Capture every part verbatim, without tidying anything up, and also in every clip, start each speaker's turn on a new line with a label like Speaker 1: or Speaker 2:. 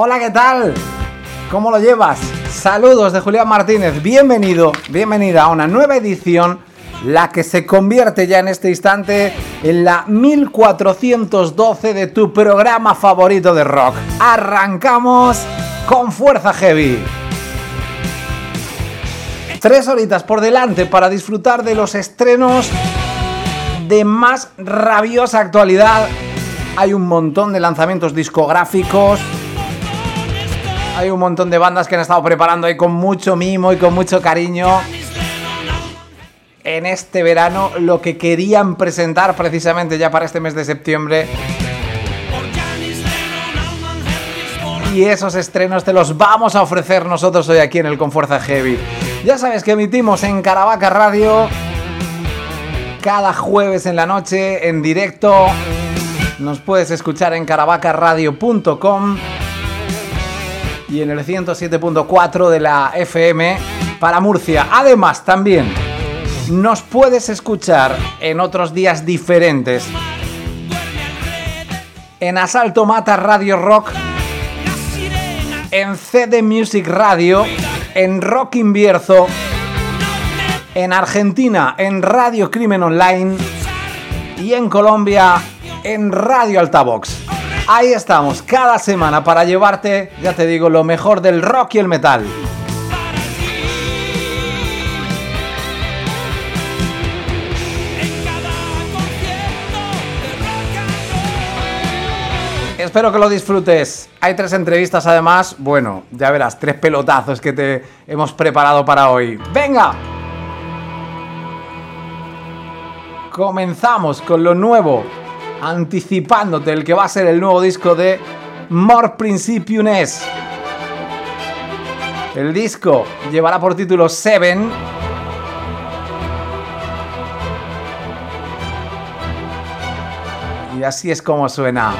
Speaker 1: Hola, ¿qué tal? ¿Cómo lo llevas? Saludos de Julián Martínez. Bienvenido, bienvenida a una nueva edición, la que se convierte ya en este instante en la mil cuatrocientos doce de tu programa favorito de rock. Arrancamos con fuerza heavy. Tres horitas por delante para disfrutar de los estrenos de más rabiosa actualidad. Hay un montón de lanzamientos discográficos. Hay un montón de bandas que han estado preparando ahí con mucho mimo y con mucho cariño en este verano lo que querían presentar precisamente ya para este mes de septiembre. Y esos estrenos te los vamos a ofrecer nosotros hoy aquí en el Con Fuerza Heavy. Ya sabes que emitimos en Caravaca Radio cada jueves en la noche en directo. Nos puedes escuchar en caravaca radio punto com y en el ciento siete punto cuatro de la F M para Murcia. Además, también nos puedes escuchar en otros días diferentes en Asalto Mata Radio Rock, en C D Music Radio, en Rock Invierzo, en Argentina en Radio Crimen Online y en Colombia en Radio Altavox. Ahí estamos cada semana para llevarte, ya te digo, lo mejor del rock y el metal. Espero que lo disfrutes. Hay tres entrevistas además. Bueno, ya verás, tres pelotazos que te hemos preparado para hoy. ¡Venga! Comenzamos con lo nuevo, anticipándote el que va a ser el nuevo disco de Mort Principium Est. El disco llevará por título Seven. Y así es como suena.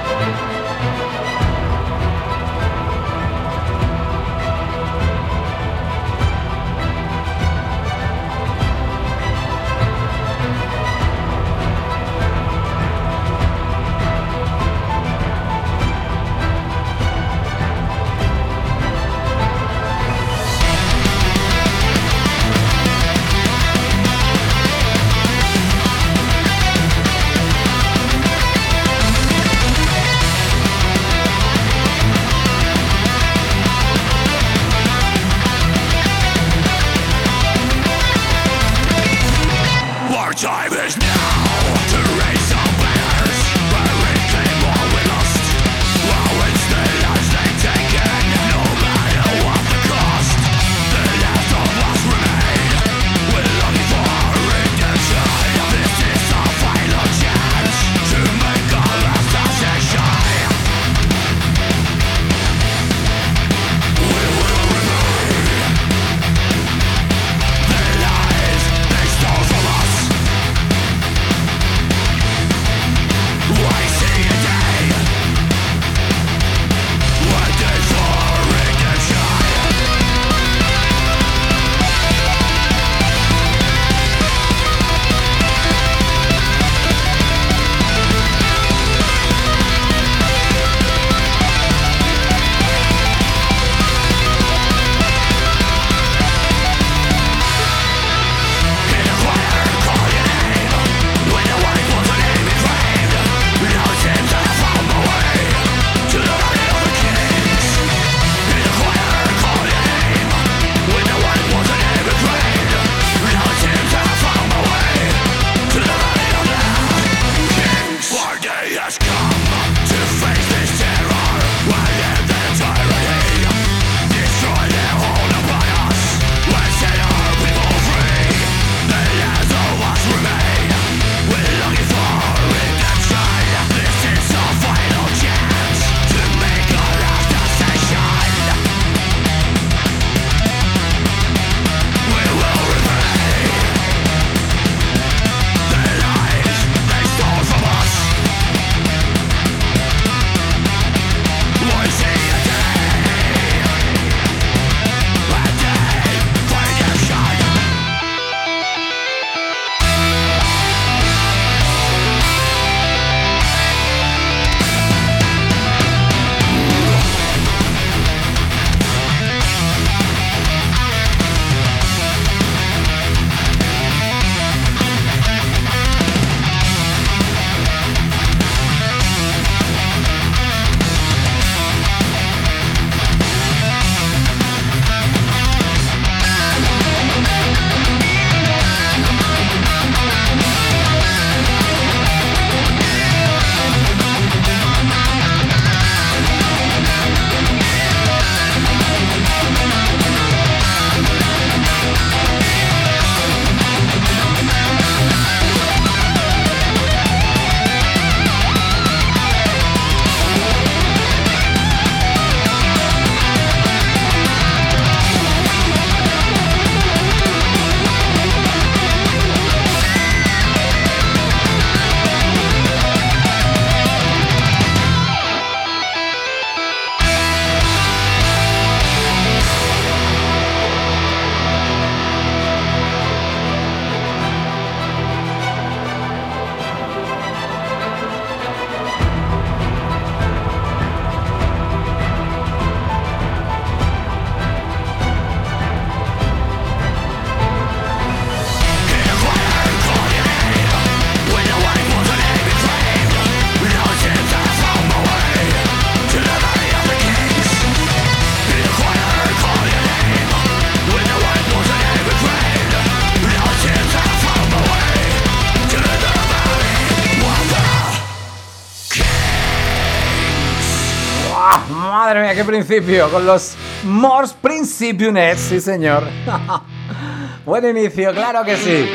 Speaker 1: Madre mía, qué principio, con los Morse Principiunets, sí señor. Buen inicio, claro que sí.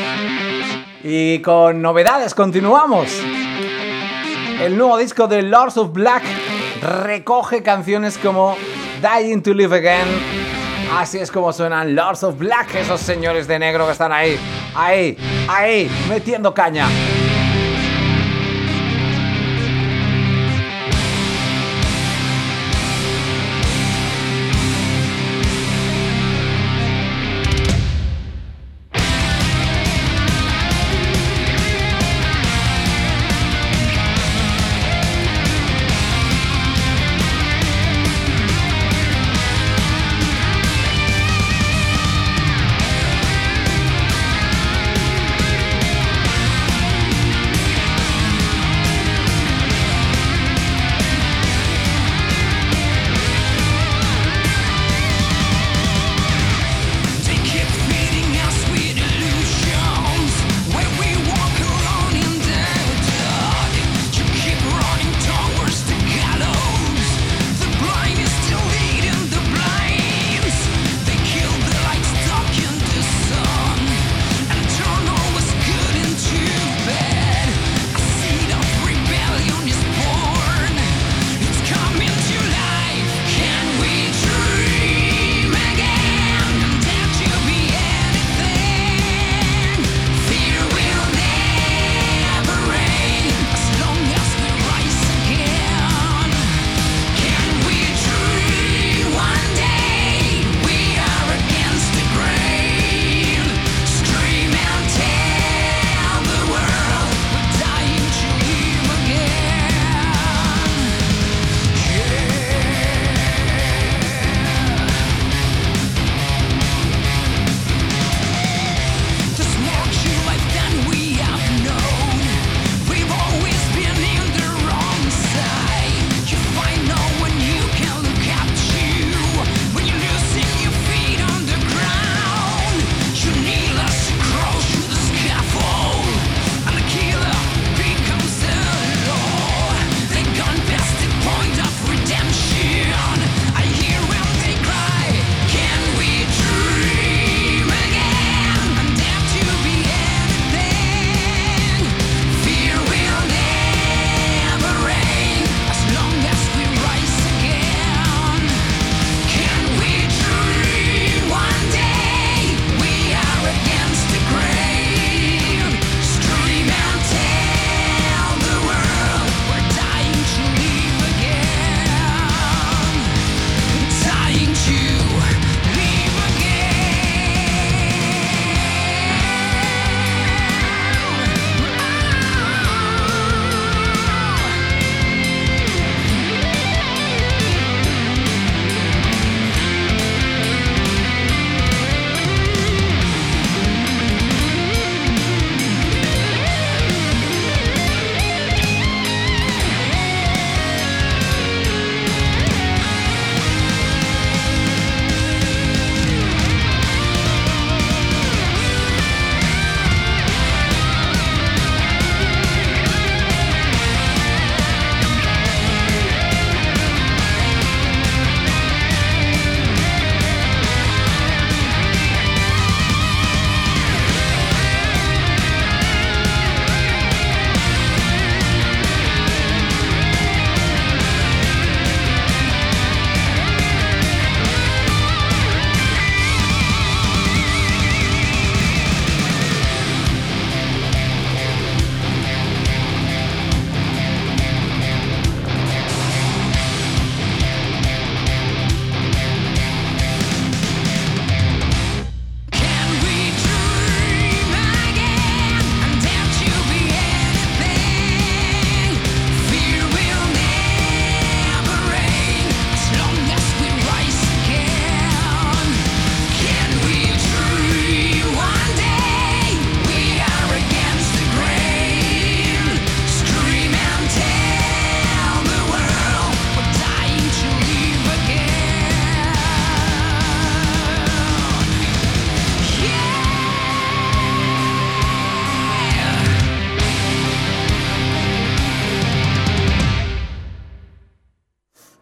Speaker 1: Y con novedades continuamos. El nuevo disco de Lords of Black recoge canciones como Dying to Live Again. Así es como suenan Lords of Black, esos señores de negro que están ahí, ahí, ahí, metiendo caña.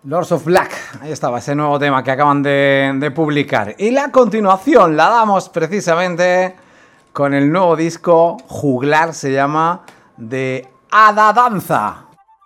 Speaker 1: Lords of Black, ahí estaba ese nuevo tema que acaban de, de publicar. Y la continuación la damos precisamente con el nuevo disco, Juglar se llama, de Hada Danza.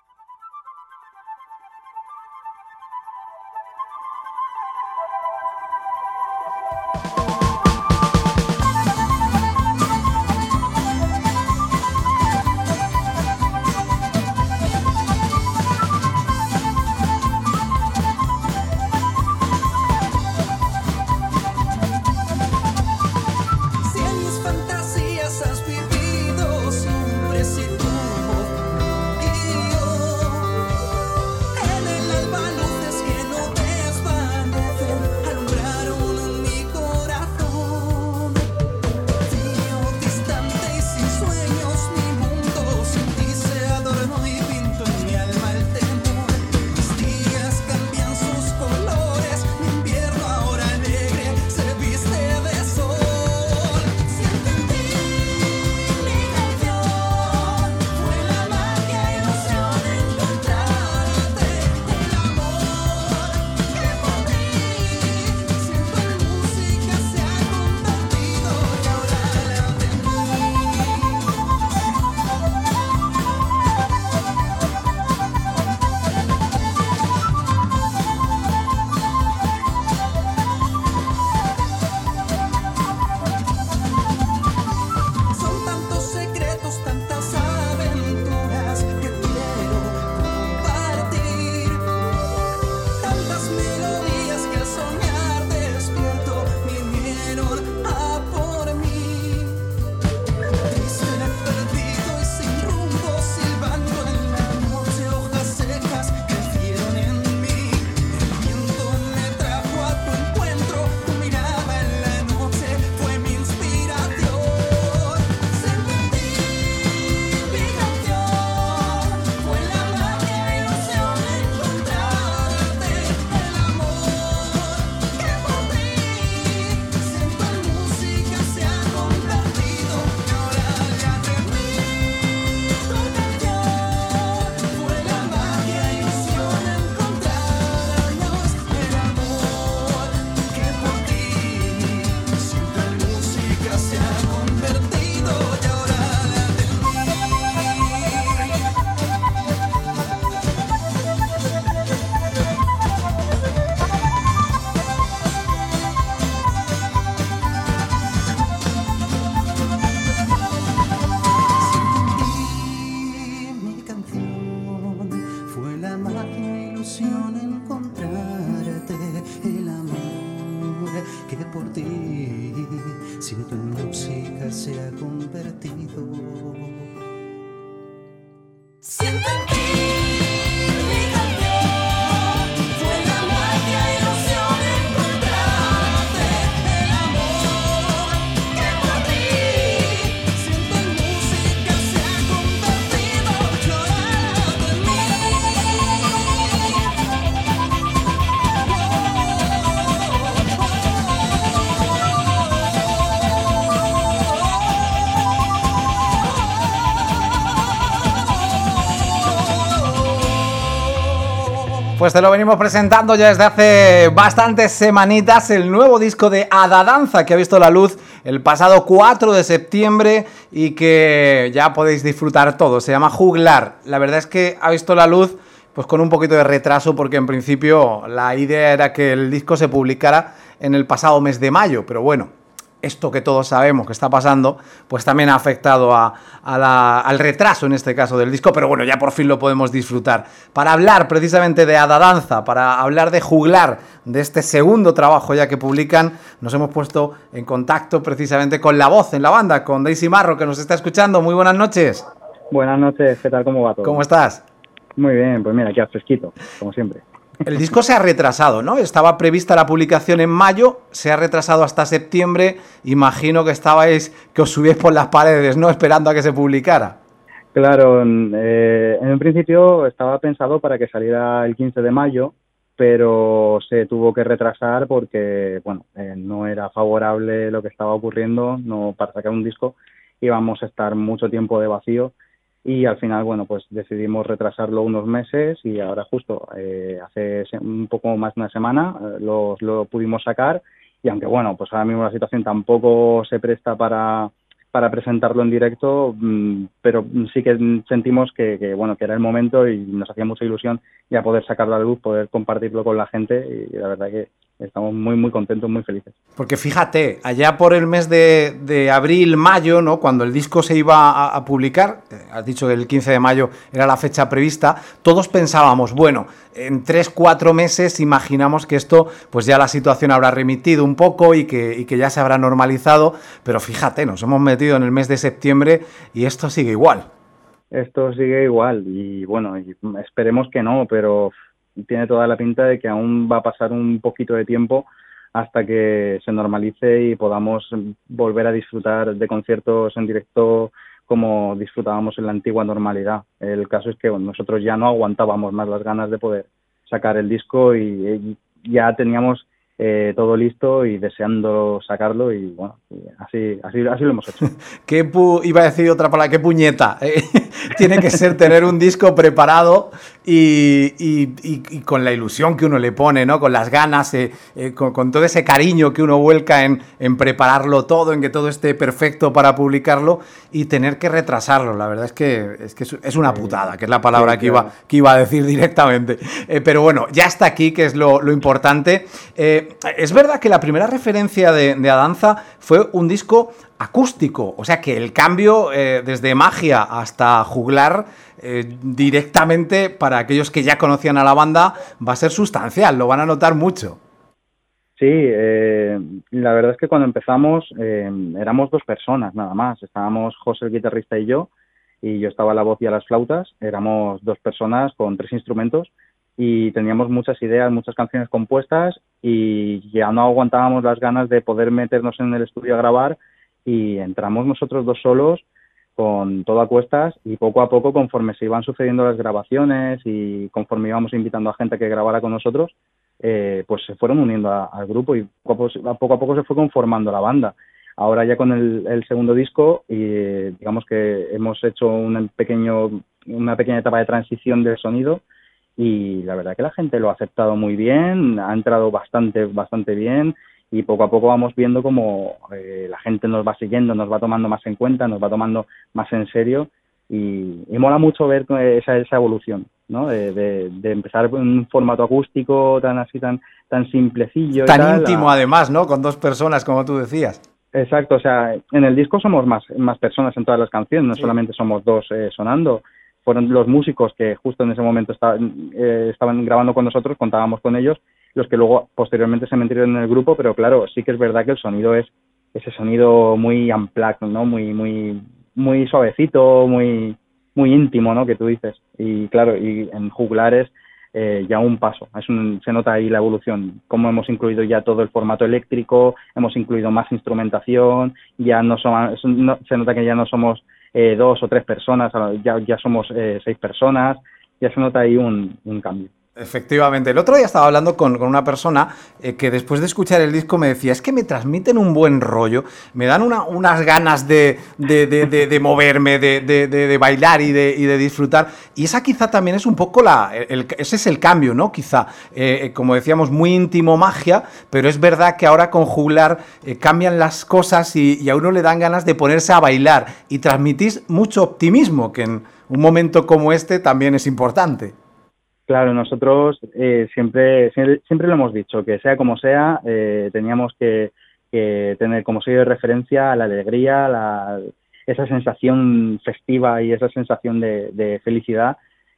Speaker 1: Pues te lo venimos presentando ya desde hace bastantes semanitas, el nuevo disco de Hada Danza, que ha visto la luz el pasado cuatro de septiembre y que ya podéis disfrutar todo. Se llama Juglar. La verdad es que ha visto la luz pues con un poquito de retraso, porque en principio la idea era que el disco se publicara en el pasado mes de mayo, pero bueno, esto que todos sabemos que está pasando, pues también ha afectado a, a la, al retraso, en este caso, del disco, pero bueno, ya por fin lo podemos disfrutar. Para hablar precisamente de Hada Danza, para hablar de Juglar, de este segundo trabajo ya que publican, nos hemos puesto en contacto precisamente con la voz en la banda, con Daisy Marro, que nos está escuchando. Muy buenas noches.
Speaker 2: Buenas noches, ¿qué tal? ¿Cómo va todo?
Speaker 1: ¿Cómo estás?
Speaker 2: Muy bien, pues mira, aquí al fresquito, como siempre.
Speaker 1: El disco se ha retrasado, ¿no? Estaba prevista la publicación en mayo, se ha retrasado hasta septiembre. Imagino que estabais, que os subíais por las paredes, ¿no? Esperando a que se publicara.
Speaker 2: Claro, eh, en un principio estaba pensado para que saliera el quince de mayo, pero se tuvo que retrasar porque, bueno, eh, no era favorable lo que estaba ocurriendo, no para sacar un disco íbamos a estar mucho tiempo de vacío y al final, bueno, pues decidimos retrasarlo unos meses y ahora justo eh, hace un poco más de una semana eh, lo, lo pudimos sacar y aunque, bueno, pues ahora mismo la situación tampoco se presta para para presentarlo en directo, mmm, pero sí que sentimos que, que, bueno, que era el momento y nos hacía mucha ilusión ya poder sacarlo a la luz, poder compartirlo con la gente y la verdad que estamos muy, muy contentos, muy felices.
Speaker 1: Porque fíjate, allá por el mes de, de abril, mayo, ¿no? Cuando el disco se iba a, a publicar, has dicho que el quince de mayo era la fecha prevista, todos pensábamos, bueno, en tres, cuatro meses imaginamos que esto, pues ya la situación habrá remitido un poco y que, y que ya se habrá normalizado, pero fíjate, nos hemos metido en el mes de septiembre y esto sigue igual.
Speaker 2: Esto sigue igual y bueno, y esperemos que no, pero tiene toda la pinta de que aún va a pasar un poquito de tiempo hasta que se normalice y podamos volver a disfrutar de conciertos en directo como disfrutábamos en la antigua normalidad. El caso es que bueno, nosotros ya no aguantábamos más las ganas de poder sacar el disco y, y ya teníamos eh, todo listo y deseando sacarlo y bueno, así, así, así lo hemos hecho.
Speaker 1: ¿Qué pu- iba a decir otra palabra? ¿Qué puñeta? Eh, tiene que ser tener un disco preparado y, y, y, y con la ilusión que uno le pone, ¿no? Con las ganas, eh, eh, con, con todo ese cariño que uno vuelca en, en prepararlo todo, en que todo esté perfecto para publicarlo y tener que retrasarlo. La verdad es que es, que es una putada, que es la palabra sí, que, claro. iba, que iba a decir directamente. Eh, pero bueno, ya está aquí, que es lo, lo importante. Eh, es verdad que la primera referencia de, de Adanza fue un disco acústico, o sea que el cambio eh, desde Magia hasta Juglar eh, directamente para aquellos que ya conocían a la banda va a ser sustancial, lo van a notar mucho.
Speaker 2: Sí, eh, la verdad es que cuando empezamos eh, éramos dos personas nada más, estábamos José el guitarrista y yo, y yo estaba a la voz y a las flautas, éramos dos personas con tres instrumentos y teníamos muchas ideas, muchas canciones compuestas y ya no aguantábamos las ganas de poder meternos en el estudio a grabar y entramos nosotros dos solos con todo a cuestas y poco a poco conforme se iban sucediendo las grabaciones y conforme íbamos invitando a gente que grabara con nosotros, eh, pues se fueron uniendo a, al grupo y poco a, poco a poco se fue conformando la banda. Ahora ya con el, el segundo disco y eh, digamos que hemos hecho un pequeño, una pequeña etapa de transición del sonido y la verdad que la gente lo ha aceptado muy bien, ha entrado bastante, bastante bien y poco a poco vamos viendo cómo eh, la gente nos va siguiendo, nos va tomando más en cuenta, nos va tomando más en serio y, y mola mucho ver esa, esa evolución, ¿no? De, de, de empezar en un formato acústico tan así, tan, tan simplecillo.
Speaker 1: Tan
Speaker 2: y tal,
Speaker 1: íntimo
Speaker 2: a...
Speaker 1: además, ¿no? Con dos personas, como tú decías.
Speaker 2: Exacto, o sea, en el disco somos más, más personas en todas las canciones, no sí. solamente somos dos eh, sonando. Fueron los músicos que justo en ese momento estaban, eh, estaban grabando con nosotros, contábamos con ellos, los que luego posteriormente se metieron en el grupo, pero claro, sí que es verdad que el sonido es ese sonido muy unplugged, ¿no? Muy, muy, muy suavecito, muy, muy íntimo, ¿no? Que tú dices. Y claro, y en Juglares eh, ya un paso, es un, se nota ahí la evolución, cómo hemos incluido ya todo el formato eléctrico, hemos incluido más instrumentación, ya no, son, no se nota que ya no somos eh, dos o tres personas, ya, ya somos eh, seis personas, ya se nota ahí un, un cambio.
Speaker 1: Efectivamente. El otro día estaba hablando con, con una persona eh, que después de escuchar el disco me decía, es que me transmiten un buen rollo, me dan una, unas ganas de, de, de, de, de moverme, de, de, de, de bailar y de, y de disfrutar. Y esa quizá también es un poco la... El, ese es el cambio, ¿no? Quizá, eh, como decíamos, muy íntimo Magia, pero es verdad que ahora con Juglar eh, cambian las cosas y, y a uno le dan ganas de ponerse a bailar y transmitís mucho optimismo, que en un momento como este también es importante.
Speaker 2: Claro, nosotros eh, siempre, siempre siempre lo hemos dicho, que sea como sea, eh, teníamos que, que tener como sello de referencia la alegría, la, esa sensación festiva y esa sensación de, de felicidad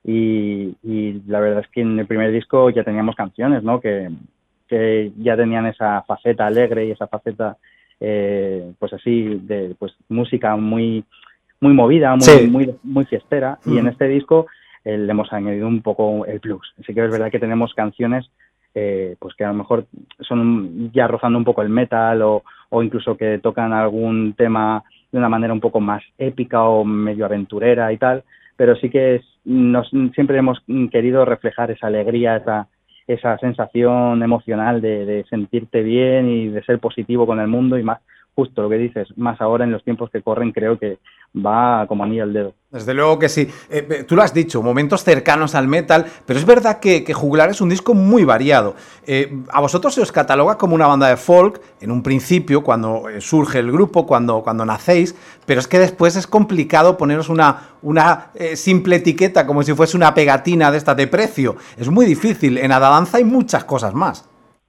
Speaker 2: y, y la verdad es que en el primer disco ya teníamos canciones, ¿no? Que, que ya tenían esa faceta alegre y esa faceta, eh, pues así, de pues música muy muy movida, muy sí. muy, muy fiestera mm. y en este disco Eh, le hemos añadido un poco el plus. Así que es verdad que tenemos canciones eh, pues que a lo mejor son ya rozando un poco el metal o, o incluso que tocan algún tema de una manera un poco más épica o medio aventurera y tal, pero sí que es, nos, siempre hemos querido reflejar esa alegría, esa, esa sensación emocional de, de sentirte bien y de ser positivo con el mundo y más justo lo que dices, más ahora en los tiempos que corren, creo que va como anillo al dedo.
Speaker 1: Desde luego que sí. Eh, tú lo has dicho, momentos cercanos al metal, pero es verdad que, que Juglar es un disco muy variado. Eh, a vosotros se os cataloga como una banda de folk en un principio, cuando surge el grupo, cuando, cuando nacéis, pero es que después es complicado poneros una, una eh, simple etiqueta como si fuese una pegatina de esta de precio. Es muy difícil. En Adadanza hay muchas cosas más.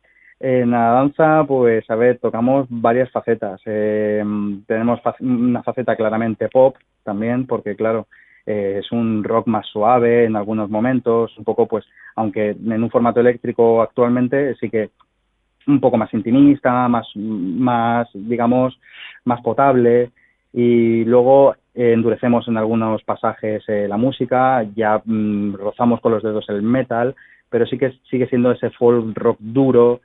Speaker 2: En la danza, pues, a ver, tocamos varias facetas. Eh, tenemos fa- una faceta claramente pop también, porque, claro, eh, es un rock más suave en algunos momentos, un poco, pues, aunque en un formato eléctrico actualmente, sí que un poco más intimista, más, más digamos, más potable. Y luego eh, endurecemos en algunos pasajes eh, la música, ya mm, rozamos con los dedos el metal, pero sí que sigue siendo ese folk rock duro.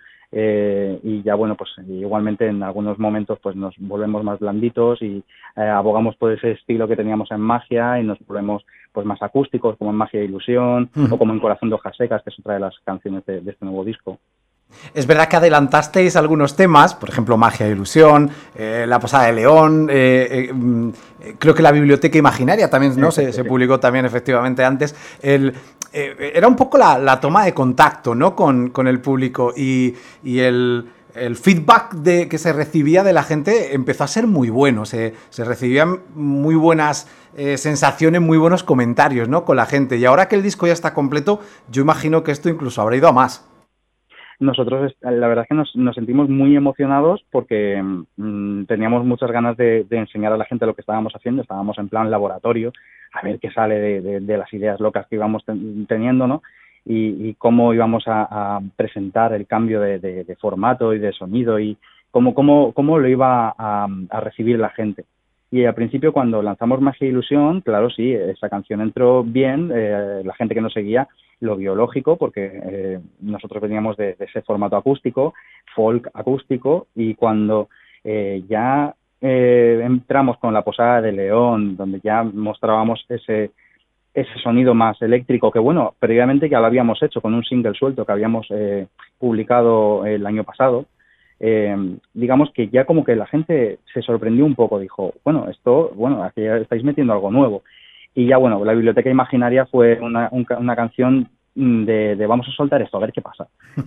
Speaker 2: Eh, y ya bueno, pues igualmente en algunos momentos pues nos volvemos más blanditos y eh, abogamos por ese estilo que teníamos en Magia y nos volvemos pues más acústicos, como en Magia e Ilusión, uh-huh. o como en Corazón de Hojas Secas, que es otra de las canciones de, de este nuevo disco.
Speaker 1: Es verdad que adelantasteis algunos temas, por ejemplo, Magia e Ilusión, eh, La Posada de León, eh, eh, creo que la Biblioteca Imaginaria también, ¿no? Sí, se, sí. se publicó también efectivamente antes. El, eh, era un poco la, la toma de contacto, ¿no? con, con el público y, y el, el feedback de, que se recibía de la gente empezó a ser muy bueno, se, se recibían muy buenas eh, sensaciones, muy buenos comentarios, ¿no? con la gente. Y ahora que el disco ya está completo, yo imagino que esto incluso habrá ido a más.
Speaker 2: Nosotros, la verdad es que nos, nos sentimos muy emocionados porque mmm, teníamos muchas ganas de, de enseñar a la gente lo que estábamos haciendo. Estábamos en plan laboratorio, a ver qué sale de, de, de las ideas locas que íbamos ten, teniendo, ¿no? Y, y cómo íbamos a, a presentar el cambio de, de, de formato y de sonido y cómo, cómo, cómo lo iba a, a recibir la gente. Y al principio, cuando lanzamos Magia e Ilusión, claro, sí, esa canción entró bien, eh, la gente que nos seguía lo biológico, porque eh, nosotros veníamos de, de ese formato acústico, folk acústico, y cuando eh, ya eh, entramos con La Posada de León, donde ya mostrábamos ese ese sonido más eléctrico, que bueno, previamente ya lo habíamos hecho con un single suelto que habíamos eh, publicado el año pasado, eh, digamos que ya como que la gente se sorprendió un poco, dijo, bueno, esto, bueno, aquí ya estáis metiendo algo nuevo. Y ya, bueno, La Biblioteca Imaginaria fue una, un, una canción de, de vamos a soltar esto, a ver qué pasa.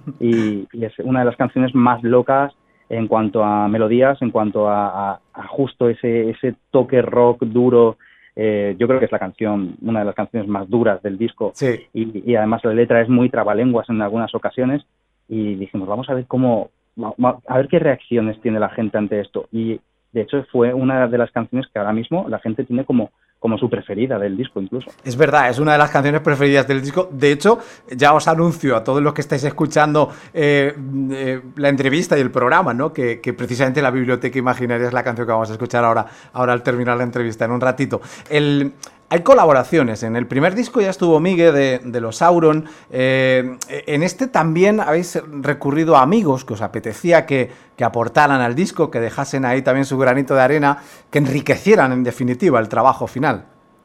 Speaker 2: Y, y es una de las canciones más locas en cuanto a melodías, en cuanto a, a, a justo ese, ese toque rock duro. Eh, yo creo que es la canción, una de las canciones más duras del disco.
Speaker 1: Sí.
Speaker 2: Y, y además la letra es muy trabalenguas en algunas ocasiones. Y dijimos, vamos a ver cómo, a ver qué reacciones tiene la gente ante esto. Y de hecho fue una de las canciones que ahora mismo la gente tiene como como su preferida del disco incluso.
Speaker 1: Es verdad, es una de las canciones preferidas del disco. De hecho, ya os anuncio a todos los que estáis escuchando eh, eh, la entrevista y el programa, ¿no? Que, que precisamente La Biblioteca Imaginaria es la canción que vamos a escuchar ahora, ahora al terminar la entrevista, en un ratito. El... Hay colaboraciones. En el primer disco ya estuvo Migue de, de los Sauron. Eh, en este también habéis recurrido a amigos que os apetecía que, que aportaran al disco, que dejasen ahí también su granito de arena, que enriquecieran en definitiva el trabajo final.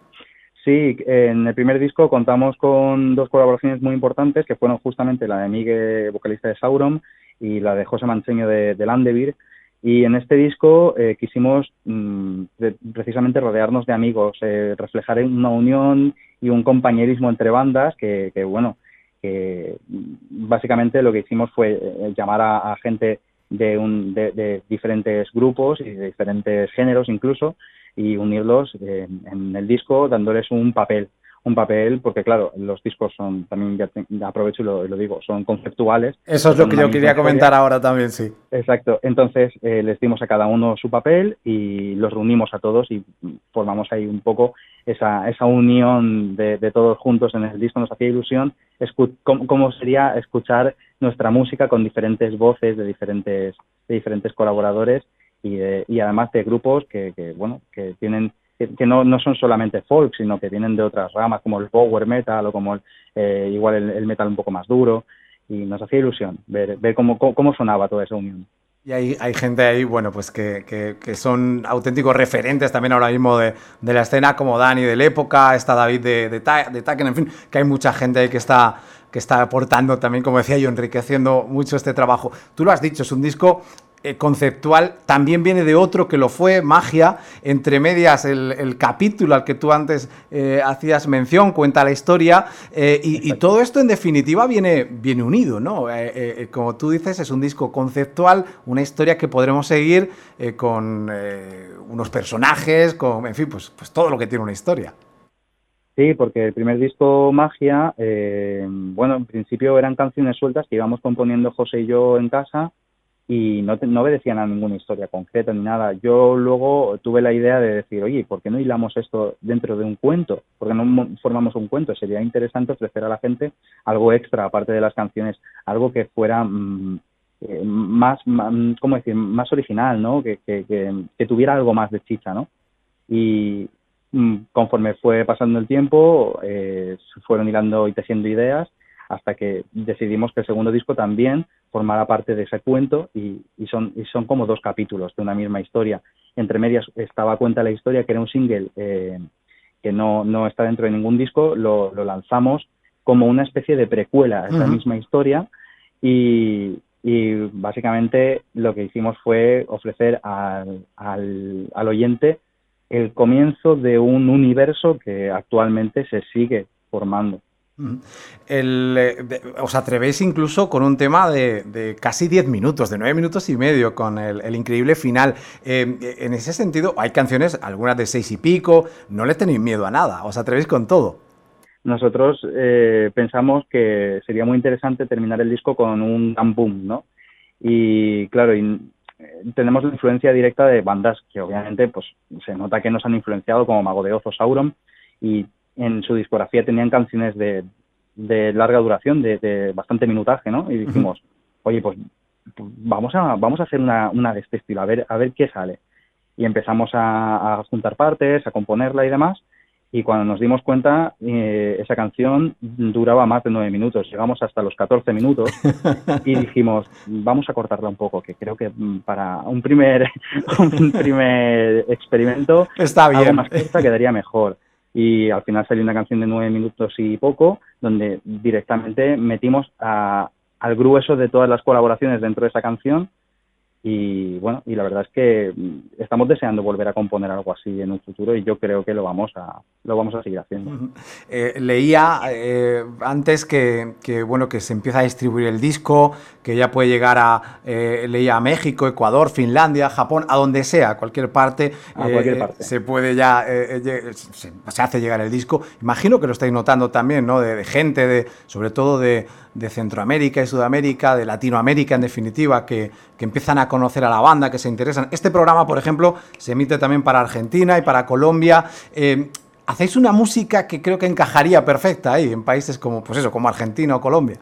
Speaker 2: Sí, en el primer disco contamos con dos colaboraciones muy importantes que fueron justamente la de Migue, vocalista de Sauron, y la de José Mancheño de, de Landevir. Y en este disco eh, quisimos mmm, de, precisamente rodearnos de amigos, eh, reflejar una unión y un compañerismo entre bandas que, que bueno, que básicamente lo que hicimos fue eh, llamar a, a gente de, un, de, de diferentes grupos y de diferentes géneros incluso y unirlos eh, en el disco dándoles un papel. un papel, porque claro, los discos son, también ya, te, ya aprovecho y lo, y lo digo, son conceptuales.
Speaker 1: Eso es lo que yo quería comentar ahora también, sí.
Speaker 2: Exacto, entonces eh, les dimos a cada uno su papel y los reunimos a todos y formamos ahí un poco esa, esa unión de, de todos juntos en el disco. Nos hacía ilusión escu- cómo, cómo sería escuchar nuestra música con diferentes voces de diferentes, de diferentes colaboradores y, de, y además de grupos que, que bueno, que tienen que, que no, no son solamente folk, sino que vienen de otras ramas, como el power metal o como el, eh, igual el, el metal un poco más duro, y nos hacía ilusión ver, ver cómo, cómo, cómo sonaba toda esa unión.
Speaker 1: Y hay, hay gente ahí, bueno, pues que, que, que son auténticos referentes también ahora mismo de, de la escena, como Dani de la época, está David de, de, Ta, de Taken, en fin, que hay mucha gente ahí que está... que está aportando también, como decía yo, enriqueciendo mucho este trabajo. Tú lo has dicho, es un disco eh, conceptual también viene de otro que lo fue, Magia, entre medias el, el capítulo al que tú antes eh, hacías mención, cuenta la historia, eh, y, y todo esto en definitiva viene, viene unido, ¿no? Eh, eh, como tú dices, es un disco conceptual, una historia que podremos seguir eh, con eh, unos personajes, con, en fin, pues, pues todo lo que tiene una historia.
Speaker 2: Sí, porque el primer disco, Magia, eh, bueno, en principio eran canciones sueltas que íbamos componiendo José y yo en casa y no, te, no obedecían a ninguna historia concreta ni nada. Yo luego tuve la idea de decir, oye, ¿por qué no hilamos esto dentro de un cuento? ¿Por qué no formamos un cuento? Sería interesante ofrecer a la gente algo extra, aparte de las canciones, algo que fuera mmm, eh, más, más, ¿cómo decir?, más original, ¿no? Que, que, que, que tuviera algo más de chicha, ¿no? Y conforme fue pasando el tiempo, eh, se fueron hilando y tejiendo ideas hasta que decidimos que el segundo disco también formara parte de ese cuento y, y, son, y son como dos capítulos de una misma historia. Entre medias estaba Cuenta la Historia, que era un single eh, que no, no está dentro de ningún disco, lo, lo lanzamos como una especie de precuela a esa uh-huh. misma historia y, y básicamente lo que hicimos fue ofrecer al, al, al oyente el comienzo de un universo que actualmente se sigue formando.
Speaker 1: El, eh, os atrevéis incluso con un tema de, de casi diez minutos, de nueve minutos y medio, con el, el increíble final. Eh, en ese sentido, hay canciones, algunas de seis y pico, no le tenéis miedo a nada, os atrevéis con todo.
Speaker 2: Nosotros eh, pensamos que sería muy interesante terminar el disco con un dan boom, ¿no? Y claro, y tenemos la influencia directa de bandas que obviamente pues se nota que nos han influenciado, como Mago de Oz o Sauron, y en su discografía tenían canciones de, de larga duración, de, de bastante minutaje, ¿no? Y dijimos, oye, pues vamos a vamos a hacer una, una de este estilo, a ver a ver qué sale. Y empezamos a, a juntar partes, a componerla y demás, y cuando nos dimos cuenta, eh, esa canción duraba más de nueve minutos, llegamos hasta los catorce minutos y dijimos, vamos a cortarla un poco, que creo que para un primer, un primer experimento
Speaker 1: está bien,
Speaker 2: algo más corta quedaría mejor. Y al final salió una canción de nueve minutos y poco, donde directamente metimos a, al grueso de todas las colaboraciones dentro de esa canción. Y bueno, y la verdad es que estamos deseando volver a componer algo así en un futuro y yo creo que lo vamos a lo vamos a seguir haciendo.
Speaker 1: Uh-huh. Eh, leía eh, antes que, que bueno que se empieza a distribuir el disco, que ya puede llegar a eh, leía a México, Ecuador, Finlandia, Japón, a donde sea, cualquier parte,
Speaker 2: a cualquier parte.
Speaker 1: Eh, se puede ya eh, eh, se, se hace llegar el disco. Imagino que lo estáis notando también, ¿no? De, de gente, de sobre todo de, de Centroamérica y Sudamérica, de Latinoamérica en definitiva, que, que empiezan a conocer a la banda, que se interesan. Este programa, por ejemplo, se emite también para Argentina y para Colombia. Eh, hacéis una música que creo que encajaría perfecta ahí, en países como, pues eso, como Argentina o Colombia.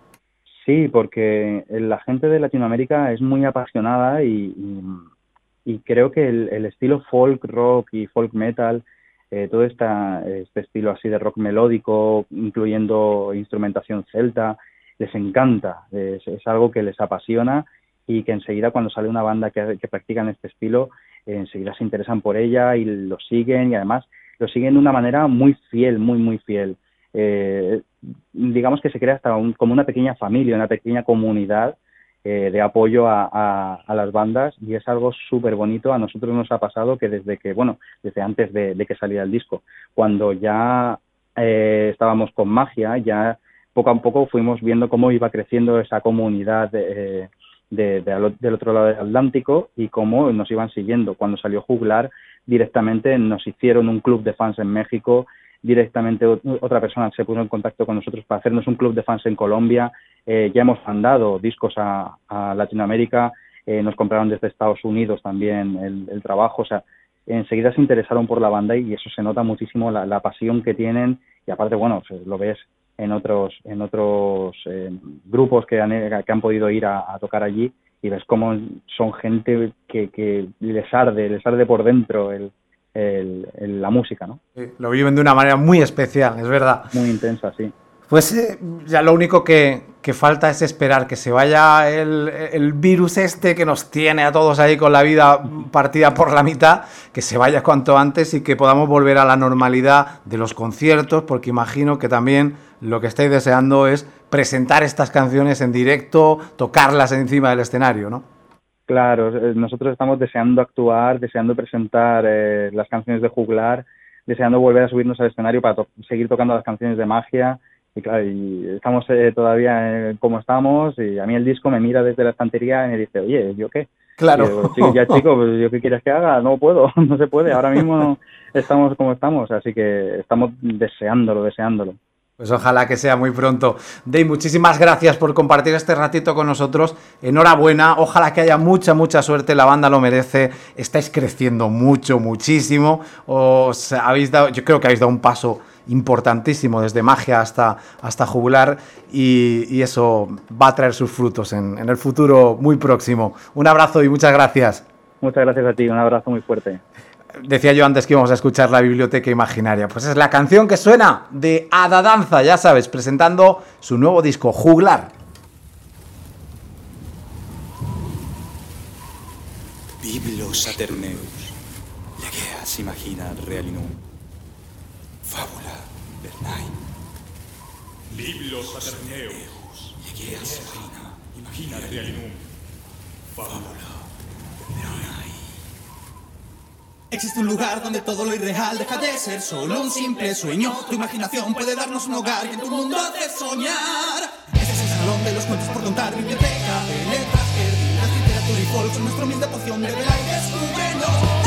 Speaker 2: Sí, porque la gente de Latinoamérica es muy apasionada y, y, y creo que el, el estilo folk rock y folk metal, eh, todo esta, este estilo así de rock melódico, incluyendo instrumentación celta, les encanta, es, es algo que les apasiona y que enseguida cuando sale una banda que, que practican este estilo, eh, enseguida se interesan por ella y lo siguen y además lo siguen de una manera muy fiel, muy, muy fiel. Eh, digamos que se crea hasta un, como una pequeña familia, una pequeña comunidad eh, de apoyo a, a, a las bandas y es algo súper bonito. A nosotros nos ha pasado que desde que, bueno, desde antes de, de que saliera el disco, cuando ya eh, estábamos con Magia, ya poco a poco fuimos viendo cómo iba creciendo esa comunidad de, eh, de, de, del otro lado del Atlántico y cómo nos iban siguiendo. Cuando salió Juglar, directamente nos hicieron un club de fans en México, directamente otra persona se puso en contacto con nosotros para hacernos un club de fans en Colombia, eh, ya hemos mandado discos a, a Latinoamérica, eh, nos compraron desde Estados Unidos también el, el trabajo, o sea, enseguida se interesaron por la banda y eso se nota muchísimo la, la pasión que tienen y aparte, bueno, pues lo ves en otros en otros eh, grupos que han, que han podido ir a, a tocar allí y ves cómo son gente que, que les arde, les arde por dentro el, el, el, la música, ¿no?
Speaker 1: Sí, lo viven de una manera muy especial, es verdad.
Speaker 2: Muy intensa, sí.
Speaker 1: Pues eh, ya lo único que, que falta es esperar que se vaya el, el virus este que nos tiene a todos ahí con la vida partida por la mitad, que se vaya cuanto antes y que podamos volver a la normalidad de los conciertos, porque imagino que también lo que estáis deseando es presentar estas canciones en directo, tocarlas encima del escenario, ¿no?
Speaker 2: Claro, nosotros estamos deseando actuar, deseando presentar eh, las canciones de Juglar, deseando volver a subirnos al escenario para to- seguir tocando las canciones de Magia. Y claro, y estamos eh, todavía eh, como estamos, y a mí el disco me mira desde la estantería y me dice, oye, ¿yo qué?
Speaker 1: Claro.
Speaker 2: Y digo, "Chico, ya chico, pues, ¿yo qué quieres que haga? No puedo, no se puede, ahora mismo no estamos como estamos, así que estamos deseándolo, deseándolo.
Speaker 1: Pues ojalá que sea muy pronto. Dave, muchísimas gracias por compartir este ratito con nosotros. Enhorabuena, ojalá que haya mucha, mucha suerte, la banda lo merece. Estáis creciendo mucho, muchísimo. Os habéis dado, yo creo que habéis dado un paso importantísimo desde Magia hasta, hasta Juglar y, y eso va a traer sus frutos en, en el futuro muy próximo. Un abrazo y muchas gracias.
Speaker 2: Muchas gracias a ti, un abrazo muy fuerte.
Speaker 1: Decía yo antes que íbamos a escuchar la Biblioteca Imaginaria. Pues es la canción que suena de Ada Danza, ya sabes, presentando su nuevo disco, Juglar.
Speaker 3: Biblos Aterneus, legeas imagina realinum, fábula vernae.
Speaker 4: Biblos Aterneus,
Speaker 3: Legeas imagina,
Speaker 4: imagina realinum,
Speaker 3: fábula vernae.
Speaker 5: Existe un lugar donde todo lo irreal deja de ser solo un simple sueño. Tu imaginación puede darnos un hogar y en tu mundo hace soñar. Este es el salón de los cuentos por contar, biblioteca de letras perdidas, literatura y folk son nuestra humilde poción de vela y descúbrenos.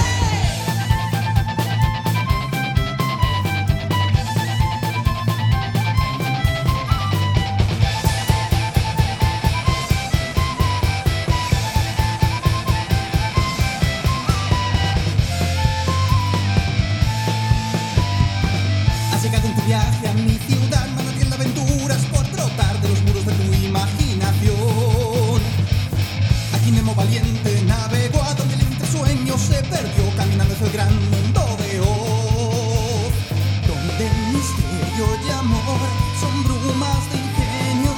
Speaker 5: Viaje a mi ciudad, manantial de aventuras por brotar de los muros de tu imaginación. Aquí Nemo valiente navegó a donde el sueño se perdió caminando hacia el gran mundo de Oz, donde el misterio y amor son brumas de ingenio.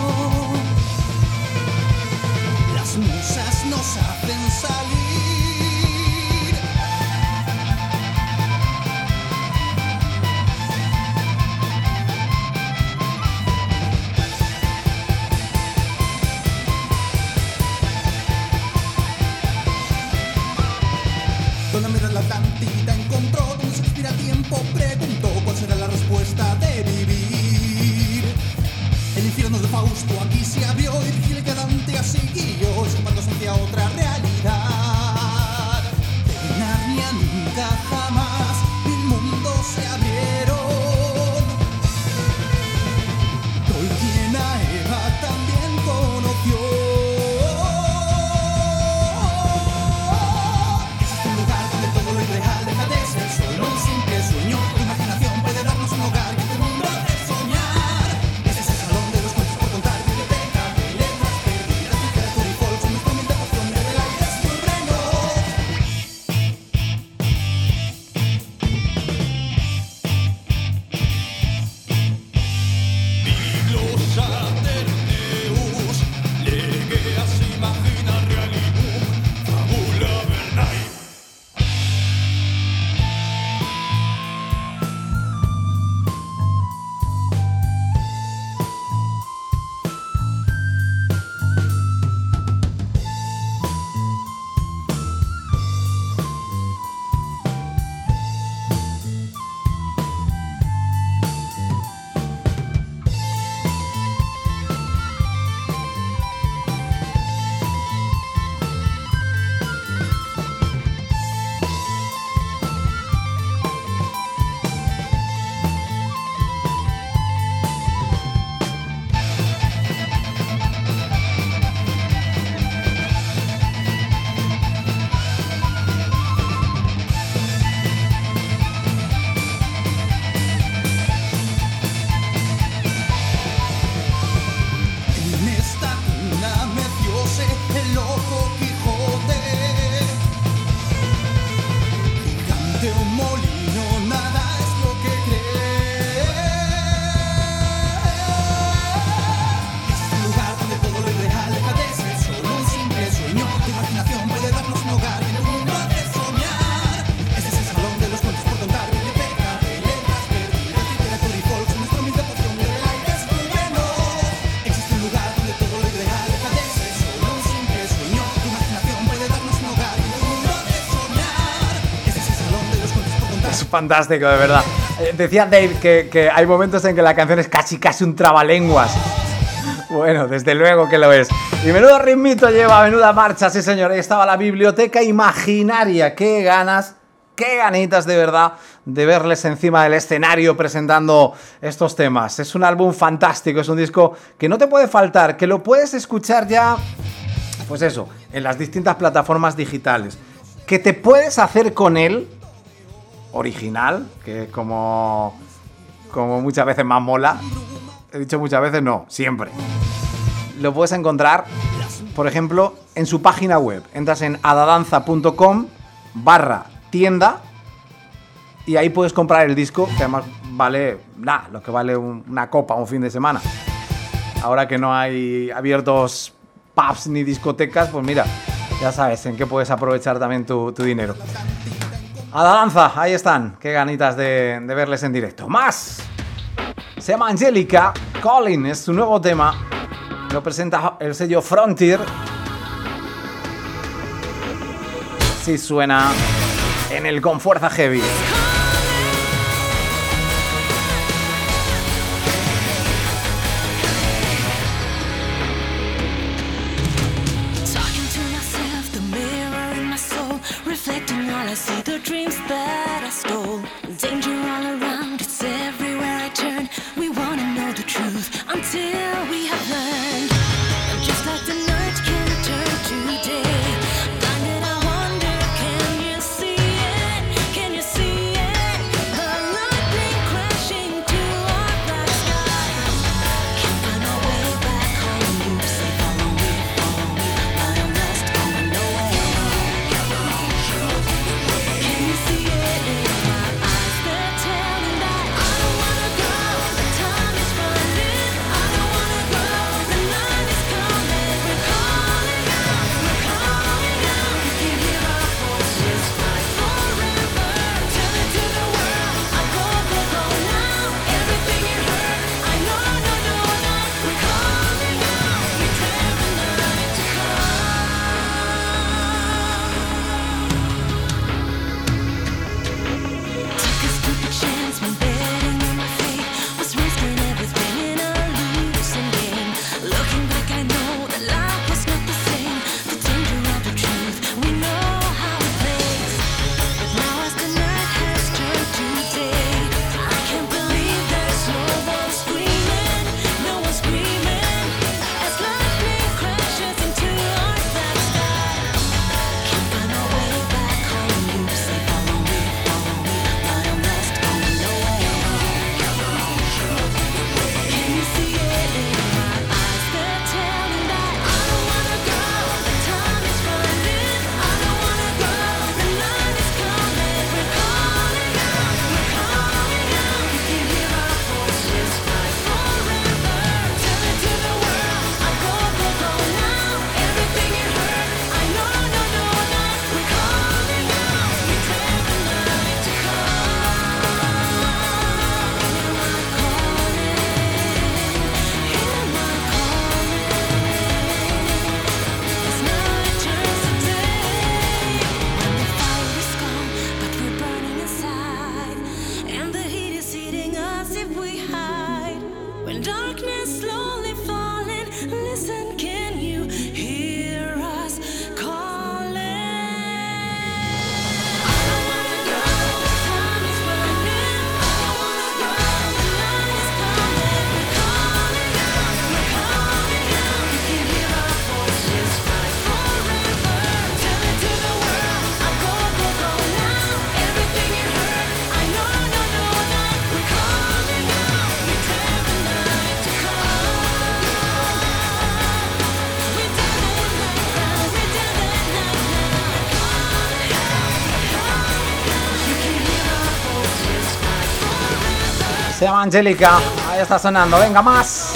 Speaker 5: Las musas nos hacen salir. La Atlántida encontró donde se expira tiempo, preguntó cuál será la respuesta de vivir. El infierno de Fausto aquí se abrió y Virgilio y Dante así guió, escapándose hacia otra realidad. De Narnia nunca jamás mil mundos se abrieron. Tolkien a Eva también conoció. Solo un simple sueño, tu imaginación puede darnos un hogar y en tu mundo hacer soñar. Este es el salón de los cuentos por contar, biblioteca de letras perdidas, literatura y folk son nuestra humilde poción de vela y descúbrenos.
Speaker 4: Biblos Aterneus, legeas imagina realinum, fábula vernae. El loco Quijote, gigante o molino, nada es lo que cree. Existe un lugar donde todo lo irreal deja de ser solo un simple sueño. Tu imaginación puede darnos un hogar y en tu mundo hacer soñar. Este es el salón de los cuentos por contar, biblioteca de letras perdidas, literatura y folk son nuestra humilde poción de vela y descúbrenos. Existe un lugar donde todo lo irreal deja de ser solo un simple sueño. Tu imaginación puede dar
Speaker 1: Es fantástico, de verdad. Eh, decía Dave que, que hay momentos en que la canción es casi casi un trabalenguas. Bueno, desde luego que lo es. Y menudo ritmito lleva, menuda marcha, sí señor. Ahí estaba la biblioteca imaginaria. Qué ganas, qué ganitas de verdad de verles encima del escenario presentando estos temas. Es un álbum fantástico, es un disco que no te puede faltar, que lo puedes escuchar ya, pues eso, en las distintas plataformas digitales. Que te puedes hacer con él original, que como, como muchas veces más mola. He dicho muchas veces, no, siempre. Lo puedes encontrar, por ejemplo, en su página web. Entras en adadanza.com barra tienda y ahí puedes comprar el disco, que además vale, nada, lo que vale un, una copa un fin de semana. Ahora que no hay abiertos pubs ni discotecas, pues mira, ya sabes en qué puedes aprovechar también tu, tu dinero. Adadanza, ahí están, qué ganitas de, de verles en directo. ¡Más! Se llama Angélica, Colin es su nuevo tema, lo presenta el sello Frontier. Sí suena en el Con Fuerza Heavy. Se llama Angélica, ahí está sonando, venga más.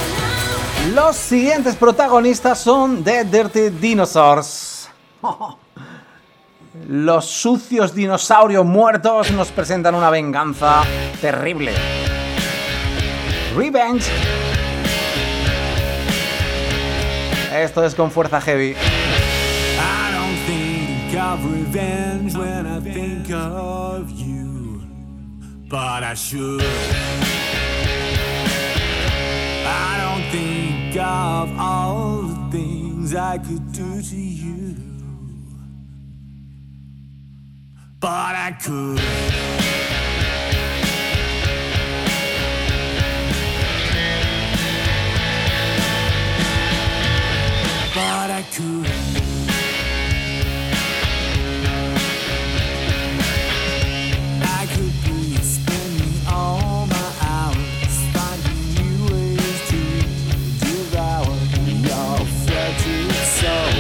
Speaker 1: Los siguientes protagonistas son The Dirty Dinosaurs. Los sucios dinosaurios muertos nos presentan una venganza terrible. Revenge. Esto es Con Fuerza Heavy.
Speaker 6: I don't think of revenge when I think of you.
Speaker 3: but I should. I don't think of all the things I could do to you, but I could. But I could. I could be spending all my hours finding new ways to devour your fragile soul.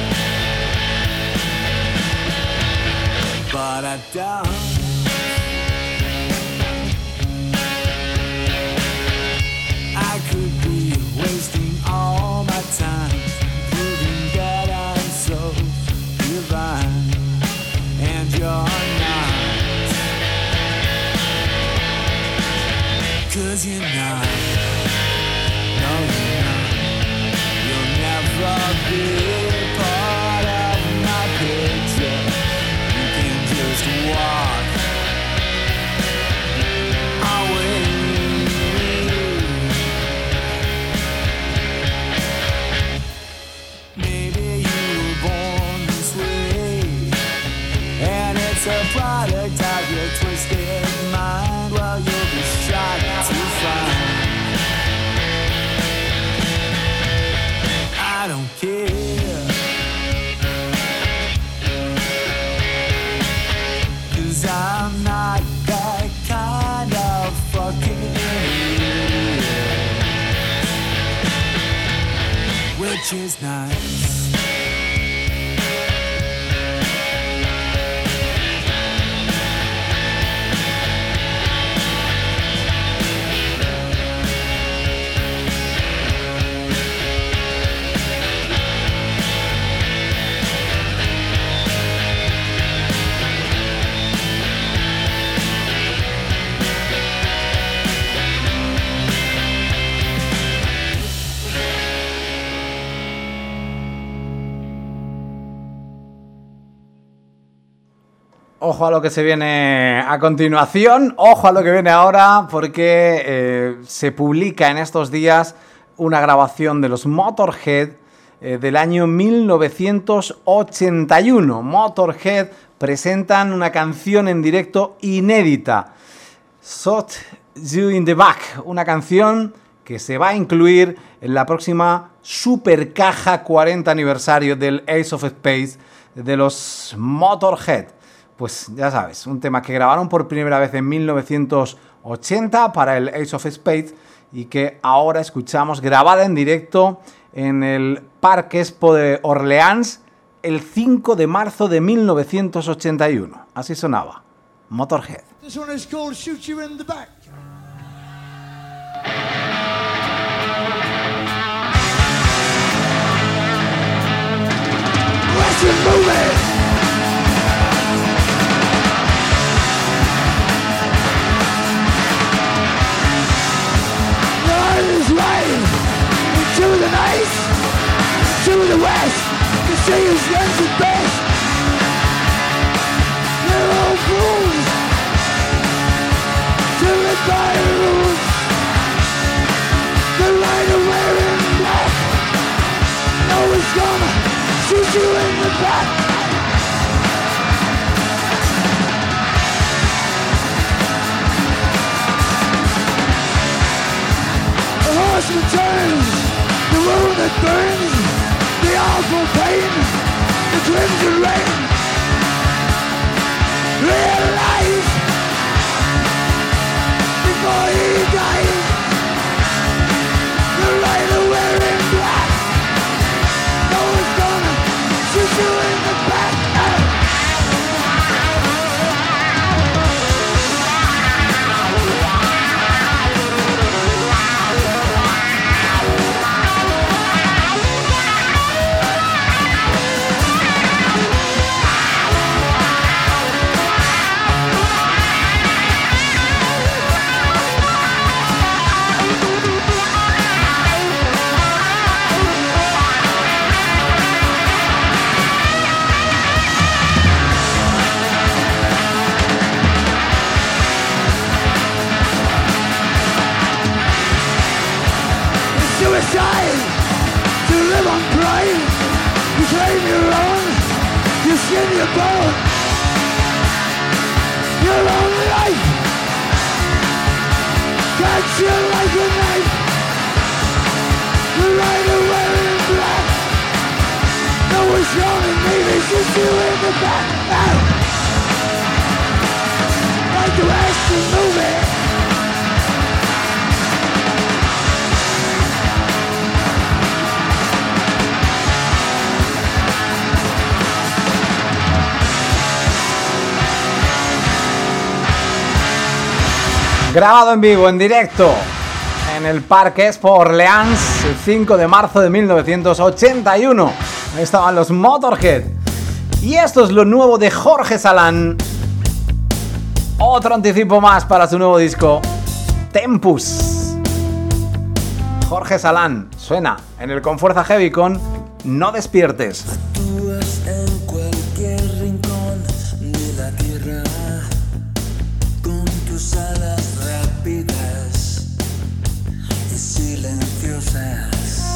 Speaker 3: But I don't. I could be wasting all my time and you're not, 'cause you're not, no you're not, you'll never be part of my picture, you can just walk away. Maybe you were born this way, and it's a product of your twisted mind. Well, you'll be shocked to find I don't care, 'cause I'm not that kind of fucking idiot, which is nice.
Speaker 1: Ojo a lo que se viene a continuación, ojo a lo que viene ahora, porque eh, se publica en estos días una grabación de los Motorhead eh, del año mil novecientos ochenta y uno. Motorhead presentan una canción en directo inédita, Shot You in the Back, una canción que se va a incluir en la próxima Super Caja cuarenta aniversario del Ace of Spades de los Motorhead. Pues ya sabes, un tema que grabaron por primera vez en mil novecientos ochenta para el Ace of Spades y que ahora escuchamos grabada en directo en el Parque Expo de Orleans el cinco de marzo de mil novecientos ochenta y uno. Así sonaba Motorhead.
Speaker 5: This one is called Shoot You in the Back. Western movie. To the night, to the west, the sea is runs the best. They're all fools, to the dire rules. The rider wearing black, no one's gonna shoot you in the back. The horseman turns, the wound that burns, the awful pain, the crimson rain. Realize before he dies, the rider wearing black, no one's gonna shoot you in the back.
Speaker 3: live on pride. You claim your own, you skin your bone. Your own life cuts you like a knife. The rider wearing black. No one's wrong and maybe it's just you in the back. Ow! Like the action movie.
Speaker 1: Grabado en vivo, en directo, en el Parque Expo Orleans, el cinco de marzo de mil novecientos ochenta y uno. Ahí estaban los Motorhead. Y esto es lo nuevo de Jorge Salán. Otro anticipo más para su nuevo disco, Tempus. Jorge Salán suena en el Con Fuerza Heavy con No Despiertes.
Speaker 6: Actúas en cualquier rincón de la tierra con tus alas rápidas y silenciosas.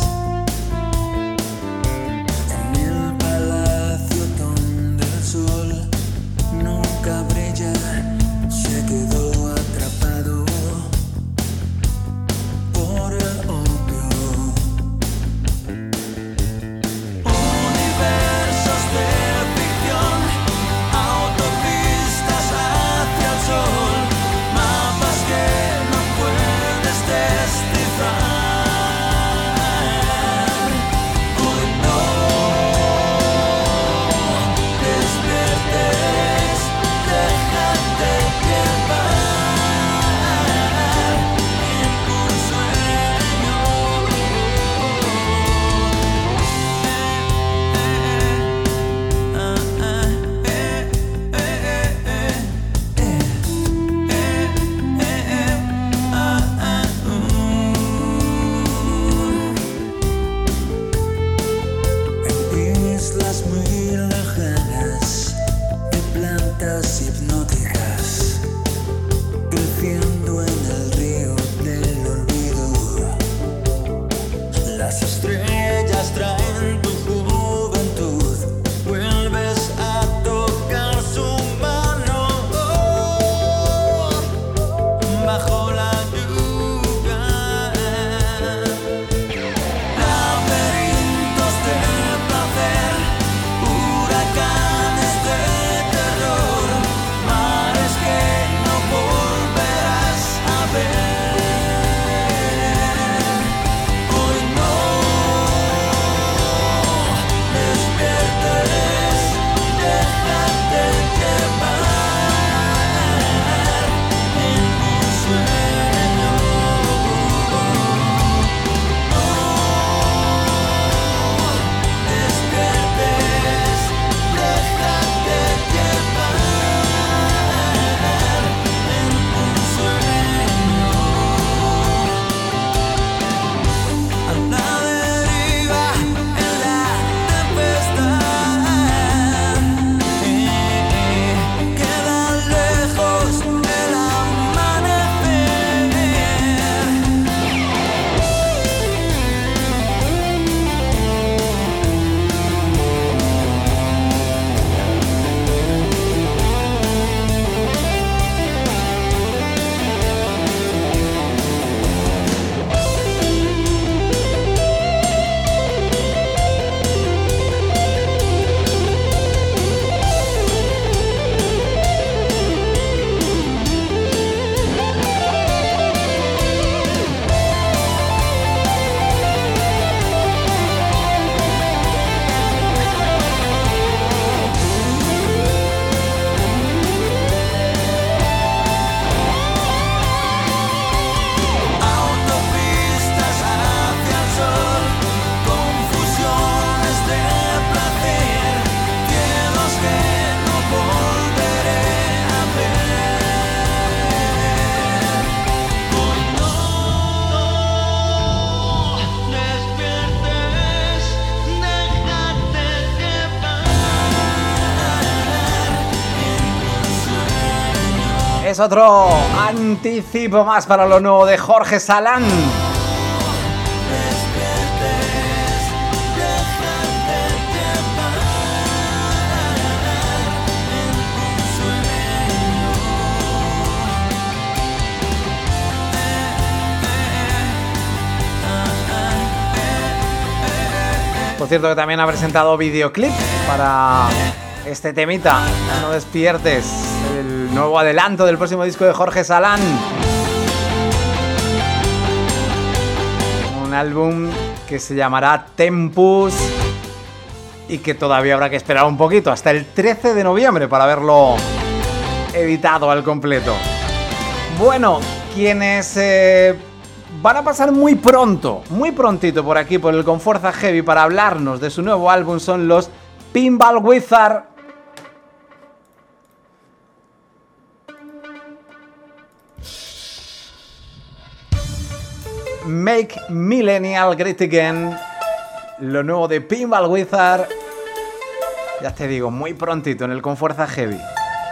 Speaker 6: En el palacio donde el sol nunca brilla, se quedó atrapado por el odio. Universos de ficción, autopistas hacia el sol, mapas que no puedes descifrar. Hoy no despiertes, déjate llevar en un sueño. En islas muy lejanas de plantas hipnóticas, creciendo en el río del olvido, las estrellas traen tu juventud, vuelves a tocar su mano bajo la lluvia. Laberintos de placer, huracanes de terror, mares que no volverás a ver. Hoy no despiertes, déjate llevar en un sueño. No despiertes, déjate llevar en un sueño. A la deriva en la tempestad, queda lejos el amanecer. Autopistas hacia el sol, confusiones de placer, cielos que no volveré a ver. Hoy no despiertes, déjate llevar.
Speaker 1: Es otro anticipo más para lo nuevo de Jorge Salán.
Speaker 6: Despiertes,
Speaker 1: cierto que también ha presentado videoclip para este temita, No despiertes, el nuevo adelanto del próximo disco de Jorge Salán. Un álbum que se llamará Tempus y que todavía habrá que esperar un poquito, hasta el trece de noviembre para verlo editado al completo. Bueno, quienes eh, van a pasar muy pronto, muy prontito por aquí, por el Conforza Heavy, para hablarnos de su nuevo álbum son los Pinball Wizard. Make Millennial Great Again, lo nuevo de Pinball Wizard. Ya te digo, muy prontito en el Conforza Heavy.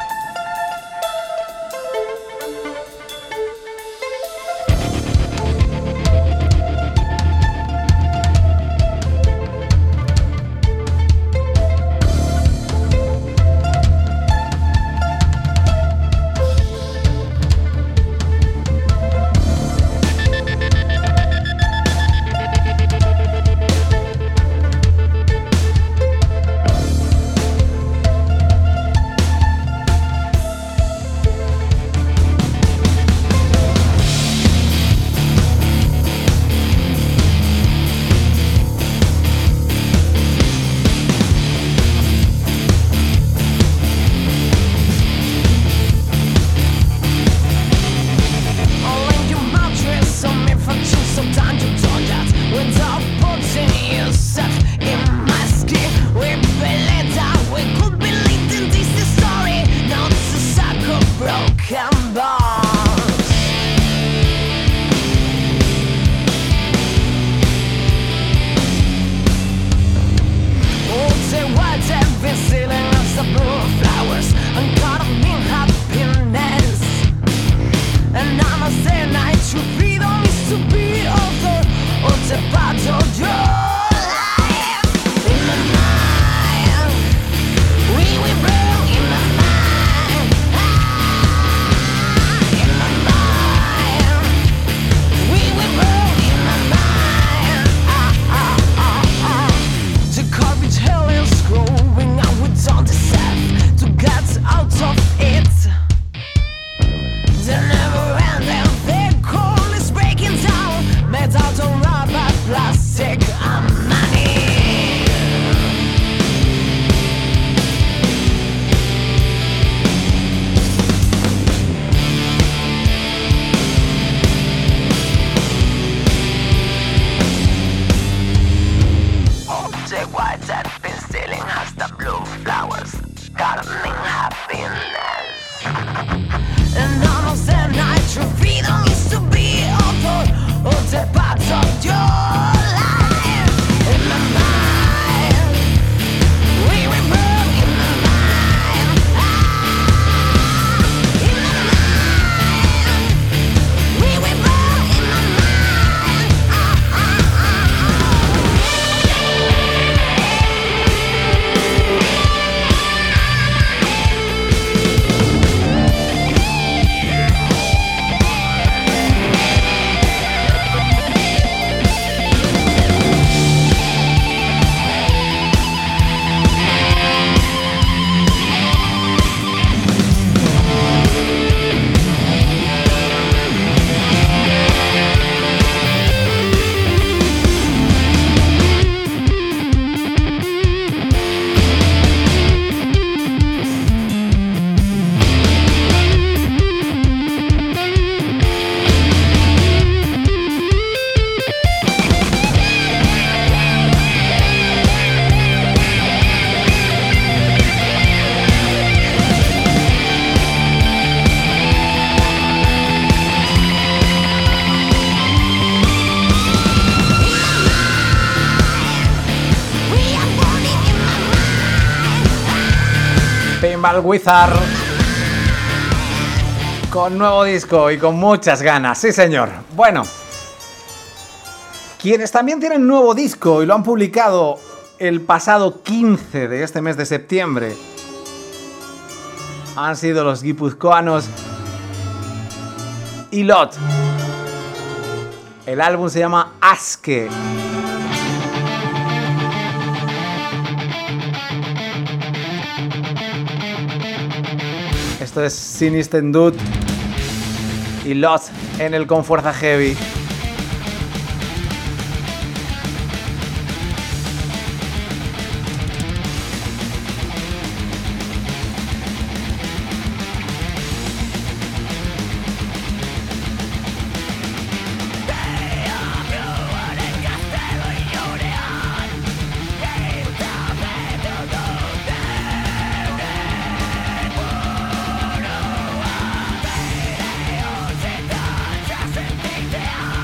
Speaker 1: Pinball Wizard con nuevo disco y con muchas ganas, sí señor. Bueno, quienes también tienen nuevo disco y lo han publicado el pasado quince de este mes de septiembre han sido los guipuzcoanos Ilot. El álbum se llama Aske. Esto es Sinister Dude y Lost en el Con Fuerza Heavy.
Speaker 7: Just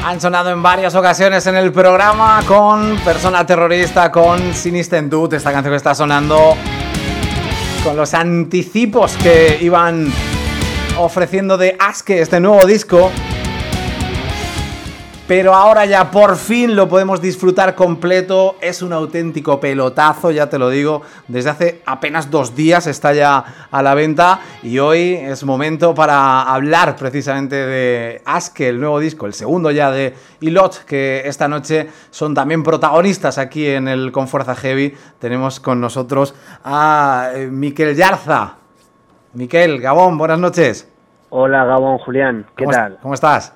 Speaker 1: Han sonado en varias ocasiones en el programa con Persona Terrorista, con Sinistendut, esta canción que está sonando, con los anticipos que iban ofreciendo de Aske, este nuevo disco. Pero ahora ya por fin lo podemos disfrutar completo. Es un auténtico pelotazo, ya te lo digo. Desde hace apenas dos días está ya a la venta. Y hoy es momento para hablar precisamente de Aske, el nuevo disco, el segundo ya de Ilot, que esta noche son también protagonistas aquí en el Con Fuerza Heavy. Tenemos con nosotros a Miquel Yarza. Miquel, Gabón, buenas noches.
Speaker 7: Hola Gabón, Julián, ¿qué
Speaker 1: ¿Cómo
Speaker 7: tal?
Speaker 1: es- ¿Cómo estás?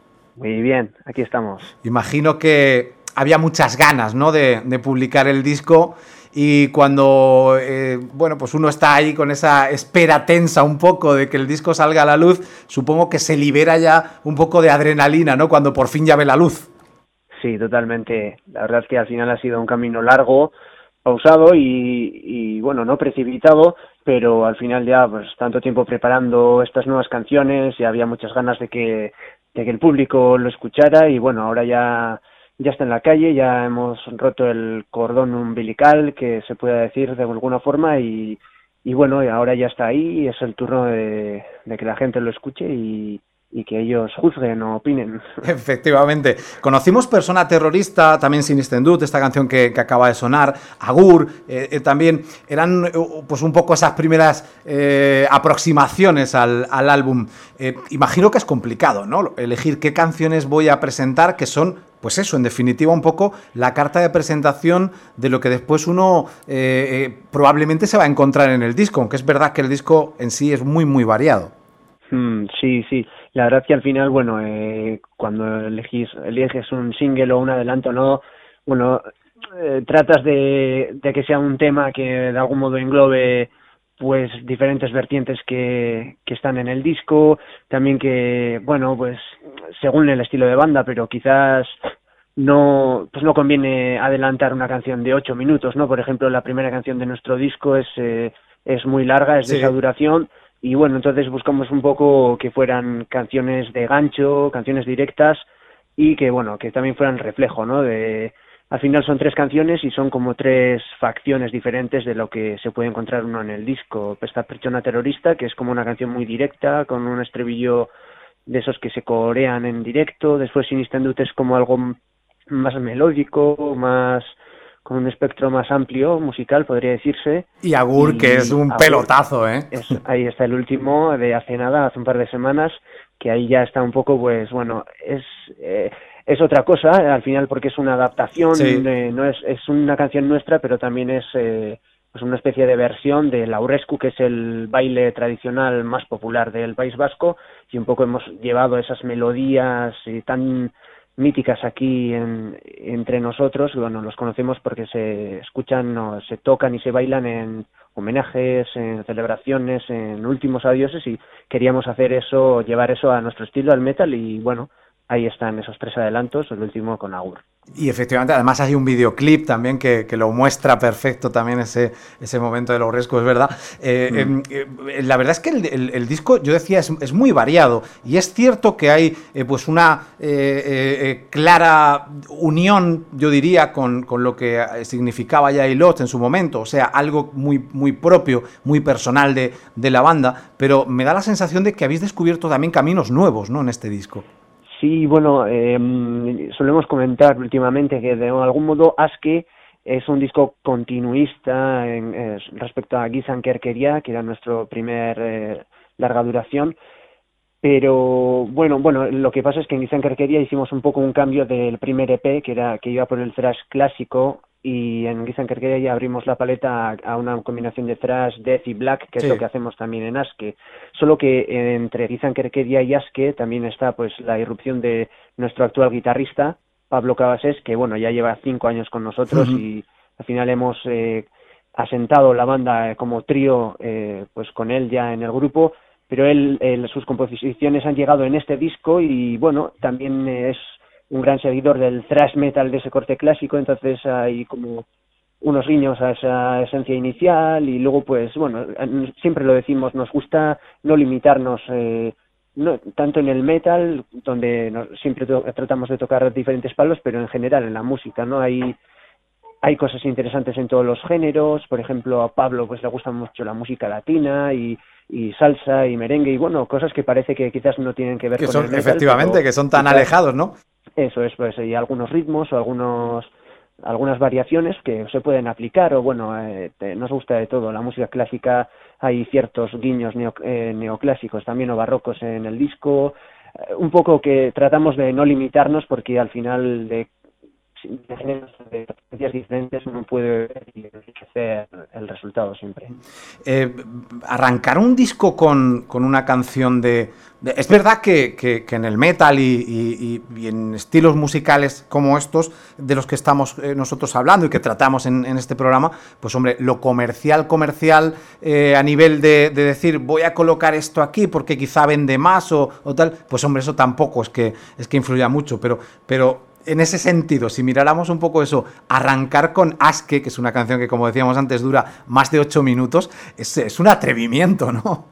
Speaker 7: Muy bien, aquí estamos.
Speaker 1: Imagino que había muchas ganas, ¿no?, de, de publicar el disco, y cuando eh, bueno, pues uno está ahí con esa espera tensa un poco de que el disco salga a la luz, supongo que se libera ya un poco de adrenalina, ¿no?, cuando por fin ya ve la luz.
Speaker 7: Sí, totalmente. La verdad es que al final ha sido un camino largo, pausado y, y bueno, no precipitado, pero al final ya pues tanto tiempo preparando estas nuevas canciones y había muchas ganas de que, de que el público lo escuchara y bueno, ahora ya, ya está en la calle, ya hemos roto el cordón umbilical, que se pueda decir de alguna forma, y, y bueno, y ahora ya está ahí y es el turno de, de que la gente lo escuche y, y que ellos juzguen o opinen.
Speaker 1: Efectivamente. Conocimos Persona Terrorista, también Sinistendut, esta canción que, que acaba de sonar, Agur, eh, eh, también eran eh, pues un poco esas primeras eh, aproximaciones al, al álbum. Eh, imagino que es complicado, ¿no?, elegir qué canciones voy a presentar, que son, pues eso, en definitiva, un poco la carta de presentación de lo que después uno eh, eh, probablemente se va a encontrar en el disco, aunque es verdad que el disco en sí es muy, muy variado.
Speaker 7: Mm, sí, sí. La verdad que al final, bueno, eh, cuando elegís, eliges un single o un adelanto, no, bueno, eh, tratas de, de que sea un tema que de algún modo englobe pues diferentes vertientes que, que están en el disco, también que, bueno, pues según el estilo de banda, pero quizás no, pues no conviene adelantar una canción de ocho minutos, ¿no? Por ejemplo, la primera canción de nuestro disco es, eh, es muy larga, es de
Speaker 1: Sí.
Speaker 7: esa duración. Y bueno, entonces buscamos un poco que fueran canciones de gancho, canciones directas y que bueno, que también fueran reflejo, ¿no? De, al final son tres canciones y son como tres facciones diferentes de lo que se puede encontrar uno en el disco. Esta Persona Terrorista, que es como una canción muy directa, con un estribillo de esos que se corean en directo. Después Sinistendut es como algo más melódico, más con un espectro más amplio musical, podría decirse.
Speaker 1: Y Agur,
Speaker 7: Y
Speaker 1: que es un
Speaker 7: Agur
Speaker 1: pelotazo, ¿eh?
Speaker 7: es, ahí está el último de hace nada, hace un par de semanas, que ahí ya está un poco, pues bueno, es eh, es otra cosa, al final, porque es una adaptación,
Speaker 1: Sí.
Speaker 7: eh, no es es una canción nuestra, pero también es eh, pues una especie de versión del Laurescu, que es el baile tradicional más popular del País Vasco, y un poco hemos llevado esas melodías eh, tan míticas aquí en, entre nosotros. Bueno, los conocemos porque se escuchan, o se tocan y se bailan en homenajes, en celebraciones, en últimos adioses, y queríamos hacer eso, llevar eso a nuestro estilo, al metal, y bueno, ahí están esos tres adelantos, el último con Agur.
Speaker 1: Y efectivamente, además hay un videoclip también que, que lo muestra perfecto también ese, ese momento de Laurescu, es verdad. Eh,
Speaker 7: Mm.
Speaker 1: eh, eh, la verdad es que el, el- el disco, yo decía, es, es muy variado. Y es cierto que hay eh, pues una eh, eh, eh, clara unión, yo diría, con, con lo que eh, significaba ya Ilot en su momento. O sea, algo muy, muy propio, muy personal de, de la banda. Pero me da la sensación de que habéis descubierto también caminos nuevos, ¿no?, en este disco.
Speaker 7: Sí, bueno, eh, solemos comentar últimamente que de algún modo Aske es un disco continuista en, eh, respecto a Gizankerkeria, que era nuestro primer eh, larga duración, pero bueno, bueno, lo que pasa es que en Gizankerkeria hicimos un poco un cambio del primer E P, que era que iba por el thrash clásico, y en Gizankerkeria ya abrimos la paleta a, a una combinación de thrash, death y black, que
Speaker 1: Sí.
Speaker 7: es lo que hacemos también en Aske. Solo que eh, entre Gizankerkeria y Aske también está pues la irrupción de nuestro actual guitarrista, Pablo Cabasés, que bueno, ya lleva cinco años con nosotros.
Speaker 1: Ujú.
Speaker 7: Y al final hemos eh, asentado la banda eh, como trío, eh, pues con él ya en el grupo, pero él, él, sus composiciones han llegado en este disco y bueno, también es un gran seguidor del thrash metal de ese corte clásico, entonces hay como unos guiños a esa esencia inicial y luego pues bueno, siempre lo decimos, nos gusta no limitarnos eh, no tanto en el metal, donde nos, siempre to- tratamos de tocar diferentes palos, pero en general en la música, ¿no? Hay hay cosas interesantes en todos los géneros. Por ejemplo, a Pablo pues le gusta mucho la música latina y, y salsa y merengue y bueno, cosas que parece que quizás no tienen que ver
Speaker 1: Que
Speaker 7: con
Speaker 1: son,
Speaker 7: el metal,
Speaker 1: efectivamente,
Speaker 7: pero
Speaker 1: que son tan
Speaker 7: quizás-
Speaker 1: alejados, ¿no?
Speaker 7: Eso es, pues, y algunos ritmos o algunos algunas variaciones que se pueden aplicar o bueno, eh, te- nos gusta de todo. La música clásica, hay ciertos guiños neo- eh, neoclásicos también o barrocos en el disco, eh, un poco que tratamos de no limitarnos porque al final de de géneros, de experiencias diferentes uno puede ver y enriquecer el resultado siempre.
Speaker 1: Eh, arrancar un disco con, con una canción de... de- es verdad que, que- que en el metal y, y- y en estilos musicales como estos, de los que estamos eh, nosotros hablando y que tratamos en, en este programa, pues hombre, lo comercial, comercial, eh, a nivel de, de decir voy a colocar esto aquí porque quizá vende más o, o tal, pues hombre, eso tampoco es que, es que influya mucho, pero... pero en ese sentido, si miráramos un poco eso, arrancar con Aske, que es una canción que, como decíamos antes, dura más de ocho minutos, es, es un atrevimiento, ¿no?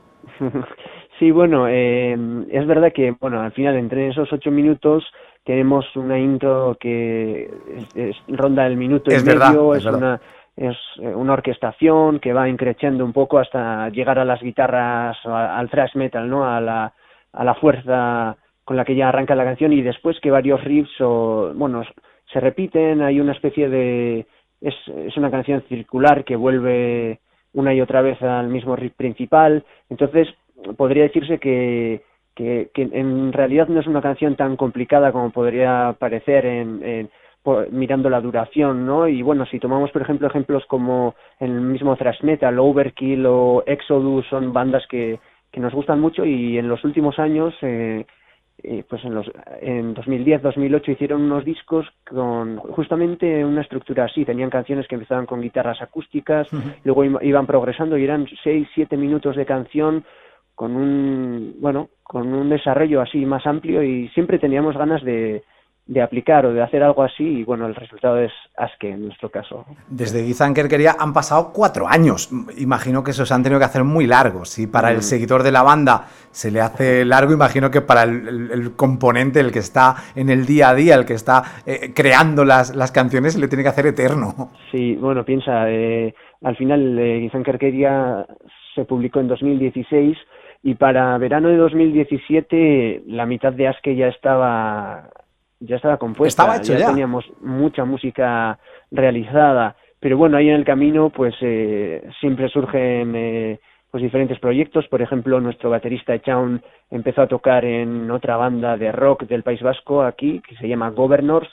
Speaker 7: Sí, bueno, eh, es verdad que, bueno, al final entre esos ocho minutos tenemos una intro que es- es- ronda el minuto
Speaker 1: Es
Speaker 7: y
Speaker 1: verdad,
Speaker 7: medio,
Speaker 1: es
Speaker 7: es,
Speaker 1: verdad.
Speaker 7: una es eh, una orquestación que va increciendo un poco hasta llegar a las guitarras, a- al thrash metal, ¿no? A la, a la fuerza con la que ya arranca la canción y después que varios riffs o, bueno, se repiten, hay una especie de... es, es una canción circular que vuelve una y otra vez al mismo riff principal, entonces podría decirse que, que, que en realidad no es una canción tan complicada como podría parecer en, en por- mirando la duración, ¿no? Y bueno, si tomamos por ejemplo ejemplos como en el mismo thrash metal, Overkill o Exodus, son bandas que, que nos gustan mucho y en los últimos años eh, eh, pues en los en dos mil diez, dos mil ocho hicieron unos discos con justamente una estructura así, tenían canciones que empezaban con guitarras acústicas,
Speaker 1: Ujú.
Speaker 7: luego im- iban progresando y eran seis, siete minutos de canción con un, bueno, con un desarrollo así más amplio y siempre teníamos ganas de, de aplicar o de hacer algo así y bueno, el resultado es Aske en nuestro caso.
Speaker 1: Desde Gizanker quería han pasado cuatro años. Imagino que esos han tenido que hacer muy largos. Si para el
Speaker 7: Mm.
Speaker 1: seguidor de la banda se le hace largo, imagino que para el, el- el componente, el que está en el día a día, el que está eh, creando las, las canciones, se le tiene que hacer eterno.
Speaker 7: Sí, bueno, piensa, eh, al final eh, Gizankerkeria se publicó en dos mil dieciséis y para verano de dos mil diecisiete la mitad de Aske ya estaba ya estaba compuesta,
Speaker 1: Estaba hecho ya.
Speaker 7: teníamos mucha música realizada, pero bueno, ahí en el camino pues eh, siempre surgen eh, pues diferentes proyectos, por ejemplo nuestro baterista Echaun empezó a tocar en otra banda de rock del País Vasco aquí, que se llama Governors,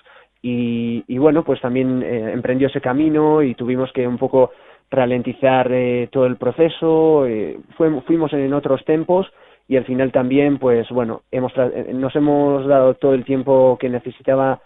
Speaker 7: y, y bueno, pues también eh, emprendió ese camino y tuvimos que un poco ralentizar eh, todo el proceso, eh, fue- fuimos en otros tempos y al final también, pues bueno, hemos tra- eh, nos hemos dado todo el tiempo que necesitaba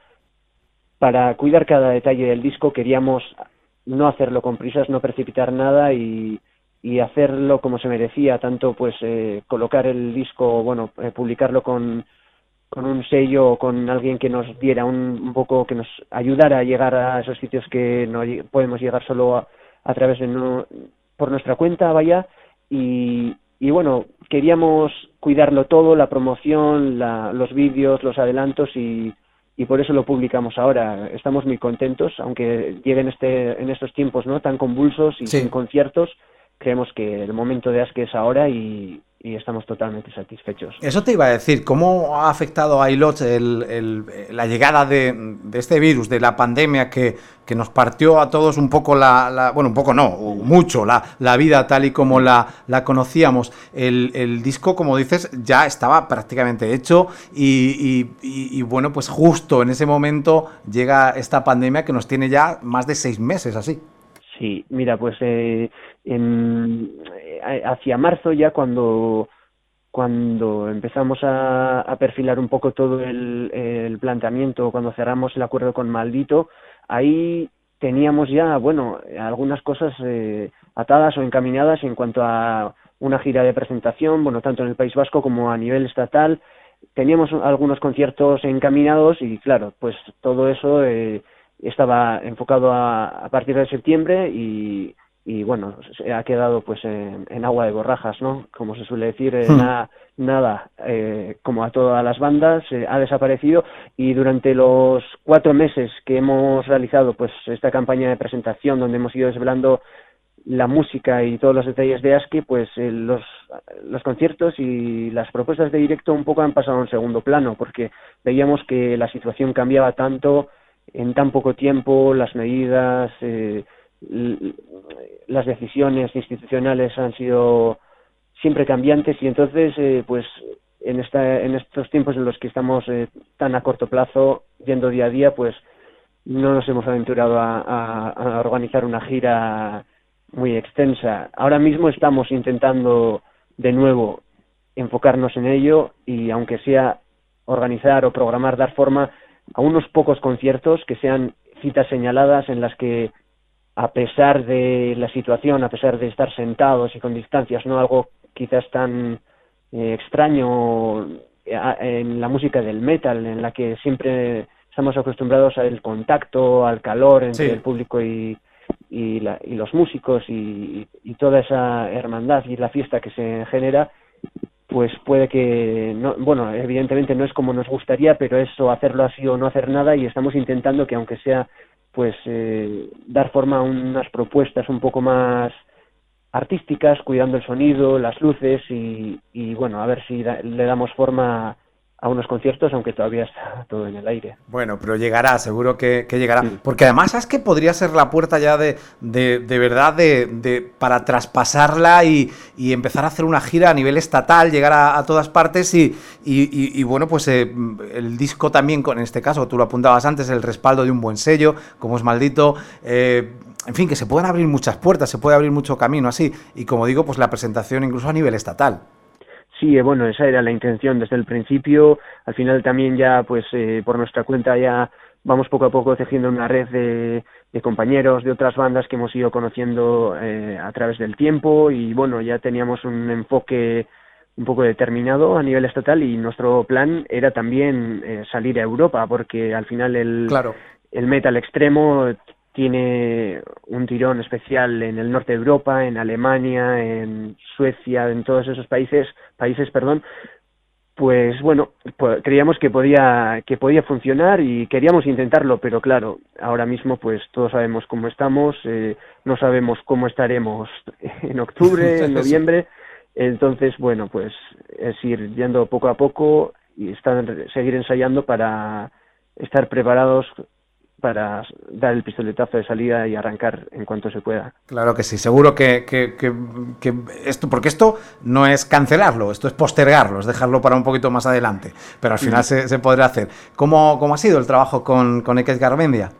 Speaker 7: para cuidar cada detalle del disco, queríamos no hacerlo con prisas, no precipitar nada y, y hacerlo como se merecía, tanto pues eh, colocar el disco, bueno, eh, publicarlo con con un sello o con alguien que nos diera un, un poco, que nos ayudara a llegar a esos sitios que no lle- podemos llegar solo a, a través de no, por nuestra cuenta, vaya, y, y bueno, queríamos cuidarlo todo, la promoción, la, los vídeos, los adelantos y, y por eso lo publicamos ahora. Estamos muy contentos, aunque lleguen este, en estos tiempos no tan convulsos y
Speaker 1: Sí.
Speaker 7: sin conciertos, creemos que el momento de Aske es ahora y, y estamos totalmente satisfechos.
Speaker 1: Eso te iba a decir, ¿cómo ha afectado a Ilots el, el- la llegada de, de este virus, de la pandemia que, que nos partió a todos un poco la, la- bueno, un poco no, mucho la, la vida tal y como la, la conocíamos? El, el disco, como dices, ya estaba prácticamente hecho y, y- y- y, bueno, pues justo en ese momento llega esta pandemia que nos tiene ya más de seis meses así.
Speaker 7: Sí, mira, pues eh, en, eh, hacia marzo ya cuando cuando empezamos a, a perfilar un poco todo el, el planteamiento, cuando cerramos el acuerdo con Maldito, ahí teníamos ya, bueno, algunas cosas eh, atadas o encaminadas en cuanto a una gira de presentación, bueno, tanto en el País Vasco como a nivel estatal. Teníamos algunos conciertos encaminados y claro, pues todo eso eh, estaba enfocado a, a partir de septiembre y, y bueno, se ha quedado pues en, en agua de borrajas, ¿no? Como se suele decir, eh,
Speaker 1: Hmm.
Speaker 7: nada, nada eh, como a todas las bandas, eh, ha desaparecido, y durante los cuatro meses que hemos realizado pues esta campaña de presentación, donde hemos ido desvelando la música y todos los detalles de ASCII, pues eh, los, los conciertos y las propuestas de directo un poco han pasado a un segundo plano, porque veíamos que la situación cambiaba tanto en tan poco tiempo, las medidas, eh, l- las decisiones institucionales han sido siempre cambiantes, y entonces pues, eh, pues en esta en estos tiempos en los que estamos eh, tan a corto plazo, yendo día a día, pues no nos hemos aventurado a, a, a organizar una gira muy extensa. Ahora mismo estamos intentando de nuevo enfocarnos en ello, y aunque sea organizar o programar, dar forma a unos pocos conciertos que sean citas señaladas en las que, a pesar de la situación, a pesar de estar sentados y con distancias, no algo quizás tan eh, extraño eh, en la música del metal, en la que siempre estamos acostumbrados al contacto, al calor entre
Speaker 1: Sí.
Speaker 7: el público y, y, la, y los músicos, y, y toda esa hermandad y la fiesta que se genera, pues puede que, no, bueno, evidentemente no es como nos gustaría, pero eso, hacerlo así o no hacer nada, y estamos intentando que, aunque sea, pues eh, dar forma a unas propuestas un poco más artísticas, cuidando el sonido, las luces, y, y bueno, a ver si da, le damos forma a unos conciertos, aunque todavía está todo en el aire.
Speaker 1: Bueno, pero llegará, seguro que, que llegará.
Speaker 7: Sí.
Speaker 1: Porque además es que podría ser la puerta ya de, de, de verdad de, de para traspasarla y, y empezar a hacer una gira a nivel estatal, llegar a, a todas partes y, y, y, y bueno, pues eh, el disco también, con en este caso, tú lo apuntabas antes, el respaldo de un buen sello, como es Maldito, eh, en fin, que se pueden abrir muchas puertas, se puede abrir mucho camino así, y como digo, pues la presentación incluso a nivel estatal.
Speaker 7: Sí, eh, bueno, esa era la intención desde el principio. Al final también ya, pues eh, por nuestra cuenta ya vamos poco a poco tejiendo una red de, de compañeros de otras bandas que hemos ido conociendo eh, a través del tiempo, y bueno, ya teníamos un enfoque un poco determinado a nivel estatal, y nuestro plan era también eh, salir a Europa, porque al final el,
Speaker 1: Claro.
Speaker 7: el metal extremo tiene un tirón especial en el norte de Europa, en Alemania, en Suecia, en todos esos países, países, perdón. Pues bueno, pues creíamos que podía que podía funcionar y queríamos intentarlo, pero claro, ahora mismo pues todos sabemos cómo estamos, eh, no sabemos cómo estaremos en octubre, en noviembre, entonces bueno, pues es ir yendo poco a poco y estar, seguir ensayando para estar preparados para dar el pistoletazo de salida y arrancar en cuanto se pueda.
Speaker 1: Claro que sí, seguro que, que, que, que esto, porque esto no es cancelarlo, esto es postergarlo, es dejarlo para un poquito más adelante, pero al final mm. se, se podrá hacer. ¿Cómo, cómo ha sido el trabajo con, con Ekaiz Garmendia?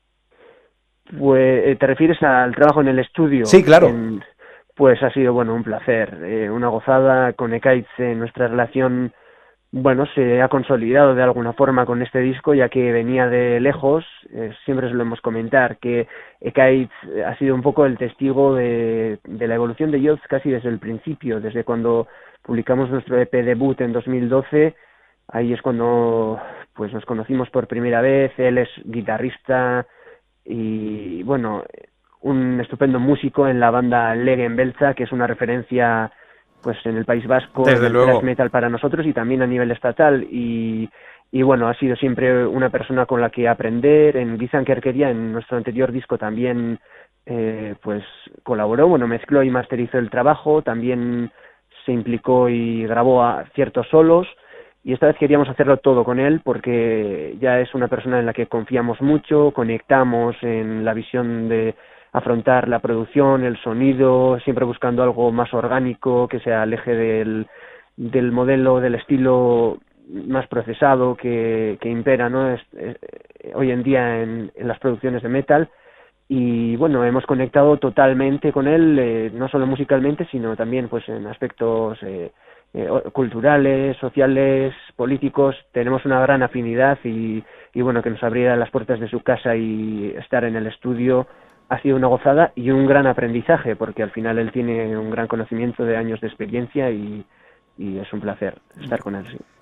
Speaker 7: Pues, ¿te refieres al trabajo en el estudio?
Speaker 1: Sí, claro.
Speaker 7: En, pues ha sido, bueno, un placer, eh, una gozada con Ekaiz. En nuestra relación, bueno, se ha consolidado de alguna forma con este disco, ya que venía de lejos. Eh, siempre solemos comentar que Ekaiz ha sido un poco el testigo de, de la evolución de Yoz casi desde el principio, desde cuando publicamos nuestro E P debut en dos mil doce. Ahí es cuando pues nos conocimos por primera vez. Él es guitarrista y, bueno, un estupendo músico en la banda Legen Beltza, que es una referencia pues en el País Vasco,
Speaker 1: desde
Speaker 7: en el
Speaker 1: luego
Speaker 7: thrash metal para nosotros y también a nivel estatal, y, y bueno, ha sido siempre una persona con la que aprender. En Gizankerkeria, en nuestro anterior disco, también eh, pues colaboró, bueno, mezcló y masterizó el trabajo, también se implicó y grabó a ciertos solos, y esta vez queríamos hacerlo todo con él porque ya es una persona en la que confiamos mucho, conectamos en la visión de afrontar la producción, el sonido, siempre buscando algo más orgánico, que se aleje del, del modelo, del estilo más procesado que, que impera, ¿no? Es, es, hoy en día en, en las producciones de metal. Y bueno, hemos conectado totalmente con él, eh, no solo musicalmente, sino también pues en aspectos eh, eh, culturales, sociales, políticos. Tenemos una gran afinidad y, y bueno, que nos abriera las puertas de su casa y estar en el estudio ha sido una gozada y un gran aprendizaje, porque al final él tiene un gran conocimiento de años de experiencia y, y es un placer estar con él, sí.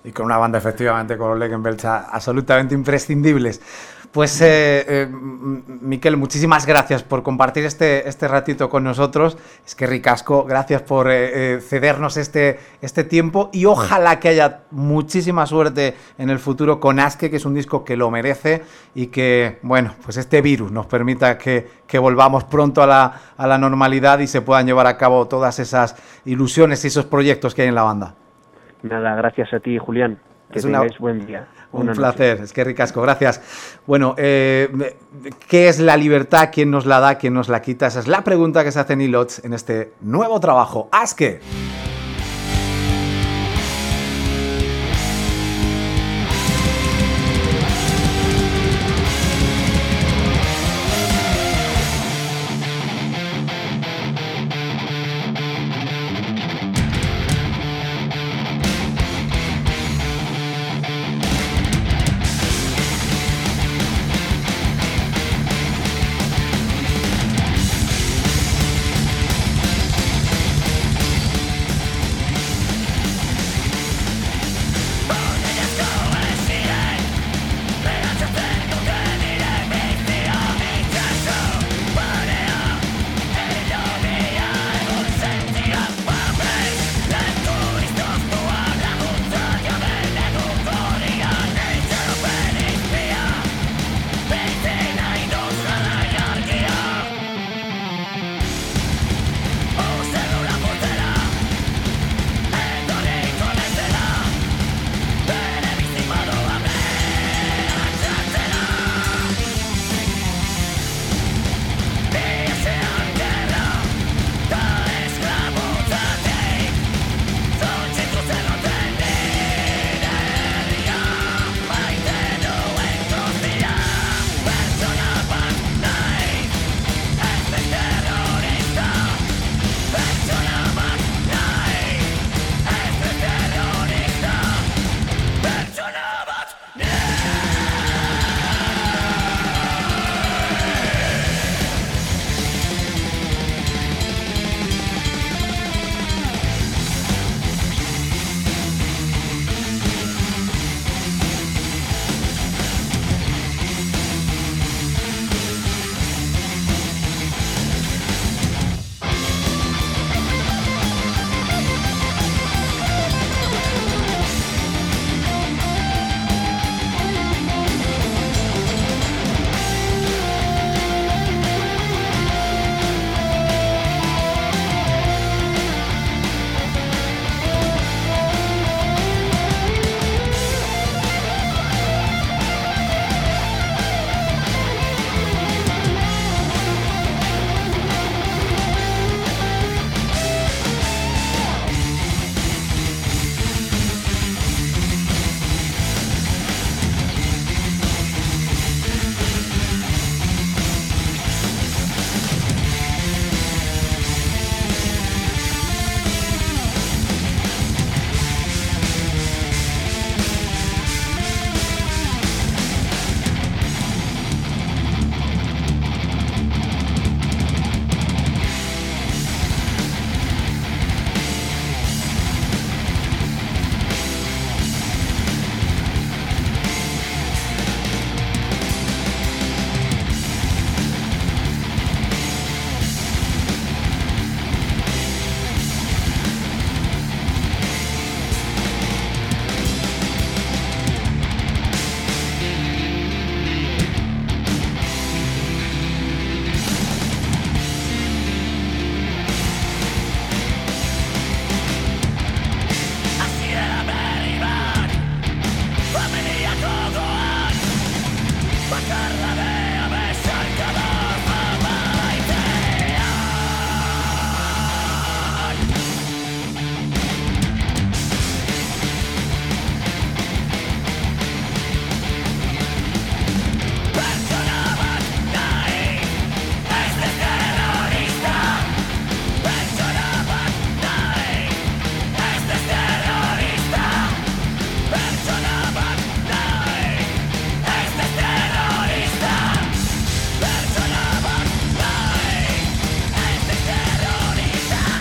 Speaker 1: Y con una banda, efectivamente, con Oleg en Belcha, absolutamente imprescindibles. Pues, eh, eh, Miquel, muchísimas gracias por compartir este, este ratito con nosotros. Es que ricasco, gracias por eh, eh, cedernos este, este tiempo y ojalá que haya muchísima suerte en el futuro con Aske, que es un disco que lo merece y que, bueno, pues este virus nos permita que, que volvamos pronto a la, a la normalidad y se puedan llevar a cabo todas esas ilusiones y esos proyectos que hay en la banda.
Speaker 7: Nada, gracias a ti, Julián. Que
Speaker 1: Es una-
Speaker 7: tengáis buen día.
Speaker 1: Un
Speaker 7: Buenas
Speaker 1: placer, es que ricasco, gracias. Bueno, eh, ¿qué es la libertad? ¿Quién nos la da? ¿Quién nos la quita? Esa es la pregunta que se hace Nilots en este nuevo trabajo. Aske.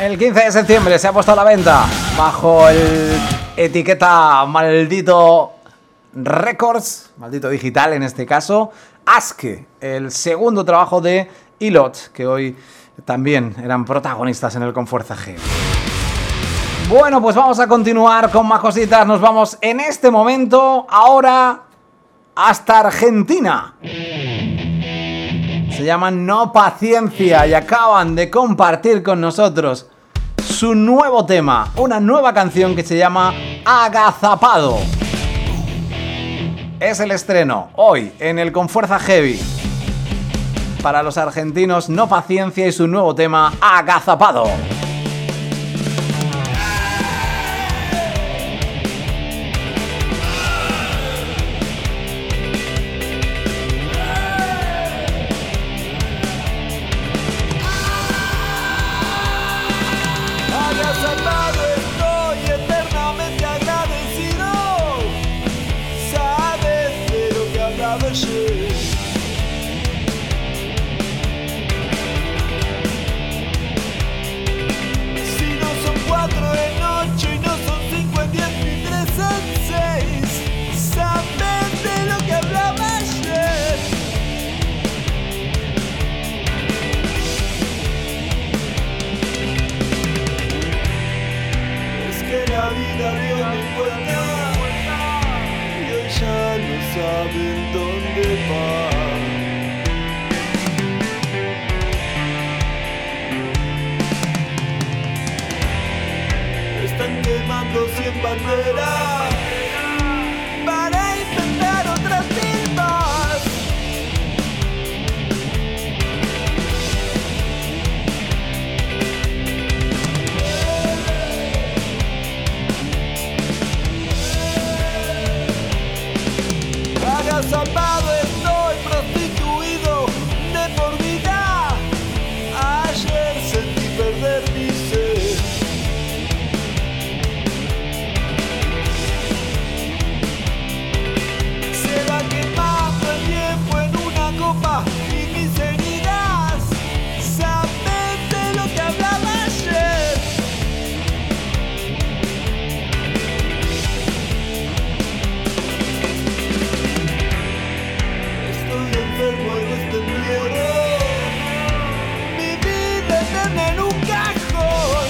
Speaker 1: El quince de septiembre se ha puesto a la venta bajo el etiqueta Maldito Records, Maldito Digital en este caso, Aske, el segundo trabajo de Ilot, que hoy también eran protagonistas en el Confuerza G. Bueno, pues vamos a continuar con más cositas. Nos vamos en este momento, ahora, hasta Argentina. Se llaman No Paciencia y acaban de compartir con nosotros su nuevo tema, una nueva canción que se llama Agazapado. Es el estreno hoy en el Confuerza Heavy. Para los argentinos, No Paciencia y su nuevo tema Agazapado.
Speaker 6: Agazapado estoy eternamente agradecido. Sabes de lo que hablaba ayer. Si no son cuatro en ocho y no son cinco en diez ni tres en seis, sabes de lo que hablaba ayer. Es que la vida dio mi vuelta y hoy ya no saben dónde va. Están quemando cien banderas para intentar otras mil más. Agazapado estoy, prostituido de por vida. Ayer sentí perder mi ser. Se va quemando el tiempo en una copa y mis heridas saben de lo que hablaba ayer. Estoy enfermo en este entierro. Mi vida eterna en un cajón.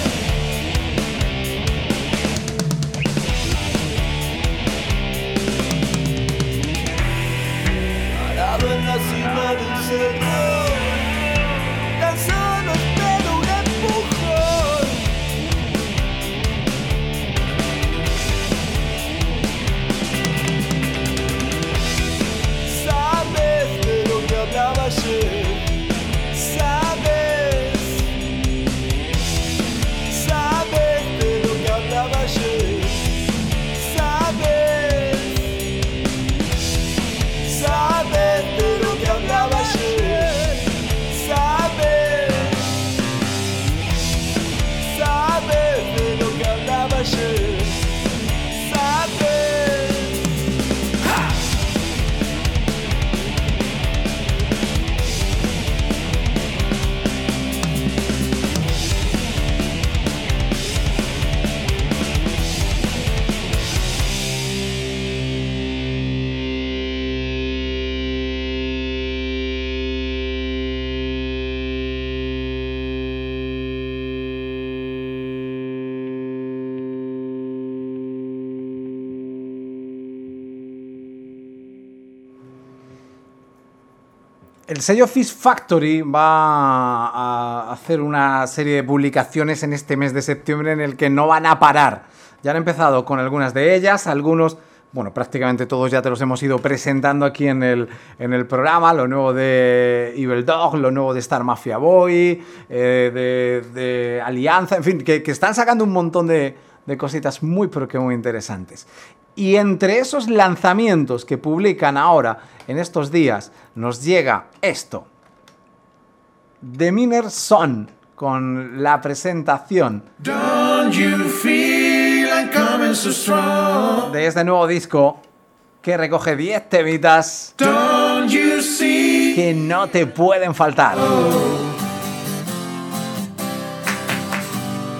Speaker 6: Parado en la cima del cerro, tan solo espero un empujón. Sabes de lo que hablaba ayer. Sabes, sabes de lo que hablaba ayer. Sabes, sabes de lo que hablaba ayer. Sabes, sabes de lo que hablaba ayer. Sabes. ¡Ja!
Speaker 1: El sello Fish Factory va a hacer una serie de publicaciones en este mes de septiembre en el que no van a parar. Ya han empezado con algunas de ellas, algunos, bueno, prácticamente todos ya te los hemos ido presentando aquí en el, en el programa, lo nuevo de Evil Dog, lo nuevo de Star Mafia Boy, eh, de, de Alianza, en fin, que, que están sacando un montón de, de cositas muy, pero que muy interesantes. Y entre esos lanzamientos que publican ahora, en estos días, nos llega esto. The Miner Son, con la presentación
Speaker 3: Don't you feel I'm coming so strong?
Speaker 1: de este nuevo disco que recoge diez temitas
Speaker 3: Don't you see?
Speaker 1: que no te pueden faltar.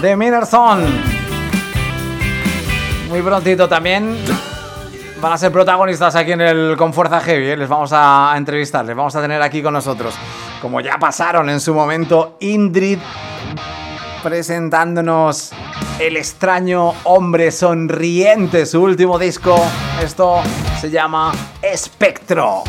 Speaker 1: de Minnerson. Muy prontito también van a ser protagonistas aquí en el Con Fuerza Heavy, ¿eh? Les vamos a entrevistar, les vamos a tener aquí con nosotros. Como ya pasaron en su momento Indrid, presentándonos El extraño hombre sonriente, su último disco. Esto se llama Espectro.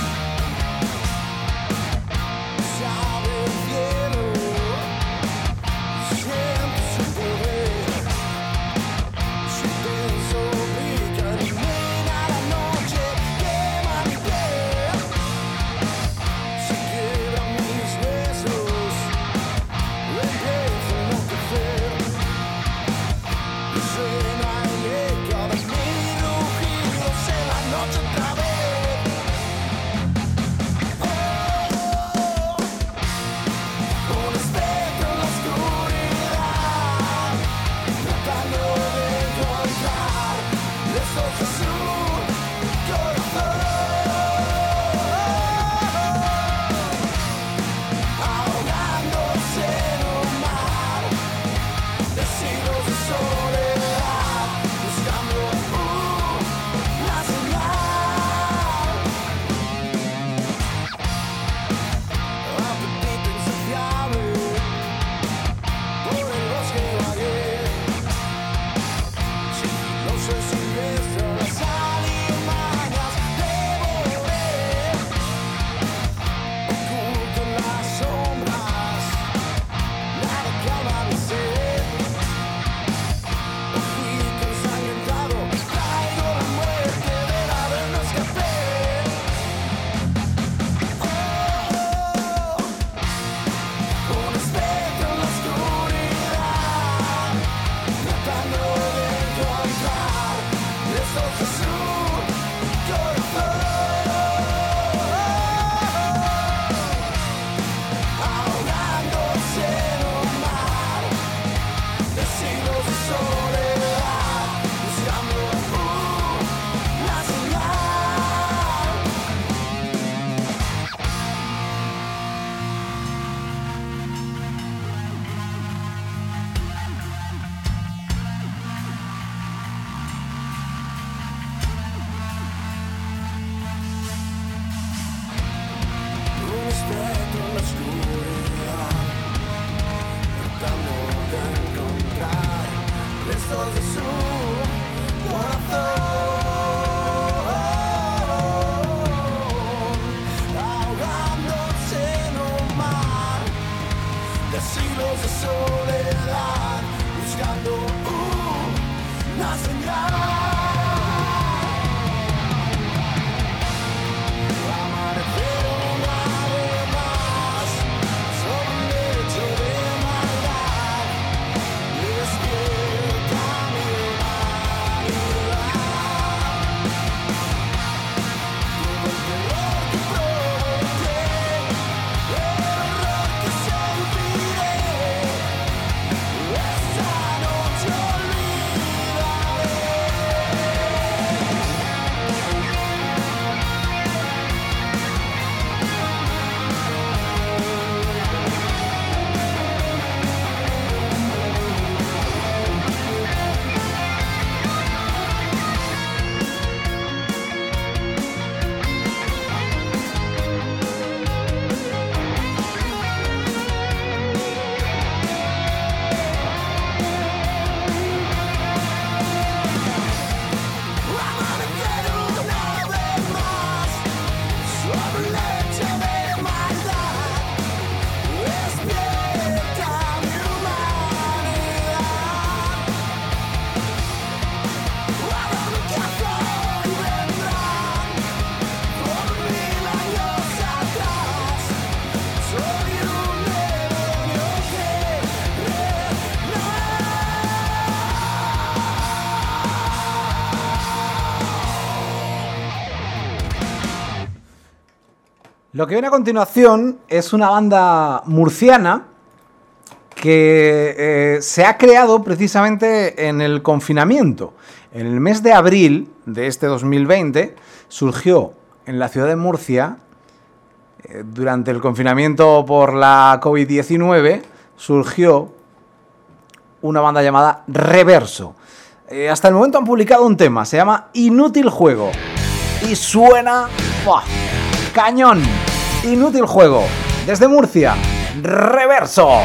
Speaker 1: Lo que viene a continuación es una banda murciana que eh, se ha creado precisamente en el confinamiento. En el mes de abril de este dos mil veinte surgió en la ciudad de Murcia, eh, durante el confinamiento por la COVID diecinueve, surgió una banda llamada Reverso. Eh, hasta el momento han publicado un tema, se llama Inútil Juego. Y suena... ¡buah! ¡Cañón! Inútil Juego. Desde Murcia, Reverso.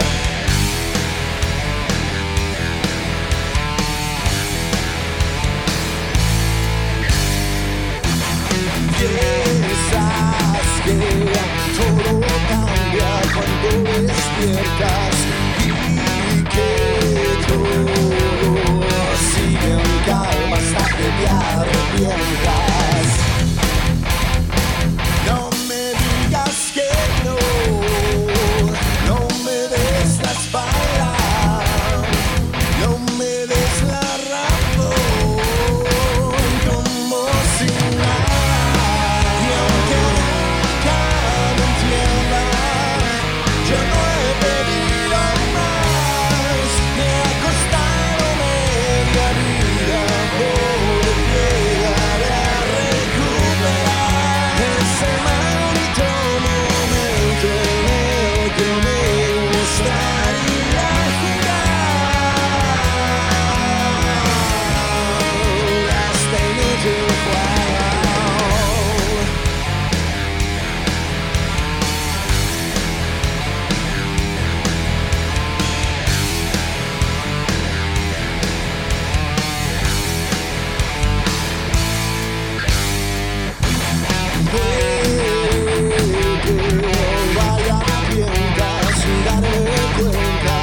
Speaker 3: Piensas que todo cambia cuando despiertas y que todo sigue en calma hasta que te arrepientas. No me digas que no, no me des la espalda, no me des la razón, como si nada. Y aunque nunca me entiendas, yo no he pedido más. Me ha costado media vida por llegar a recuperar ese maldito momento en el que me gustaría jugar hasta inútil juego. Vaya a tiendas sin darme cuenta,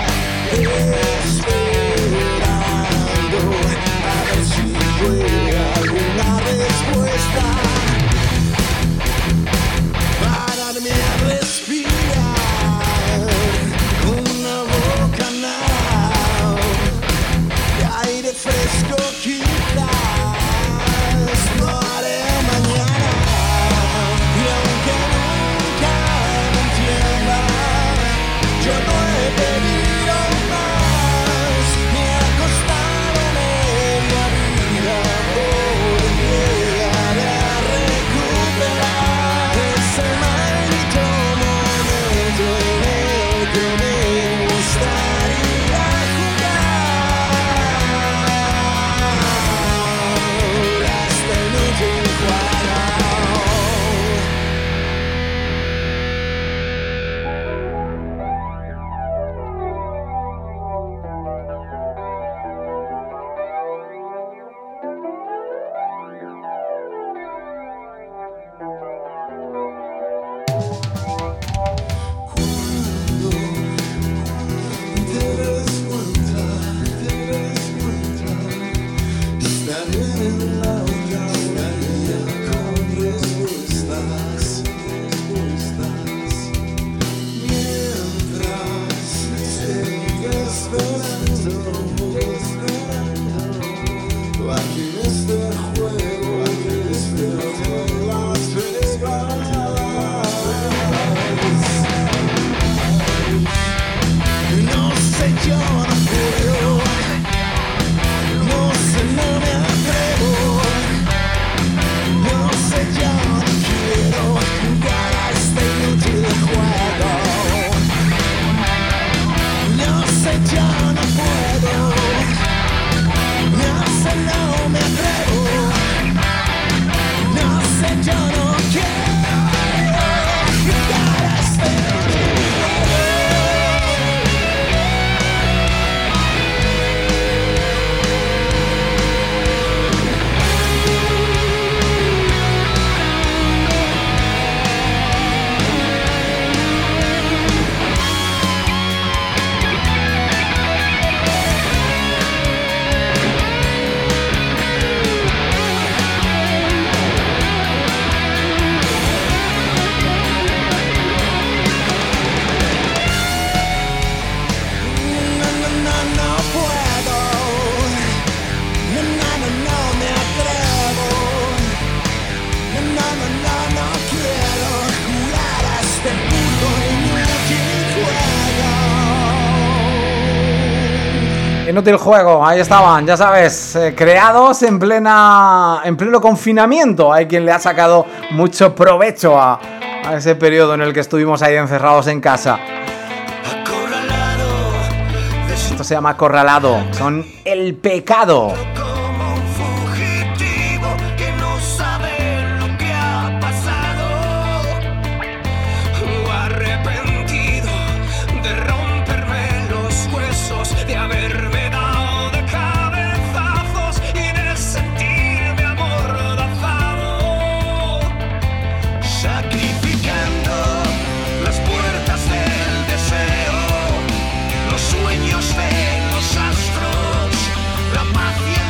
Speaker 3: esperando a ver si llega alguna respuesta. Pararme a respirar una bocanada de aire fresco, quizás lo haré mañana. Y aunque nunca me entienda, yo no he pedido más. Me ha costado media vida por llegar a recuperar ese maldito momento en el que me gustaría jugar hasta inútil juego. Te das cuenta, te das cuenta, están en la otra orilla con respuestas, respuestas. Mientras sigue esperando, esperando, aquí en este juego, aquí en este hotel Las Vegas. No sé, yo no puedo, no sé, no me atrevo, no sé, yo no quiero jugar a este inútil juego. No sé, yo no puedo, no sé, no me atrevo, no sé, yo no quiero jugar a este inútil juego. No, no, no, no puedo, no, no, no, no me atrevo, no, no, no, no, no quiero jugar a este puto inútil juego.
Speaker 1: Inútil Juego, ahí estaban, ya sabes, eh, creados en plena en pleno confinamiento. Hay quien le ha sacado mucho provecho a, a ese periodo en el que estuvimos ahí encerrados en casa.
Speaker 3: Acorralado, desde
Speaker 1: Esto se llama Acorralado. Son El Pecado.
Speaker 3: Como un fugitivo que no sabe lo que ha pasado, o arrepentido de romperme los huesos, de haberme dado de cabezazos y de sentirme amordazado, sacrificando las puertas del deseo, los sueños de los astros, la paz y el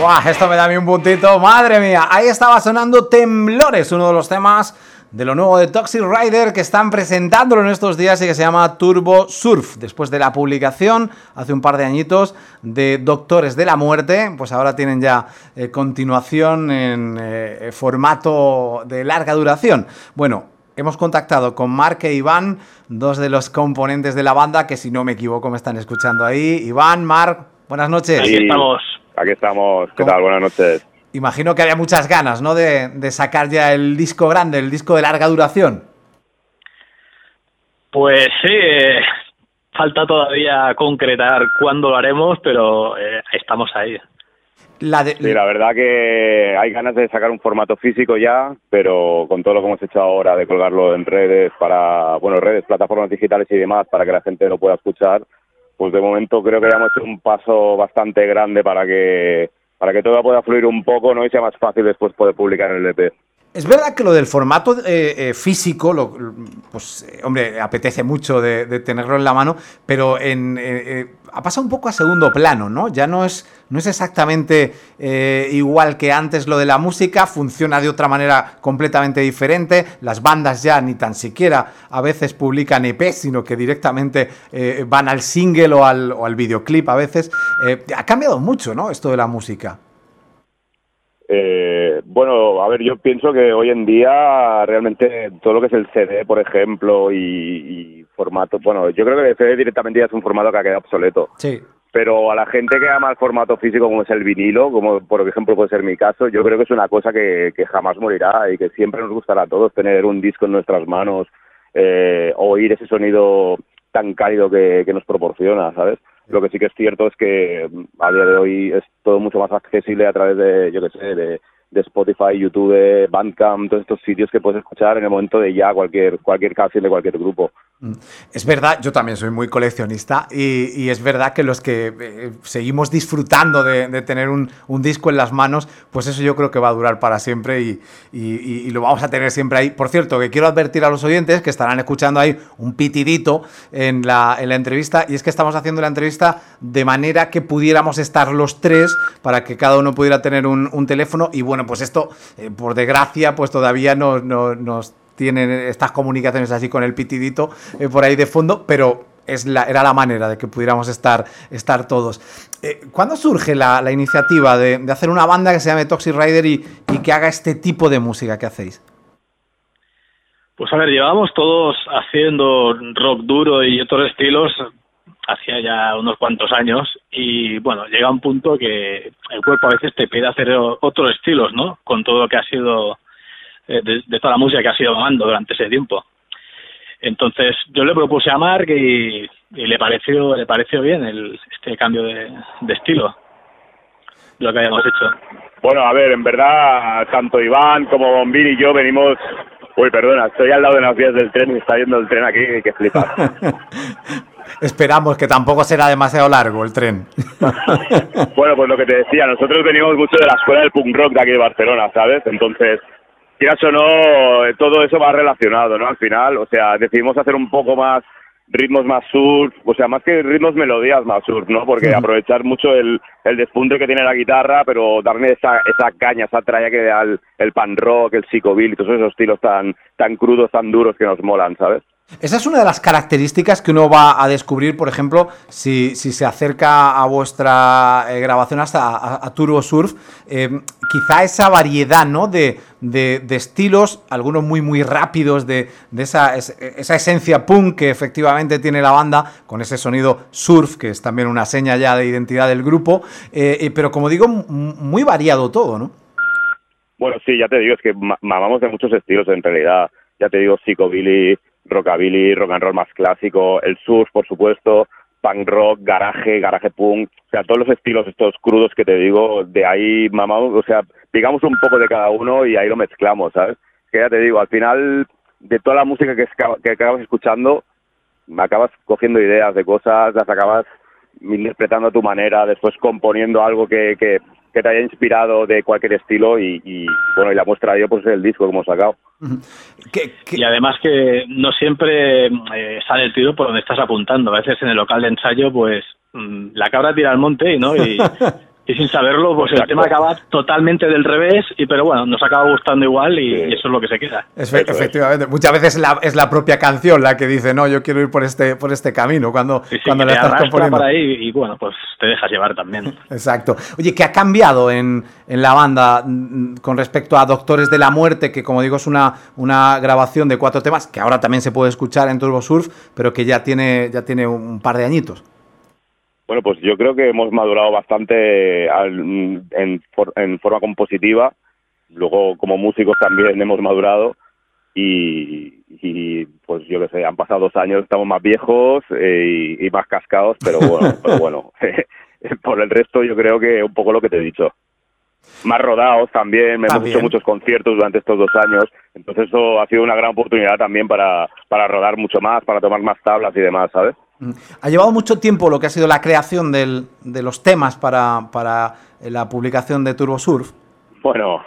Speaker 1: ¡Buah! Esto me da a mí un puntito. ¡Madre mía! Ahí estaba sonando Temblores, uno de los temas de lo nuevo de Toxic Rider que están presentándolo en estos días y que se llama Turbo Surf. Después de la publicación hace un par de añitos de Doctores de la Muerte, pues ahora tienen ya eh, continuación en eh, formato de larga duración. Bueno, hemos contactado con Marc e Iván, dos de los componentes de la banda que, si no me equivoco, me están escuchando ahí. Iván, Marc, buenas noches.
Speaker 8: Aquí estamos. Aquí estamos. ¿Qué tal? Buenas noches.
Speaker 1: Imagino que había muchas ganas, ¿no?, de, de sacar ya el disco grande, el disco de larga duración.
Speaker 9: Pues sí, eh, falta todavía concretar cuándo lo haremos, pero eh, estamos ahí.
Speaker 1: La de...
Speaker 8: Sí, la verdad que hay ganas de sacar un formato físico ya, pero con todo lo que hemos hecho ahora de colgarlo en redes, para, bueno, redes, plataformas digitales y demás, para que la gente lo pueda escuchar, pues de momento creo que ya hemos hecho un paso bastante grande para que para que todo pueda fluir un poco, ¿no?, y sea más fácil después poder publicar en el E P.
Speaker 1: Es verdad que lo del formato eh, eh, físico, lo, pues eh, hombre, apetece mucho de, de tenerlo en la mano, pero en, eh, eh, ha pasado un poco a segundo plano, ¿no? Ya no es, no es exactamente eh, igual que antes lo de la música, funciona de otra manera completamente diferente, las bandas ya ni tan siquiera a veces publican E P, sino que directamente eh, van al single o al, o al videoclip a veces. Eh, ha cambiado mucho, ¿no?, esto de la música.
Speaker 8: Eh, bueno, a ver, yo pienso que hoy en día realmente todo lo que es el C D, por ejemplo, y, y formato, bueno, yo creo que el C D directamente ya es un formato que ha quedado obsoleto.
Speaker 1: Sí.
Speaker 8: Pero a la gente que ama el formato físico como es el vinilo, como por ejemplo puede ser mi caso, yo creo que es una cosa que, que jamás morirá y que siempre nos gustará a todos tener un disco en nuestras manos, eh, oír ese sonido tan cálido que, que nos proporciona, ¿sabes? Lo que sí que es cierto es que a día de hoy es todo mucho más accesible a través de, yo qué sé, de, de Spotify, YouTube, Bandcamp, todos estos sitios que puedes escuchar en el momento de ya cualquier cualquier canción de cualquier grupo.
Speaker 1: Es verdad, yo también soy muy coleccionista y, y es verdad que los que eh, seguimos disfrutando de, de tener un, un disco en las manos, pues eso yo creo que va a durar para siempre y, y, y lo vamos a tener siempre ahí. Por cierto, que quiero advertir a los oyentes que estarán escuchando ahí un pitidito en la, en la entrevista, y es que estamos haciendo la entrevista de manera que pudiéramos estar los tres para que cada uno pudiera tener un, un teléfono, y bueno, pues esto, eh, por desgracia, pues todavía no, no, nos tienen estas comunicaciones así con el pitidito eh, por ahí de fondo, pero es la, era la manera de que pudiéramos estar, estar todos. Eh, ¿Cuándo surge la, la iniciativa de, de hacer una banda que se llame Toxic Rider y, y que haga este tipo de música que hacéis?
Speaker 9: Pues a ver, llevamos todos haciendo rock duro y otros estilos hacía ya unos cuantos años, y bueno, llega un punto que el cuerpo a veces te pide hacer otros estilos, ¿no?, con todo lo que ha sido De, de toda la música que ha sido mamando durante ese tiempo. Entonces yo le propuse a Marc y, y le pareció le pareció bien el, este cambio de, de estilo, lo que habíamos hecho.
Speaker 8: Bueno, a ver, en verdad, tanto Iván como Bombín y yo venimos... Uy, perdona, estoy al lado de las vías del tren y está yendo el tren aquí, que flipas.
Speaker 1: Esperamos que tampoco será demasiado largo el tren.
Speaker 8: Bueno, pues lo que te decía, nosotros venimos mucho de la escuela del punk rock de aquí de Barcelona, ¿sabes? Entonces, quieras o no, todo eso va relacionado, ¿no? Al final, o sea, decidimos hacer un poco más ritmos más surf, o sea, más que ritmos, melodías más surf, ¿no? Porque uh-huh. aprovechar mucho el, el despunte que tiene la guitarra, pero darle esa esa caña, esa tralla que da el, el pan rock, el psychobilly, todos esos estilos tan tan crudos, tan duros que nos molan, ¿sabes?
Speaker 1: Esa es una de las características que uno va a descubrir, por ejemplo, si, si se acerca a vuestra eh, grabación hasta a, a Turbo Surf, eh, quizá esa variedad, ¿no?, de, de, de estilos, algunos muy muy rápidos, de, de esa, esa esencia punk que efectivamente tiene la banda, con ese sonido surf, que es también una seña ya de identidad del grupo, eh, pero como digo, muy variado todo, ¿no?
Speaker 8: Bueno, sí, ya te digo, es que mamamos de muchos estilos en realidad, ya te digo, psychobilly, rockabilly, rock and roll más clásico, el surf, por supuesto, punk rock, garaje, garaje punk, o sea, todos los estilos estos crudos que te digo, de ahí mamamos, o sea, digamos un poco de cada uno y ahí lo mezclamos, ¿sabes? Que ya te digo, al final, de toda la música que, que acabas escuchando, acabas cogiendo ideas de cosas, las acabas interpretando a tu manera, después componiendo algo que, que, que te haya inspirado de cualquier estilo y, y bueno, y la muestra de ello pues es el disco que hemos sacado.
Speaker 9: ¿Qué, qué? Y además que no siempre eh, sale el tiro por donde estás apuntando. A veces en el local de ensayo, pues mmm, la cabra tira al monte, ¿no? Y, Y sin saberlo, pues
Speaker 8: Exacto.
Speaker 9: el tema acaba totalmente del revés, y pero bueno, nos acaba gustando igual y,
Speaker 8: Sí.
Speaker 9: y eso es lo que se queda.
Speaker 1: Efe-
Speaker 8: Eso es.
Speaker 1: efectivamente. Muchas veces es la, es la propia canción la que dice, no, yo quiero ir por este, por este camino cuando,
Speaker 9: Sí, sí,
Speaker 1: cuando
Speaker 9: que
Speaker 1: la
Speaker 9: te
Speaker 1: estás
Speaker 9: arrastra
Speaker 1: componiendo.
Speaker 9: para ahí y bueno, pues te dejas llevar también.
Speaker 1: Exacto. Oye, ¿qué ha cambiado en, en la banda mm, con respecto a Doctores de la Muerte, que como digo es una, una grabación de cuatro temas, que ahora también se puede escuchar en Turbo Surf, pero que ya tiene, ya tiene un par de añitos?
Speaker 8: Bueno, pues yo creo que hemos madurado bastante al- en, for- en forma compositiva. Luego, como músicos también hemos madurado. Y, y, pues yo qué sé, han pasado dos años, estamos más viejos eh, y, y más cascados, pero bueno, pero bueno. Por el resto yo creo que un poco lo que te he dicho. Más rodados también, hemos
Speaker 1: También.
Speaker 8: hecho muchos conciertos durante estos dos años, entonces eso ha sido una gran oportunidad también para, para rodar mucho más, para tomar más tablas y demás, ¿sabes?
Speaker 1: Mm. Ha llevado mucho tiempo lo que ha sido la creación del, de los temas para, para la publicación de Turbo Surf.
Speaker 8: Bueno,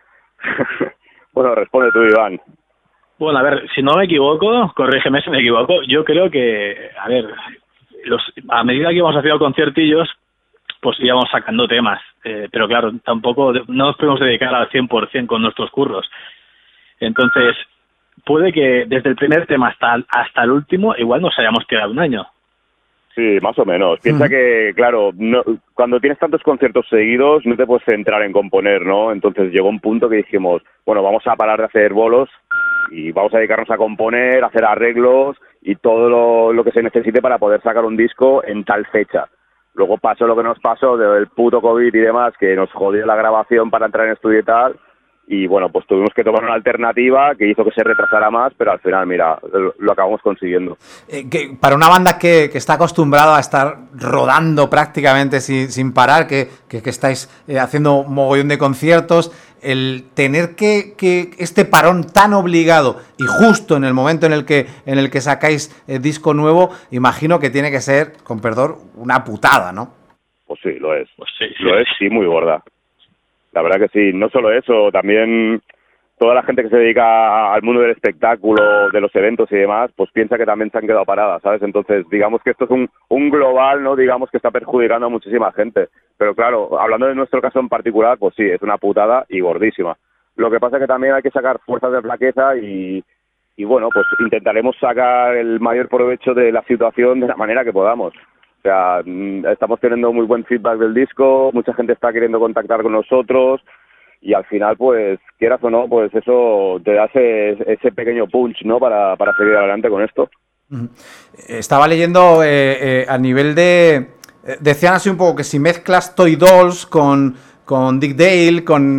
Speaker 8: bueno, responde tú, Iván.
Speaker 9: Bueno, a ver, si no me equivoco, corrígeme si me equivoco, yo creo que, a ver, los, a medida que íbamos haciendo conciertillos, pues íbamos sacando temas, eh, pero claro, tampoco de- no nos podemos dedicar al cien por ciento con nuestros curros. Entonces, puede que desde el primer tema hasta, hasta el último, igual nos hayamos tirado un año.
Speaker 8: Sí, más o menos. Piensa
Speaker 1: Ujú.
Speaker 8: que, claro, no, cuando tienes tantos conciertos seguidos no te puedes centrar en componer, ¿no? Entonces llegó un punto que dijimos, bueno, vamos a parar de hacer bolos y vamos a dedicarnos a componer, a hacer arreglos y todo lo, lo que se necesite para poder sacar un disco en tal fecha. Luego pasó lo que nos pasó del puto COVID y demás, que nos jodió la grabación para entrar en estudio y tal. Y bueno, pues tuvimos que tomar una alternativa que hizo que se retrasara más, pero al final, mira, lo, lo acabamos consiguiendo.
Speaker 1: Eh, que para una banda que, que está acostumbrada a estar rodando prácticamente sin, sin parar, que, que, que estáis eh, haciendo un mogollón de conciertos, el tener que, que este parón tan obligado y justo en el momento en el que, en el que sacáis eh, disco nuevo, imagino que tiene que ser, con perdón, una putada, ¿no?
Speaker 8: Pues sí, lo es.
Speaker 9: Pues sí, sí.
Speaker 8: Lo es, sí, muy gorda. La verdad que sí. No solo eso, también toda la gente que se dedica al mundo del espectáculo, de los eventos y demás, pues piensa que también se han quedado paradas, ¿sabes? Entonces, digamos que esto es un, un global, ¿no? Digamos que está perjudicando a muchísima gente. Pero claro, hablando de nuestro caso en particular, pues sí, es una putada y gordísima. Lo que pasa es que también hay que sacar fuerzas de flaqueza y, y bueno, pues intentaremos sacar el mayor provecho de la situación de la manera que podamos. O sea, mm, estamos teniendo muy buen feedback del disco, mucha gente está queriendo contactar con nosotros y al final, pues, quieras o no, pues eso te da ese, ese pequeño punch, ¿no?, para, para seguir adelante con esto.
Speaker 1: Ujú. Estaba leyendo eh, eh, a nivel de... eh, Decían así un poco que si mezclas Toy Dolls con, con Dick Dale, con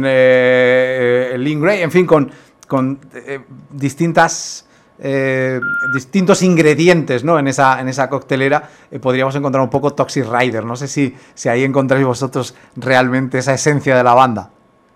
Speaker 1: eh, eh, Lynn Gray, en fin, con, con eh, distintas... Eh, distintos ingredientes, ¿no?, en esa en esa coctelera, eh, podríamos encontrar un poco Toxic Rider. No sé si, si ahí encontráis vosotros realmente esa esencia de la banda.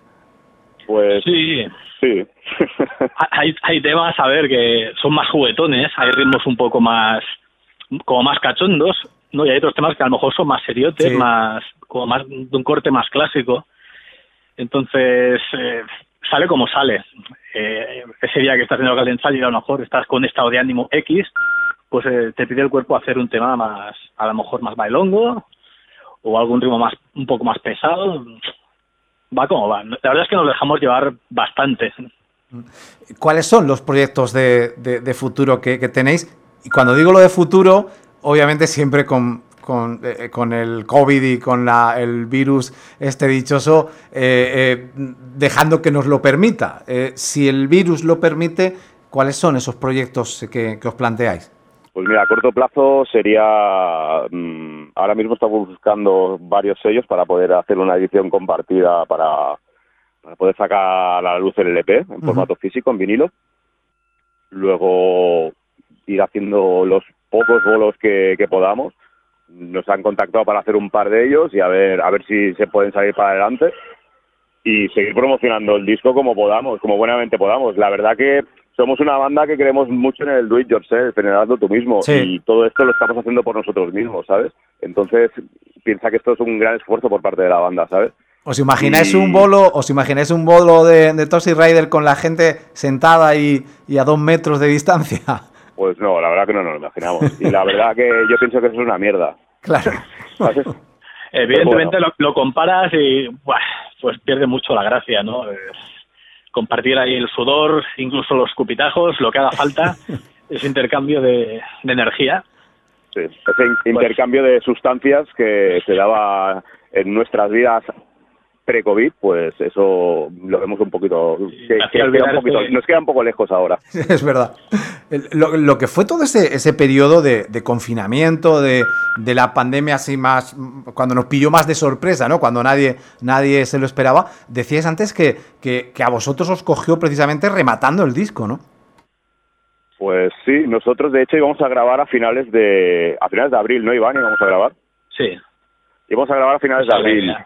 Speaker 8: Pues
Speaker 9: Sí,
Speaker 8: sí.
Speaker 9: hay, hay temas, a ver, que son más juguetones, hay ritmos un poco más, como más cachondos, ¿no? Y hay otros temas que a lo mejor son más seriotes,
Speaker 1: Sí.
Speaker 9: más, como más, de un corte más clásico. Entonces, eh, sale como sale. Eh, ese día que estás haciendo el ensayo y a lo mejor estás con estado de ánimo X, pues eh, te pide el cuerpo hacer un tema más, a lo mejor más bailongo, o algún ritmo más, un poco más pesado. Va como va. La verdad es que nos dejamos llevar bastante.
Speaker 1: ¿Cuáles son los proyectos de, de- de futuro que, que tenéis? Y cuando digo lo de futuro, obviamente siempre con, con, eh, con el COVID y con la, el virus este dichoso, eh, eh, dejando que nos lo permita. Eh, si el virus lo permite, ¿cuáles son esos proyectos que, que os planteáis?
Speaker 8: Pues mira, a corto plazo sería... mmm, ahora mismo estamos buscando varios sellos para poder hacer una edición compartida para, para poder sacar a la luz el L P en
Speaker 1: Ujú.
Speaker 8: formato físico, en vinilo. Luego ir haciendo los pocos bolos que, que podamos. Nos han contactado para hacer un par de ellos y a ver, a ver si se pueden salir para adelante. Y seguir promocionando el disco como podamos, como buenamente podamos. La verdad que somos una banda que creemos mucho en el do it yourself, en el hazlo tú mismo,
Speaker 1: Sí.
Speaker 8: y todo esto lo estamos haciendo por nosotros mismos, ¿sabes? Entonces, piensa que esto es un gran esfuerzo por parte de la banda, ¿sabes?
Speaker 1: ¿Os imagináis
Speaker 8: Y-
Speaker 1: un bolo, os imagináis un bolo de, de Toxic Rider con la gente sentada y, y a dos metros de distancia?
Speaker 8: Pues no, la verdad que no nos lo imaginamos. Y la verdad que yo pienso que eso es una mierda,
Speaker 1: Claro.
Speaker 8: ¿sabes?
Speaker 9: Evidentemente
Speaker 8: Bueno.
Speaker 9: lo, lo comparas y buah, pues pierde mucho la gracia, ¿no? Eh, compartir ahí el sudor, incluso los cupitajos, lo que haga falta, ese intercambio de, de energía.
Speaker 8: Sí, ese in- intercambio de sustancias que se daba en nuestras vidas pre-COVID, pues eso lo vemos un poquito, que,
Speaker 9: hacía
Speaker 8: que queda
Speaker 9: olvidar
Speaker 8: un poquito
Speaker 9: este-
Speaker 8: nos queda un poco lejos ahora.
Speaker 1: Es verdad. El- Lo, lo que fue todo ese, ese periodo de, de confinamiento, de, de la pandemia así más, cuando nos pilló más de sorpresa, ¿no? Cuando nadie, nadie se lo esperaba. Decías antes que, que, que a vosotros os cogió precisamente rematando el disco, ¿no?
Speaker 8: Pues sí, nosotros de hecho íbamos a grabar a finales de a finales de abril, ¿no, Iván? Íbamos a grabar.
Speaker 9: Sí.
Speaker 8: Íbamos a grabar a finales de
Speaker 9: Esa es la
Speaker 8: abril.
Speaker 9: idea.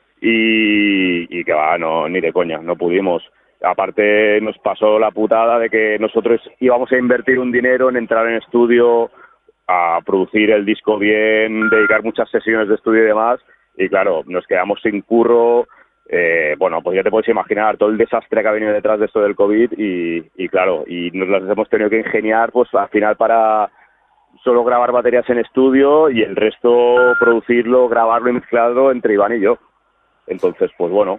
Speaker 8: Y, y que va, no, ni de coña, no pudimos. Aparte nos pasó la putada de que nosotros íbamos a invertir un dinero en entrar en estudio, a producir el disco bien, dedicar muchas sesiones de estudio y demás, y claro, nos quedamos sin curro. Eh, bueno, pues ya te puedes imaginar todo el desastre que ha venido detrás de esto del COVID y, y claro, y nos las hemos tenido que ingeniar pues al final para solo grabar baterías en estudio y el resto producirlo, grabarlo y mezclarlo entre Iván y yo. Entonces, pues bueno,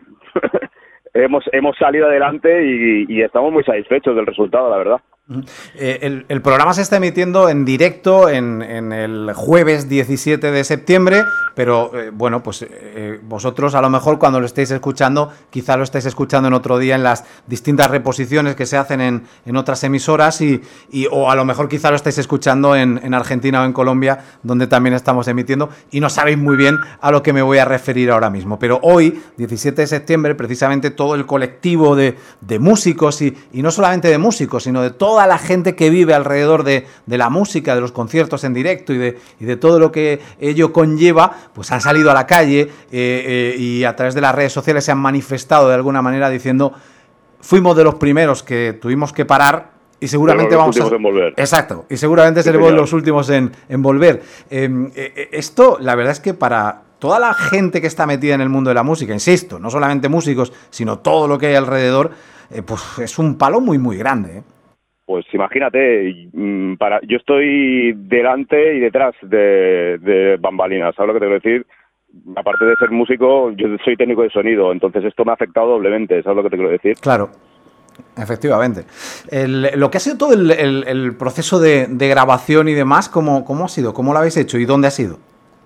Speaker 8: hemos hemos salido adelante y, y estamos muy satisfechos del resultado, la verdad.
Speaker 1: Eh, el, el programa se está emitiendo en directo en, en el jueves diecisiete de septiembre, pero eh, bueno, pues eh, vosotros a lo mejor cuando lo estéis escuchando, quizá lo estáis escuchando en otro día en las distintas reposiciones que se hacen en, en otras emisoras y, y o a lo mejor quizá lo estáis escuchando en, en Argentina o en Colombia, donde también estamos emitiendo y no sabéis muy bien a lo que me voy a referir ahora mismo. Pero hoy, diecisiete de septiembre, precisamente todo el colectivo de, de músicos y, y no solamente de músicos, sino de todo toda la gente que vive alrededor de, de la música, de los conciertos en directo y de, y de todo lo que ello conlleva, pues han salido a la calle eh, eh, y a través de las redes sociales se han manifestado de alguna manera diciendo fuimos de los primeros que tuvimos que parar y seguramente
Speaker 8: Seremos los
Speaker 1: vamos a...
Speaker 8: últimos en volver.
Speaker 1: Exacto, y seguramente
Speaker 8: Sí,
Speaker 1: seremos
Speaker 8: señor.
Speaker 1: los últimos en, en volver. Eh, eh, esto, la verdad es que para toda la gente que está metida en el mundo de la música, insisto, no solamente músicos, sino todo lo que hay alrededor, eh, pues es un palo muy, muy grande, ¿eh?
Speaker 8: Pues imagínate, mm, para yo estoy delante y detrás de, de bambalinas, ¿sabes lo que te quiero decir? Aparte de ser músico, yo soy técnico de sonido, entonces esto me ha afectado doblemente, ¿sabes lo que te quiero decir?
Speaker 1: Claro, efectivamente. El- lo que ha sido todo el, el- el proceso de, de grabación y demás, ¿cómo, ¿cómo ha sido? ¿Cómo lo habéis hecho y dónde ha sido?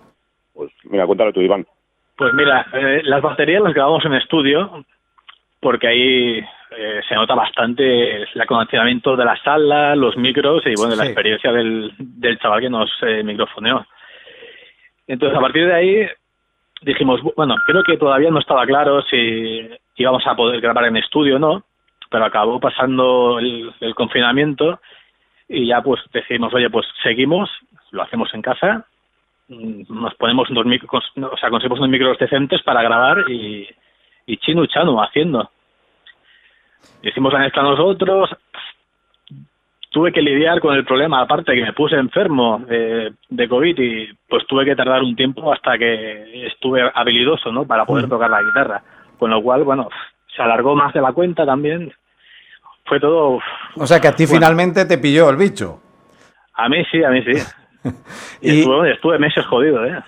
Speaker 8: Pues mira, cuéntalo tú, Iván.
Speaker 9: Pues mira, eh, las baterías las grabamos en estudio porque ahí eh, se nota bastante el acondicionamiento de la sala, los micros y bueno, la
Speaker 1: Sí.
Speaker 9: experiencia del, del chaval que nos eh, microfoneó. Entonces, a partir de ahí dijimos, bu- bueno, creo que todavía no estaba claro si íbamos a poder grabar en estudio o no, pero acabó pasando el, el confinamiento y ya pues decidimos, oye, pues seguimos, lo hacemos en casa, mm, nos ponemos unos micros, o sea, conseguimos unos micros decentes para grabar y, y chinu chanu haciendo. Hicimos la mezcla nosotros, tuve que lidiar con el problema, aparte que me puse enfermo de, de COVID y pues tuve que tardar un tiempo hasta que estuve habilidoso, ¿no? Para poder tocar la guitarra. Con lo cual, bueno, se alargó más de la cuenta también. Fue todo...
Speaker 1: O sea que a ti
Speaker 9: bueno,
Speaker 1: finalmente te pilló el bicho.
Speaker 9: A mí sí, a mí sí. Y,
Speaker 1: Y-
Speaker 9: estuve, estuve meses jodido, ¿eh?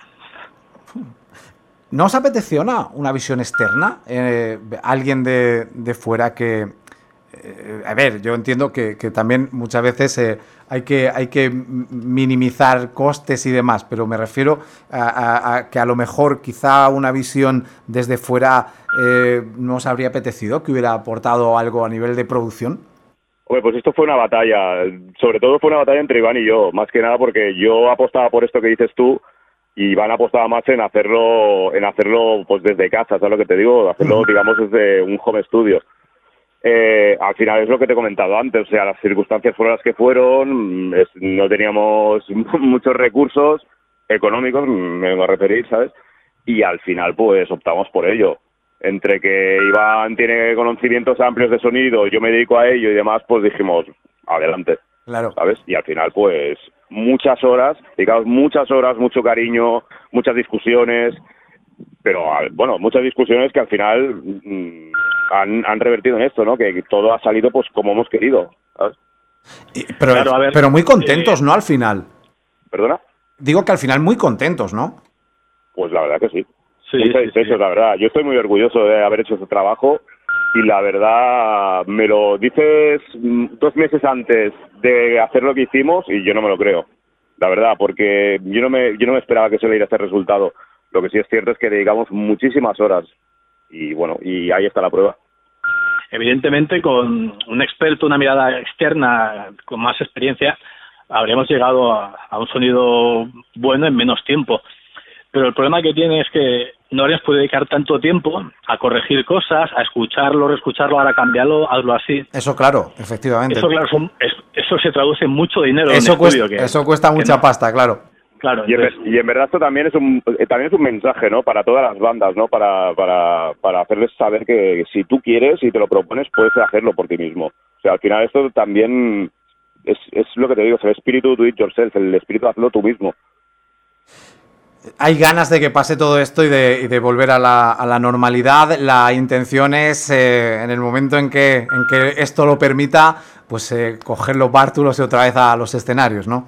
Speaker 1: ¿No os apeteció una, una visión externa? Eh, alguien de, de fuera que... eh, a ver, yo entiendo que, que también muchas veces eh, hay, que, hay que m- minimizar costes y demás, pero me refiero a, a- a que a lo mejor quizá una visión desde fuera eh, no os habría apetecido, que hubiera aportado algo a nivel de producción.
Speaker 8: Hombre, pues esto fue una batalla, sobre todo fue una batalla entre Iván y yo, más que nada porque yo apostaba por esto que dices tú y Iván apostaba más en hacerlo en hacerlo pues desde casa, ¿sabes lo que te digo? Hacerlo, digamos, desde un home studio. Eh, al final es lo que te he comentado antes, o sea, las circunstancias fueron las que fueron, es- no teníamos muchos recursos económicos, me vengo a referir, ¿sabes? Y al final pues optamos por ello. Entre que Iván tiene conocimientos amplios de sonido, yo me dedico a ello y demás, pues dijimos, adelante,
Speaker 1: Claro.
Speaker 8: ¿sabes? Y al final pues muchas horas, digamos, muchas horas, mucho cariño, muchas discusiones, pero al- bueno, muchas discusiones que al final mm, han, han revertido en esto, ¿no? Que todo ha salido pues como hemos querido, ¿sabes?
Speaker 1: Y- pero,
Speaker 9: Claro, a ver,
Speaker 1: pero muy contentos,
Speaker 9: eh,
Speaker 1: ¿no? Al final.
Speaker 8: ¿Perdona?
Speaker 1: Digo que al final muy contentos, ¿no?
Speaker 8: Pues la verdad que sí.
Speaker 9: Sí,
Speaker 8: Muy
Speaker 9: sí,
Speaker 8: satisfecho,
Speaker 9: sí.
Speaker 8: la verdad. Yo estoy muy orgulloso de haber hecho ese trabajo y la verdad me lo dices mm, dos meses antes de hacer lo que hicimos y yo no me lo creo. La verdad, porque yo no me yo no me esperaba que se le diera este resultado. Lo que sí es cierto es que dedicamos muchísimas horas y bueno, y ahí está la prueba.
Speaker 9: Evidentemente, con un experto, una mirada externa, con más experiencia, habríamos llegado a, a un sonido bueno en menos tiempo. Pero el problema que tiene es que no habríamos podido dedicar tanto tiempo a corregir cosas, a escucharlo, reescucharlo, ahora cambiarlo, hazlo así.
Speaker 1: Eso, claro, efectivamente.
Speaker 9: Eso, claro, son- es- eso se traduce en mucho dinero
Speaker 1: Eso
Speaker 9: en
Speaker 1: cuesta,
Speaker 9: estudio. Que,
Speaker 1: eso cuesta
Speaker 9: que
Speaker 1: mucha
Speaker 9: no.
Speaker 1: pasta, claro.
Speaker 9: Claro,
Speaker 8: Y en,
Speaker 9: entonces,
Speaker 8: ver- y en verdad esto también es un eh, también es un mensaje, ¿no? Para todas las bandas, ¿no? Para para para hacerles saber que si tú quieres y te lo propones puedes hacerlo por ti mismo. O sea, al final esto también es es lo que te digo, es el espíritu do it yourself, el espíritu hazlo tú mismo.
Speaker 1: Hay ganas de que pase todo esto y de, y de volver a la, a la normalidad. La intención es, eh, en el momento en que, en que esto lo permita, pues eh, coger los bártulos y otra vez a los escenarios, ¿no?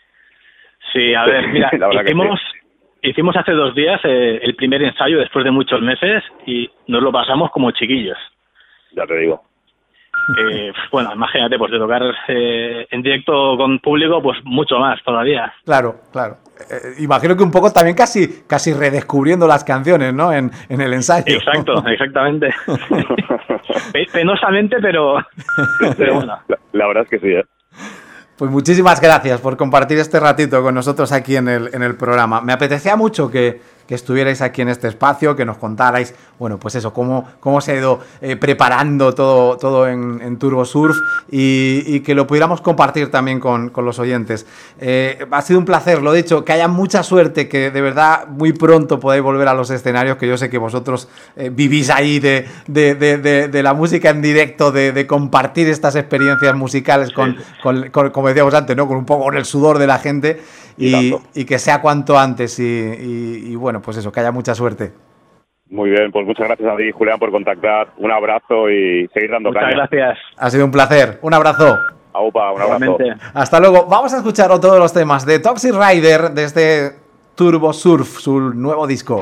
Speaker 9: sí, a ver, mira,
Speaker 8: La verdad que
Speaker 9: hicimos, hicimos hace dos días eh, el primer ensayo después de muchos meses y nos lo pasamos como chiquillos.
Speaker 8: Ya te digo.
Speaker 9: Eh, bueno, imagínate, pues de tocar eh, en directo con público, pues mucho más todavía.
Speaker 1: Claro, claro. Eh, imagino que un poco también casi, casi redescubriendo las canciones, ¿no? En, en el ensayo.
Speaker 9: Exacto, exactamente. Pe- Penosamente, pero, pero bueno.
Speaker 8: La, la verdad es que sí, ¿eh?
Speaker 1: Pues muchísimas gracias por compartir este ratito con nosotros aquí en el, en el programa. Me apetecía mucho que, que estuvierais aquí en este espacio, que nos contarais, bueno, pues eso, cómo, cómo se ha ido eh, preparando todo, todo en, en Turbo Surf y, y que lo pudiéramos compartir también con, con los oyentes. Eh, ha sido un placer, lo dicho, que haya mucha suerte, que de verdad muy pronto podáis volver a los escenarios, que yo sé que vosotros eh, vivís ahí de, de, de, de, de la música en directo, de, de compartir estas experiencias musicales con, con, con, como decíamos antes, ¿no? Con un poco con el sudor de la gente y, y que sea cuanto antes y, y, y bueno, pues eso, que haya mucha suerte.
Speaker 8: Muy bien, pues muchas gracias a ti, Julián, por contactar. Un abrazo y seguir dando
Speaker 9: Muchas
Speaker 8: caña.
Speaker 9: gracias.
Speaker 1: Ha sido un placer, un abrazo.
Speaker 8: Aupa, un abrazo.
Speaker 9: Igualmente.
Speaker 1: Hasta luego. Vamos a escuchar otro de los temas de Toxic Rider desde Turbo Surf, su nuevo disco.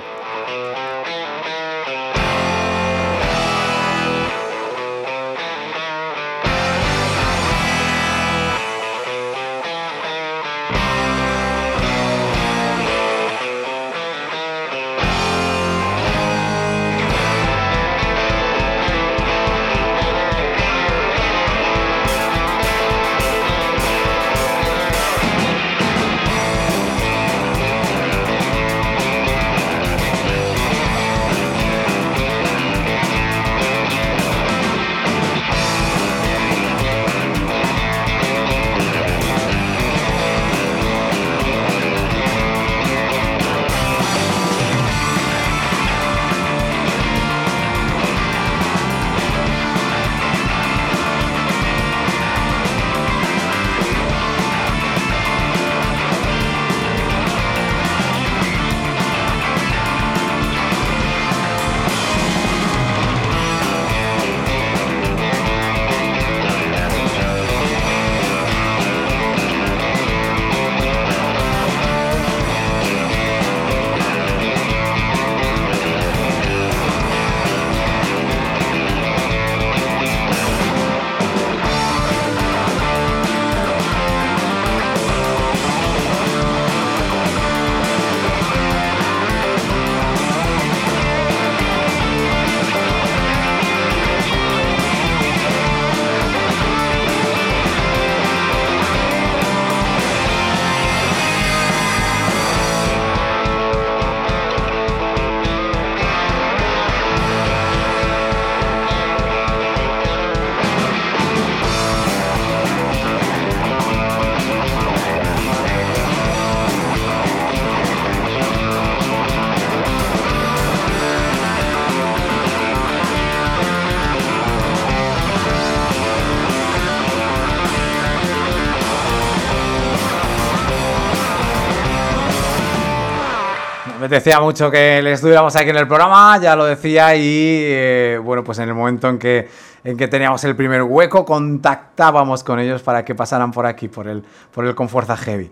Speaker 1: Me decía mucho que le estuviéramos aquí en el programa, ya lo decía, y eh, bueno, pues en el momento en que, en que teníamos el primer hueco, contactábamos con ellos para que pasaran por aquí, por el, por el Confuerza Heavy.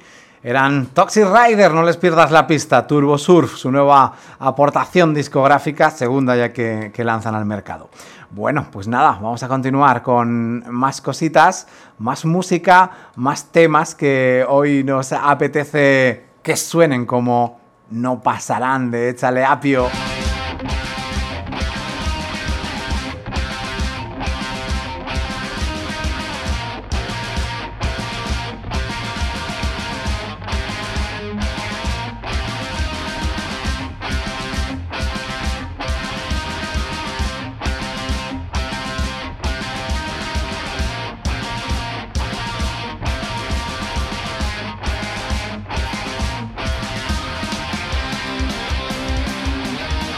Speaker 1: Eran Toxic Rider, no les pierdas la pista, Turbo Surf, su nueva aportación discográfica, segunda ya que, que lanzan al mercado. Bueno, pues nada, vamos a continuar con más cositas, más música, más temas que hoy nos apetece que suenen como No Pasarán de Échale Apio.
Speaker 3: Thank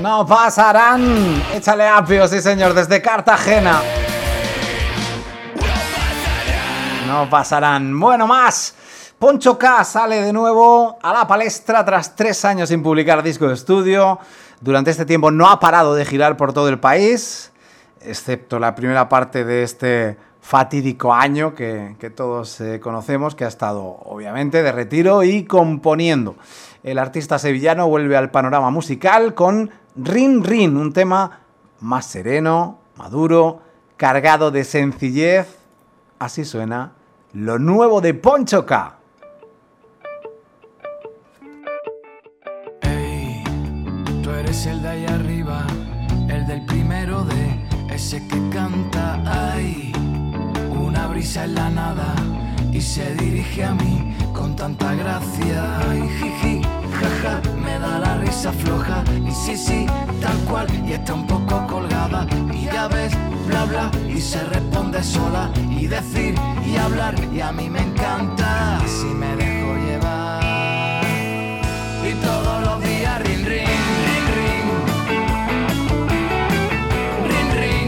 Speaker 1: No pasarán. Échale apio, sí señor, desde Cartagena. No pasarán. Bueno, más. Poncho K sale de nuevo a la palestra tras tres años sin publicar disco de estudio. Durante este tiempo no ha parado de girar por todo el país, excepto la primera parte de este fatídico año que, que todos eh, conocemos, que ha estado obviamente de retiro y componiendo. El artista sevillano vuelve al panorama musical con Rin Rin, un tema más sereno, maduro, cargado de sencillez. Así suena lo nuevo de Poncho K.
Speaker 10: Hey, tú eres el de ahí arriba, el del primero de ese que canta. Ay, una brisa en la nada y se dirige a mí con tanta gracia. Ay, jiji, jaja, me da la risa floja. Y sí, sí, tal cual, y está un poco colgada. Y ya ves, bla bla, y se responde sola. Y decir y hablar, y a mí me encanta. Así me dejo llevar. Y todos los días rin rin, rin rin. Rin rin.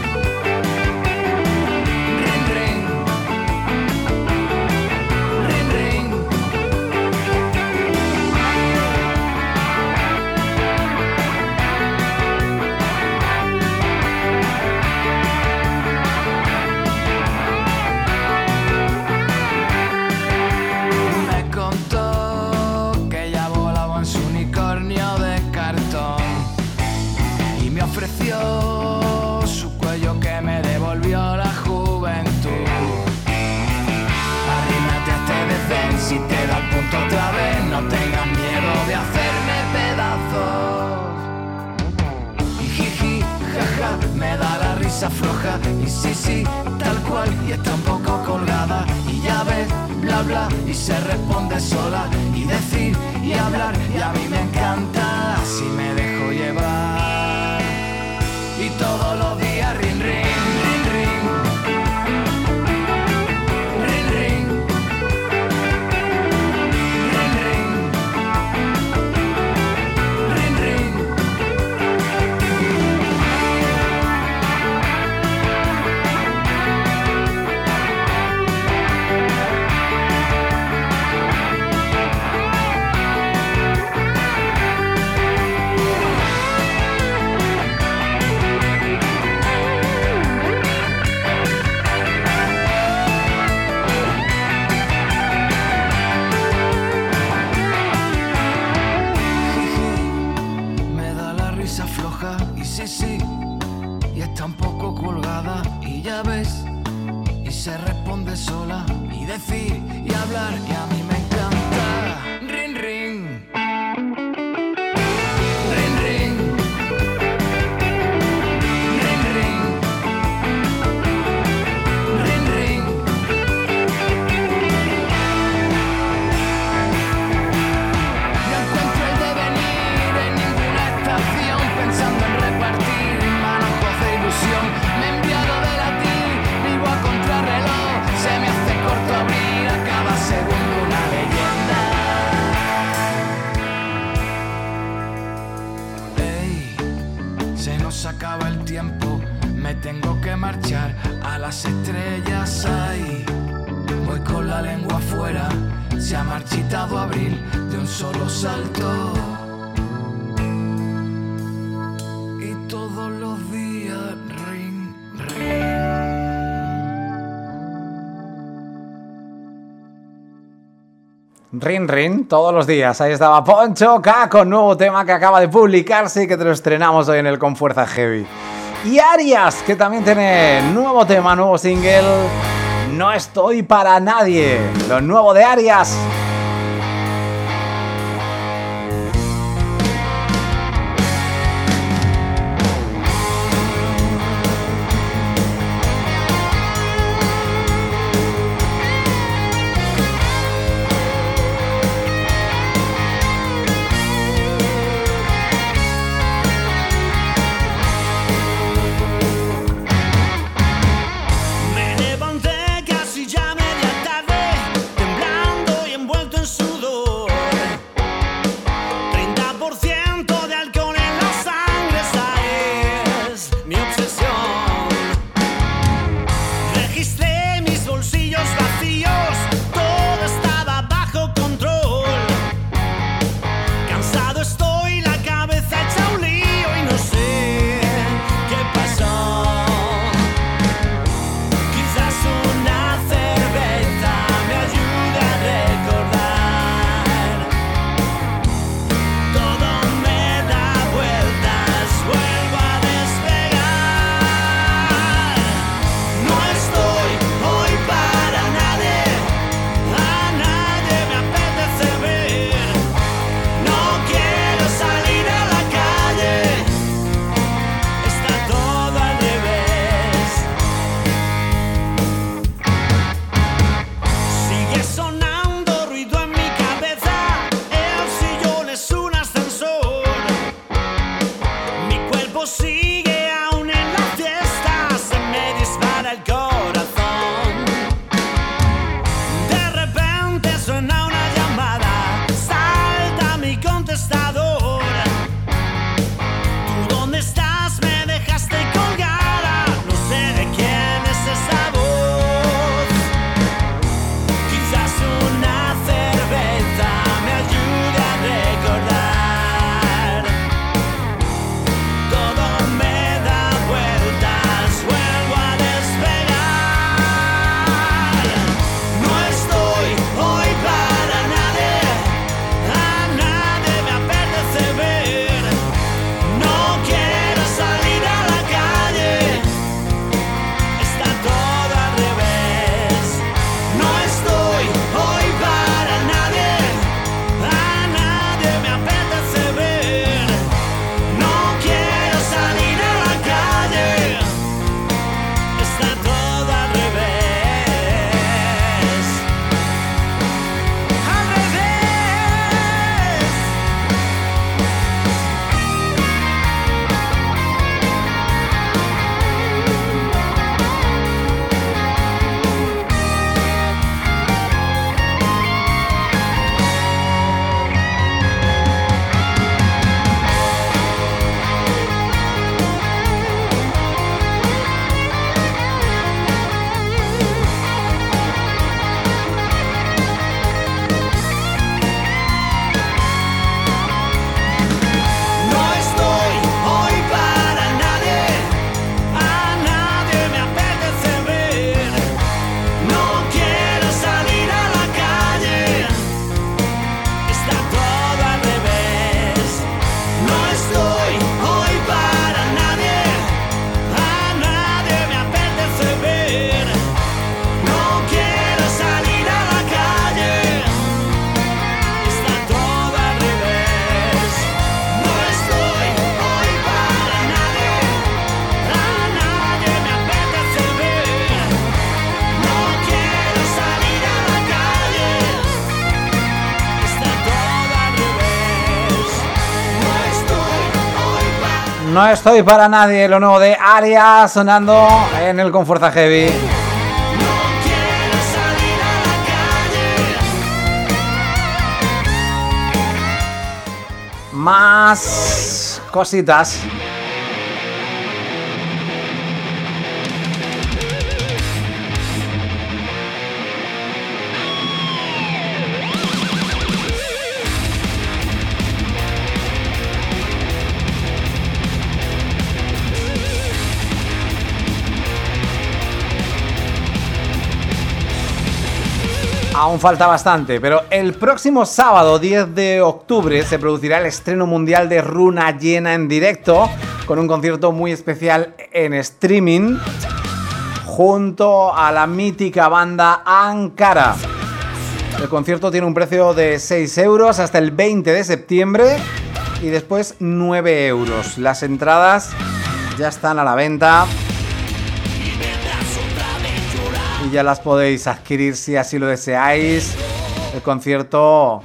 Speaker 10: Rin rin. Rin rin. Me contó que ella volaba en su unicornio de cartón y me ofreció su cuello que me devolvió la juventud. Arrímate a este desdén si te da el punto otra vez, no tengas miedo de hacerme pedazos. Y jiji, jaja, me da la risa floja. Y sí, sí, tal cual, y está un poco colgada. Y ya ves, bla bla, y se responde sola. Y decir y hablar, y a mí me encanta. Así me dejo llevar. Y todos los días rin rin, rin rin. Rin rin. Rin rin. Rin rin. Me da la risa floja y sí, sí, y está un poco colgada y ya ves, y se responde sola y decir y hablar y a mí me encanta. Rin rin. Rin rin. Rin rin. Rin rin. No encuentro el devenir en ninguna estación, pensando en repartir manojos de ilusión. Me he enviado de latín, vivo a contrarreloj. Se me hace corto abrir a cada segundo una leyenda. Ey, se nos acaba el tiempo, me tengo que marchar a las estrellas. Ay, voy con la lengua afuera, se ha marchitado abril de un solo salto. Y todos los días ring, ring.
Speaker 1: Rin Rin, todos los días. Ahí estaba Poncho K con nuevo tema que acaba de publicarse y que te lo estrenamos hoy en el Con Fuerza Heavy. Y Arias, que también tiene nuevo tema, nuevo single, No estoy para nadie. Lo nuevo de Arias.
Speaker 3: Me levanté casi ya media tarde, temblando y envuelto
Speaker 1: No estoy para nadie, lo nuevo de Aria sonando en el Con Fuerza Heavy. Más cositas. Aún falta bastante, pero el próximo sábado diez de octubre se producirá el estreno mundial de Runa Llena en directo, con un concierto muy especial en streaming, junto a la mítica banda Ankara. El concierto tiene un precio de seis euros hasta el veinte de septiembre y después nueve euros. Las entradas ya están a la venta y ya las podéis adquirir si así lo deseáis. El concierto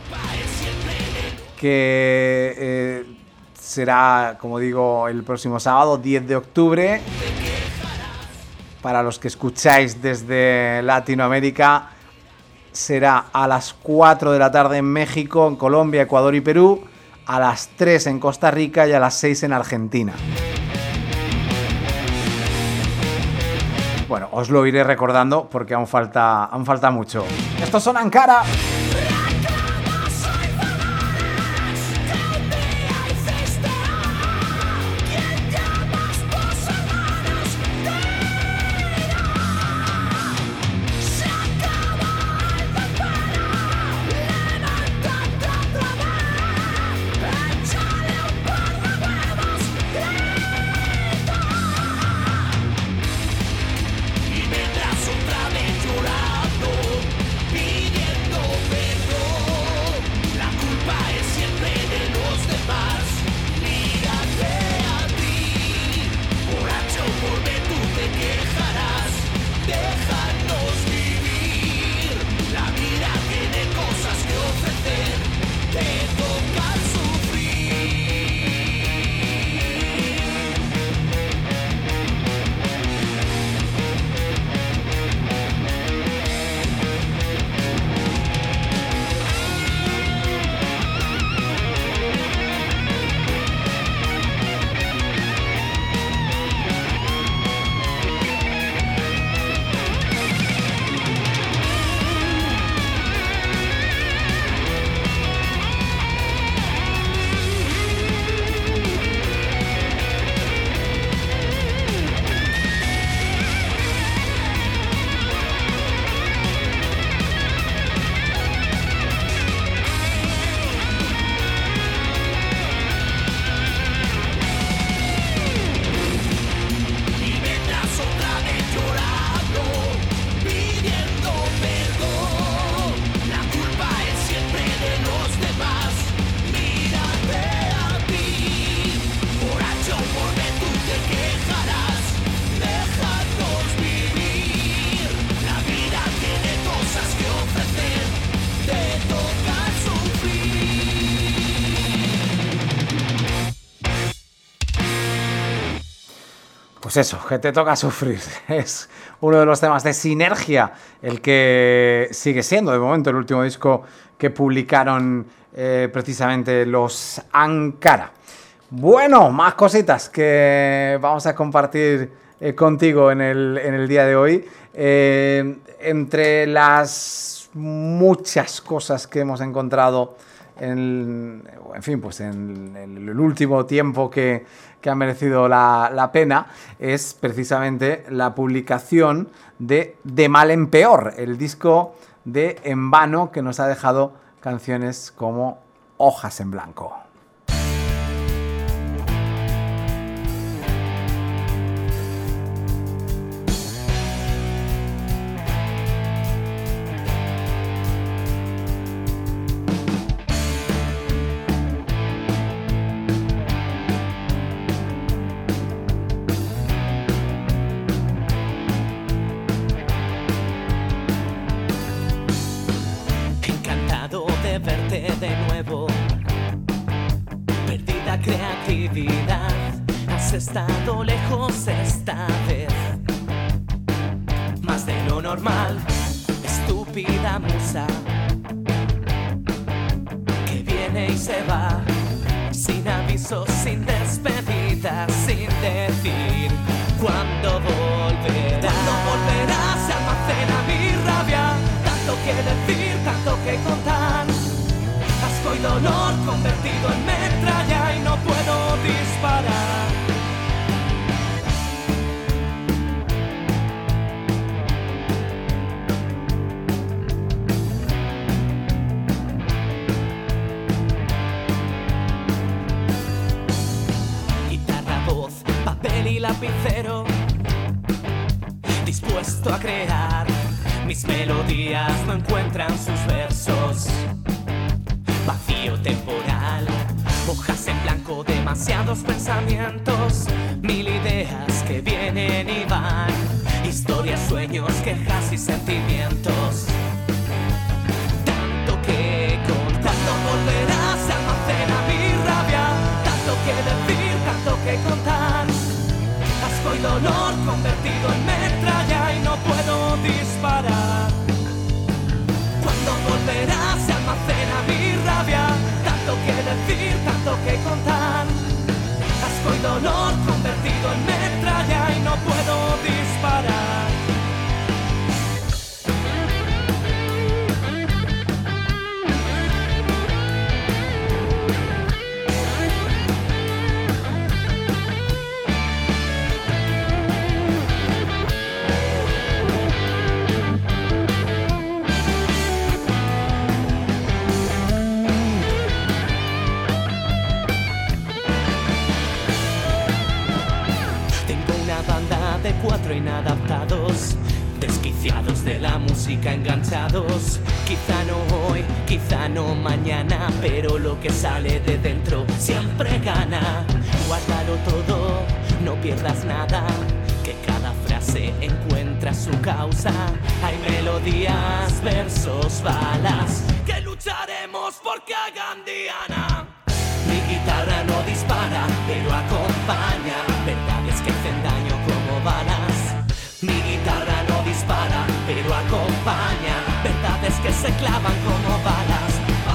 Speaker 1: que eh, será, como digo, el próximo sábado diez de octubre. Para los que escucháis desde Latinoamérica, será a las cuatro de la tarde en México, en Colombia, Ecuador y Perú, a las tres en Costa Rica y a las seis en Argentina. Bueno, os lo iré recordando porque aún falta, aún falta mucho. Estos son Ankara. Pues eso, que te toca sufrir. Es uno de los temas de Sinergia, el que sigue siendo de momento el último disco que publicaron eh, precisamente los Ankara. Bueno, más cositas que vamos a compartir eh, contigo en el, en el día de hoy. Eh, entre las muchas cosas que hemos encontrado en, en fin, pues en, en el último tiempo que, que ha merecido la, la pena, es precisamente la publicación de De Mal en Peor, el disco de En Vano, que nos ha dejado canciones como Hojas en Blanco.
Speaker 11: De nuevo, perdida creatividad, has estado lejos esta vez, más de lo normal, estúpida musa que viene y se va, sin aviso, sin despedida, sin decir cuándo volverá. Cuando volverá se almacena mi rabia, tanto que decir, tanto que contar, asco y dolor convertido en metralla y no puedo disparar. Y lapicero, dispuesto a crear. Mis melodías no encuentran sus versos. Vacío temporal, hojas en blanco, demasiados pensamientos, mil ideas que vienen y van, historias, sueños, quejas y sentimientos. Tanto que contar, no volverá, se almacena mi rabia, tanto que decir, tanto que contar. Asco y dolor convertido en metralla y no puedo disparar. Cuando volverá se almacena mi rabia, tanto que decir, tanto que contar. Asco y dolor convertido en metralla y no puedo disparar. De cuatro inadaptados, desquiciados de la música, enganchados. Quizá no hoy, quizá no mañana, pero lo que sale de dentro siempre gana. Guárdalo todo, no pierdas nada, que cada frase encuentra su causa. Hay melodías, versos, balas, que lucharemos porque hagan diana. Mi guitarra no dispara, pero acompaña. Verdades que hacen daño como balas. Mi guitarra no dispara, pero acompaña. Verdades que se clavan como balas.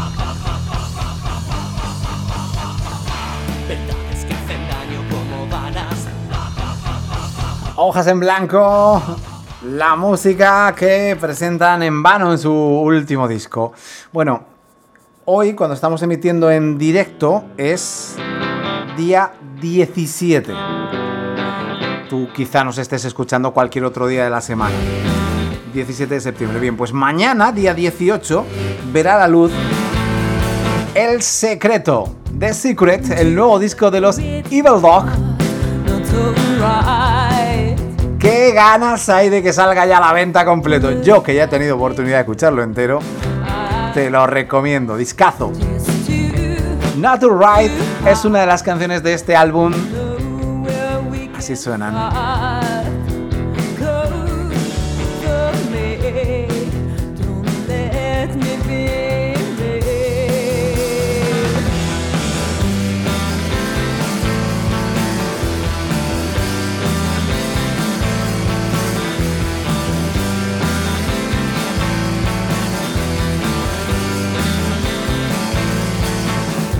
Speaker 11: Verdades que hacen daño como balas.
Speaker 1: Hojas en blanco, la música que presentan En Vano en su último disco. Bueno, hoy, cuando estamos emitiendo en directo, es día diecisiete. Tú quizá nos estés escuchando cualquier otro día de la semana. diecisiete de septiembre. Bien, pues mañana, día dieciocho, verá la luz El Secreto, The Secret, el nuevo disco de los Evil Dog. Qué ganas hay de que salga ya a la venta completo. Yo, que ya he tenido oportunidad de escucharlo entero, te lo recomiendo, discazo. Not to Right es una de las canciones de este álbum. Así suenan.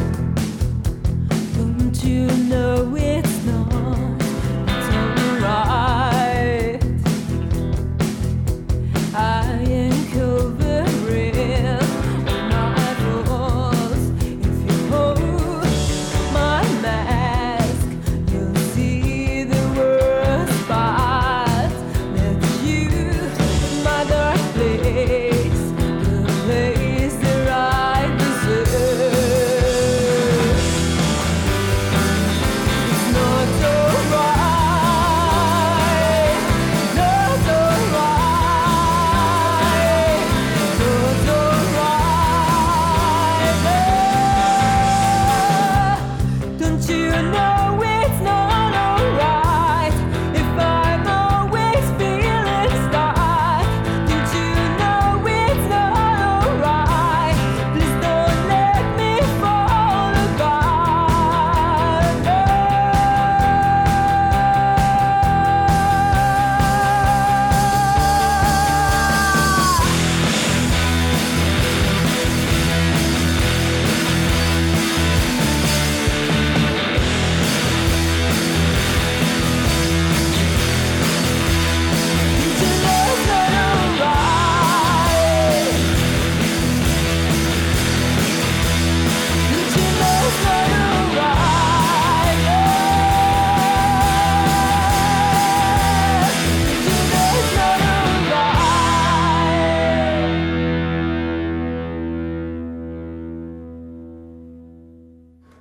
Speaker 12: You know it's not alright.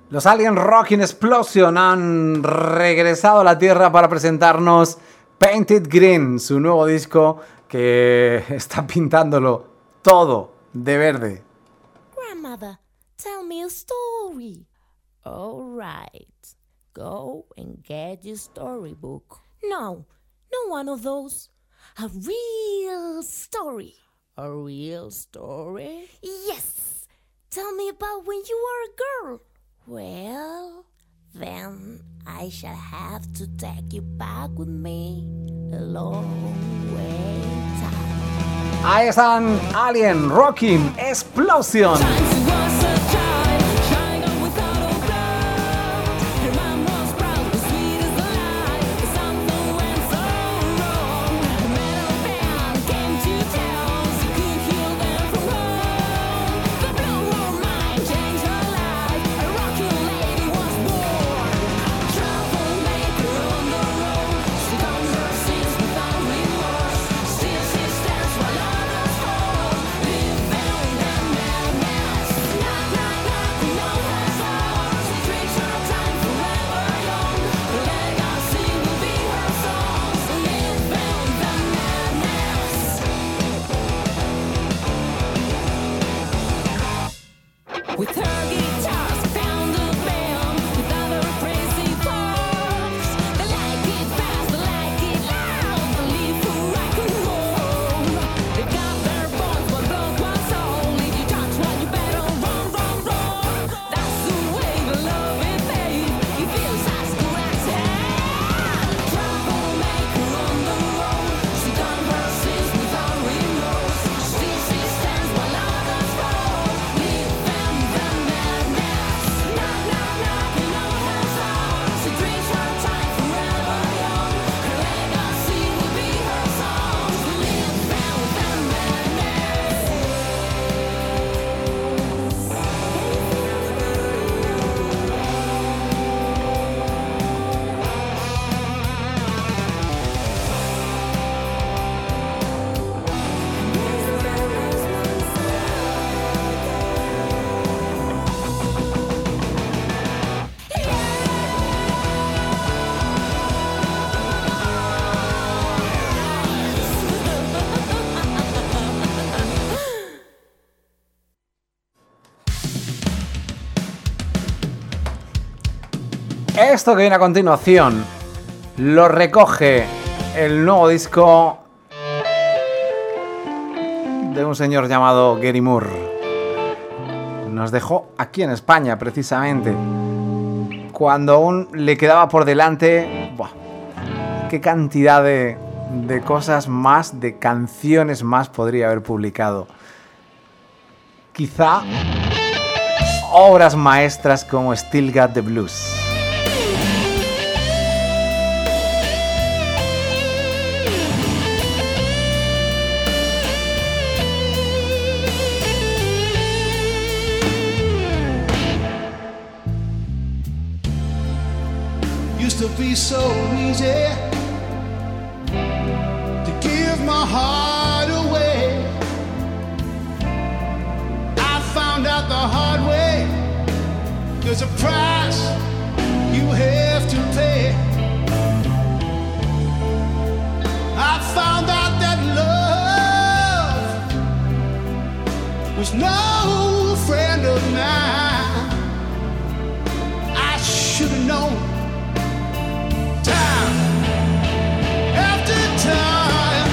Speaker 1: Los Alien Rocking Explosion han regresado a la Tierra para presentarnos Painted Green, su nuevo disco que está pintándolo todo de verde.
Speaker 12: Grandmother, tell me a story. All right, go and get your storybook. No, no one of those. A real story. A real story? Yes. Tell me about when you were a girl. Well, then I shall have to take you back with me a long way time.
Speaker 1: Ahí están Alien Rocking Explosion. Esto que viene a continuación lo recoge el nuevo disco de un señor llamado Gary Moore. Nos dejó aquí en España, precisamente, cuando aún le quedaba por delante, ¡buah!, qué cantidad de, de cosas más, de canciones más podría haber publicado. Quizá obras maestras como Still Got the Blues.
Speaker 3: Used to be so easy to give my heart away. I found out the hard way. There's a price you have to pay. I found out that love was no friend of mine. I should have known. Time after time,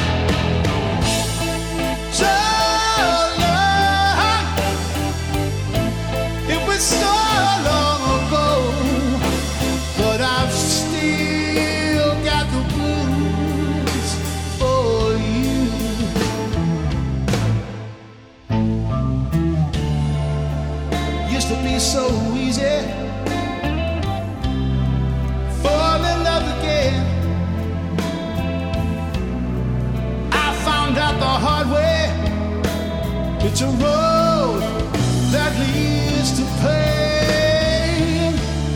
Speaker 3: so long. It was so long ago, but I've still got the blues for you. Used to be so easy. Fall in love again. I found out the hard way. It's a road that leads to pain.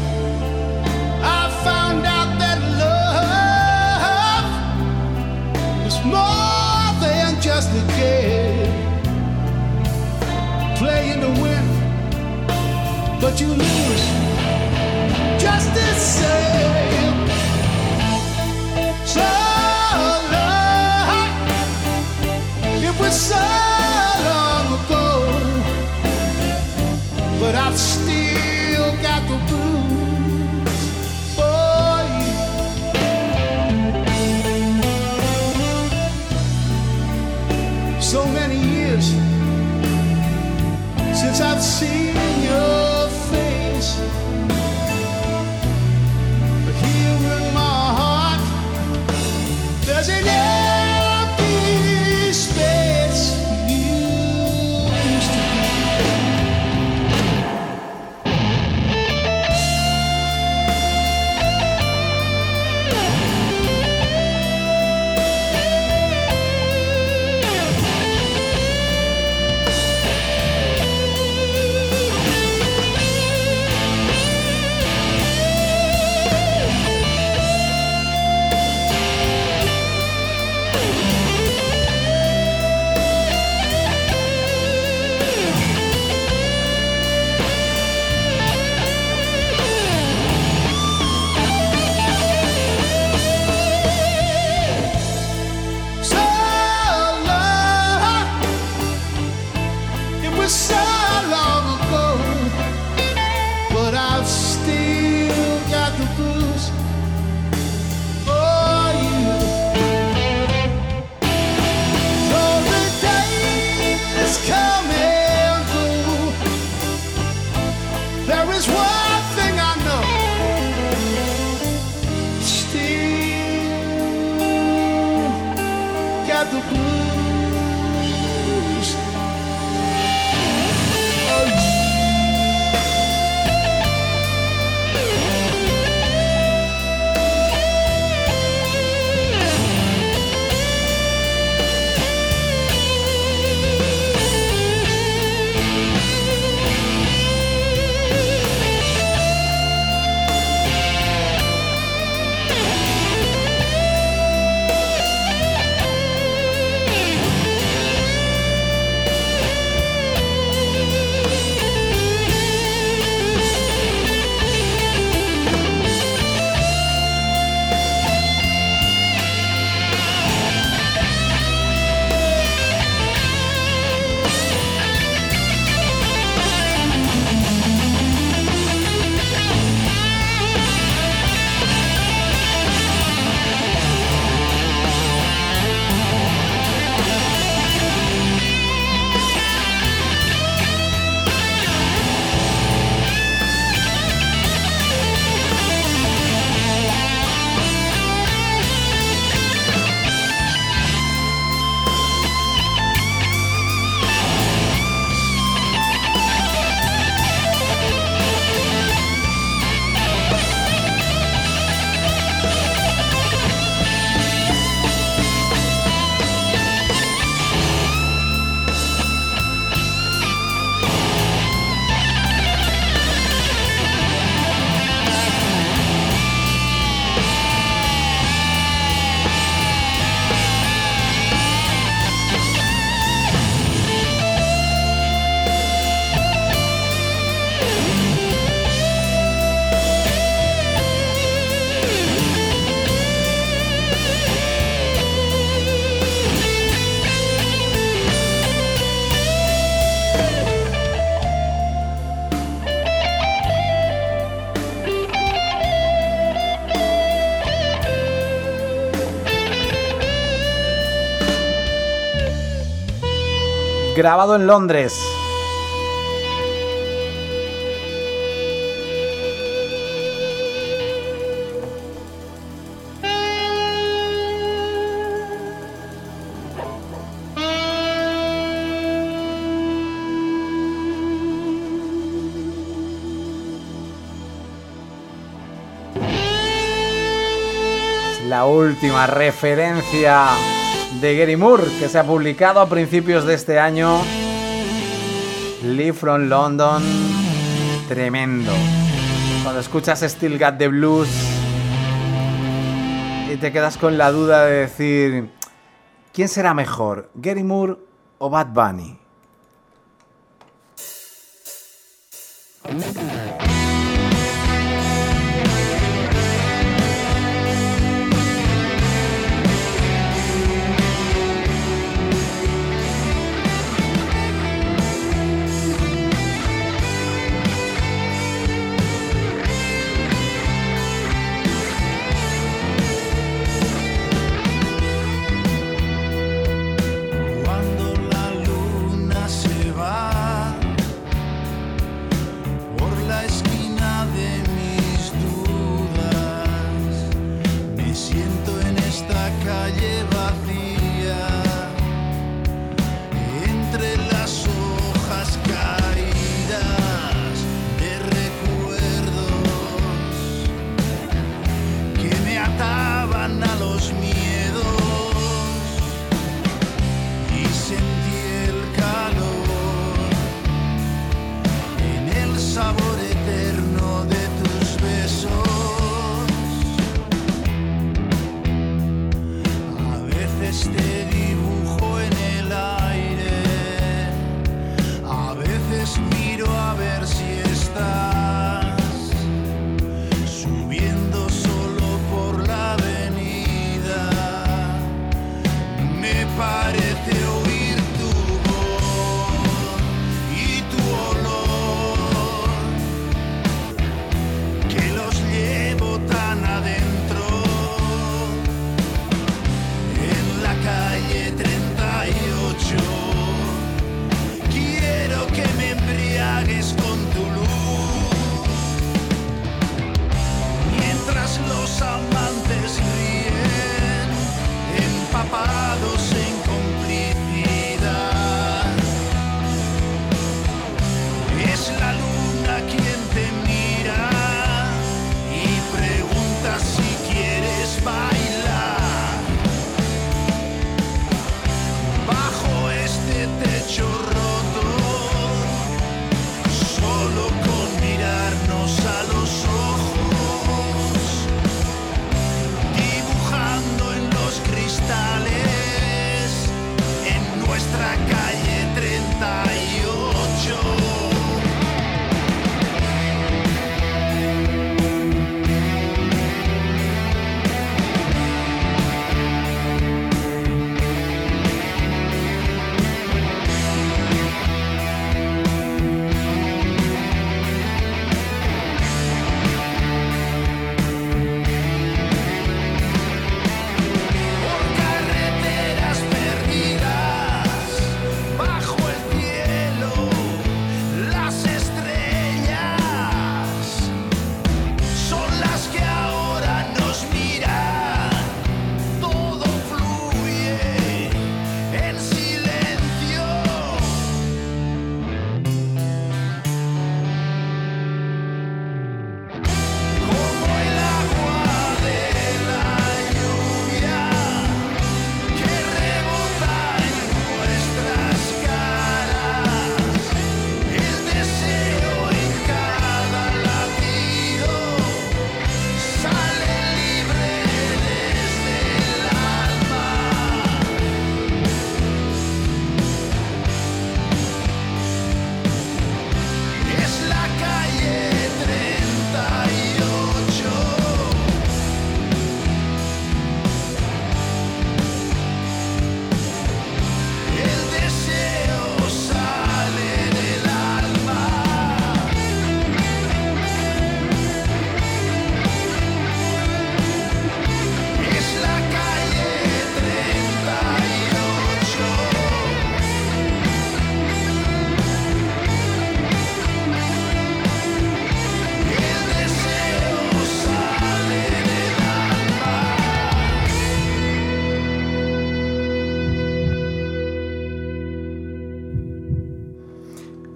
Speaker 3: I found out that love is more than just a game. Playing to win, but you lose just the same. So long, it was so long ago, but I've still got the blues for you. So many years since I've seen your face, but here in my heart there's an empty space you used to
Speaker 1: grabado en Londres. La última referencia de Gary Moore que se ha publicado a principios de este año. Live from London. Tremendo. Cuando escuchas Still Got the Blues y te quedas con la duda de decir ¿quién será mejor? ¿Gary Moore o Bad Bunny?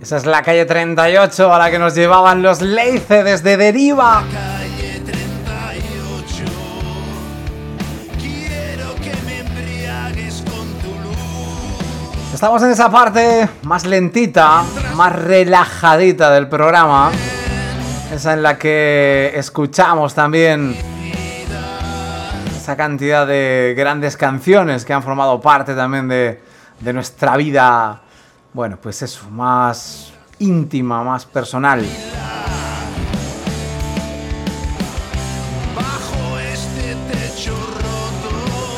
Speaker 1: Esa es la calle treinta y ocho a la que nos llevaban los Leice desde Deriva.
Speaker 3: Calle treinta y ocho, quiero que me embriagues con tu luz.
Speaker 1: Estamos en esa parte más lentita, más relajadita del programa. Esa en la que escuchamos también esa cantidad de grandes canciones que han formado parte también de, de nuestra vida, bueno, pues eso, más íntima, más personal.
Speaker 3: Bajo este techo roto,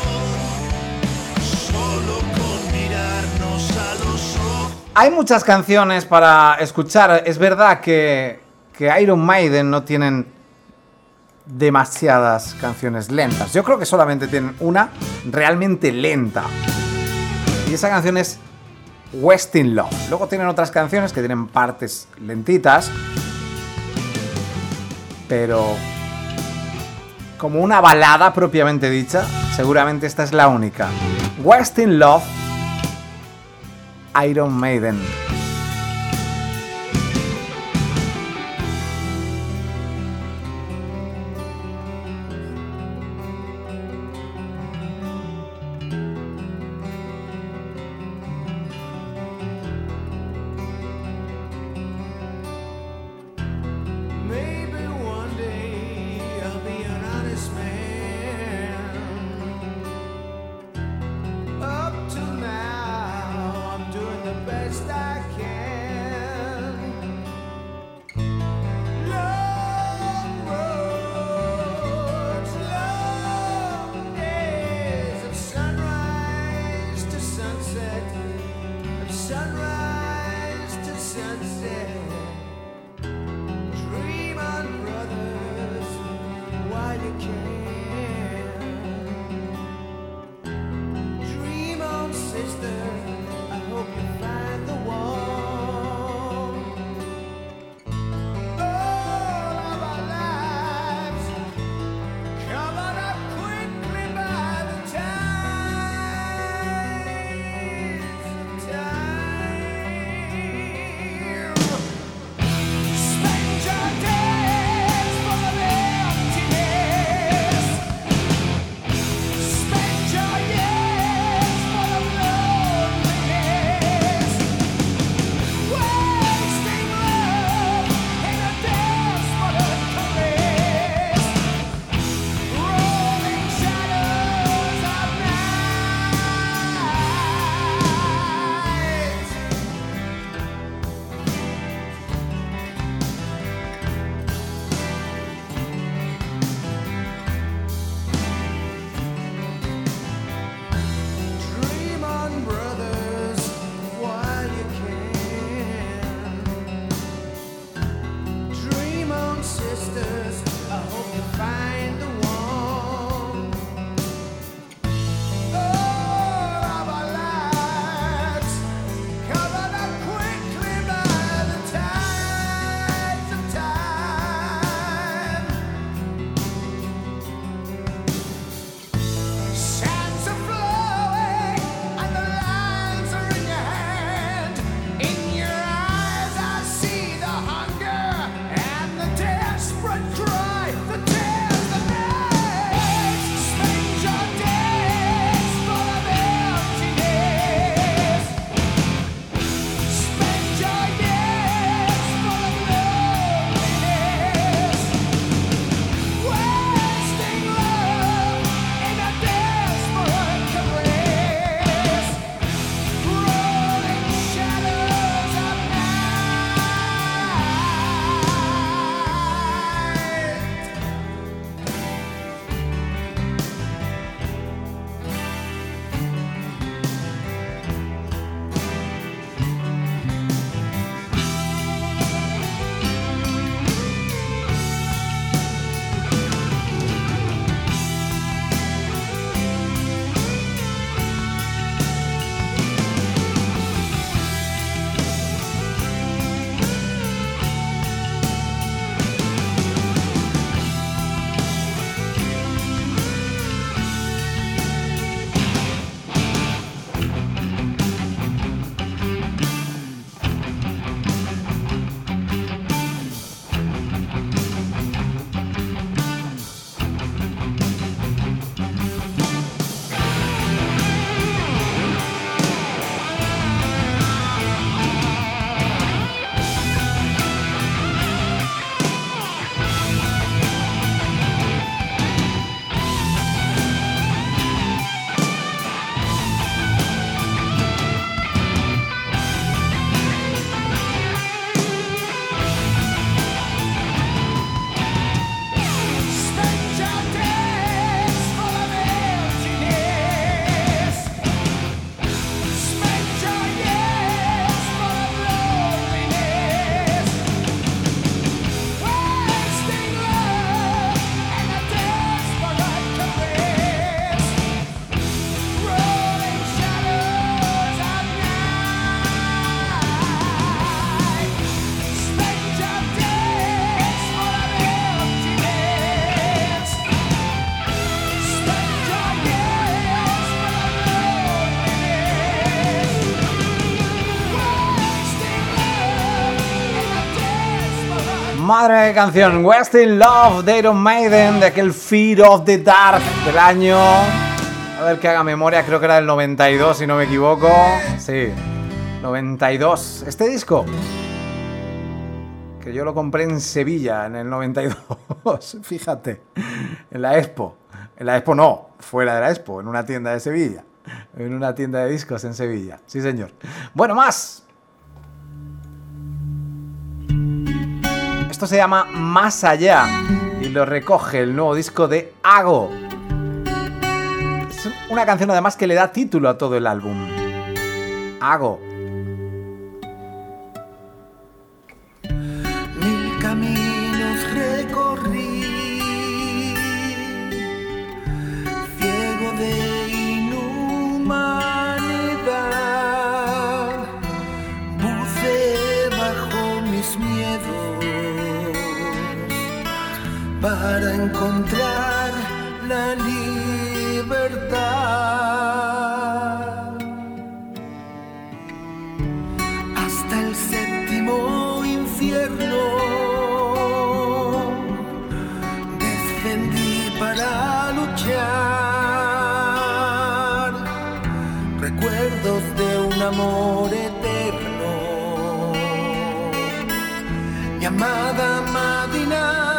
Speaker 3: solo con mirarnos a los ojos.
Speaker 1: Hay muchas canciones para escuchar. Es verdad que, que Iron Maiden no tienen demasiadas canciones lentas. Yo creo que solamente tienen una realmente lenta. Y esa canción es Wasting Love. Luego tienen otras canciones que tienen partes lentitas. Pero como una balada propiamente dicha, seguramente esta es la única. Wasting Love, Iron Maiden.
Speaker 10: Maybe one day I'll be an honest man. Up to now, I'm doing the best I can.
Speaker 1: Madre mía, qué canción. Wasting Love de Iron Maiden, de aquel Fear of the Dark del año... A ver que haga memoria, creo que era del noventa y dos, si no me equivoco. Sí, noventa y dos. Este disco, que yo lo compré en Sevilla en el noventa y dos, fíjate, en la Expo. En la Expo no, fuera de la Expo, en una tienda de Sevilla. En una tienda de discos en Sevilla, sí señor. Bueno, más. Esto se llama Más Allá y lo recoge el nuevo disco de Ago. Es una canción además que le da título a todo el álbum. Ago.
Speaker 3: Mil caminos recorrí, ciego de inhumanidad, buceé bajo mis miedos para encontrar la libertad. Hasta el séptimo infierno descendí para luchar. Recuerdos de un amor eterno, llamada Madinat.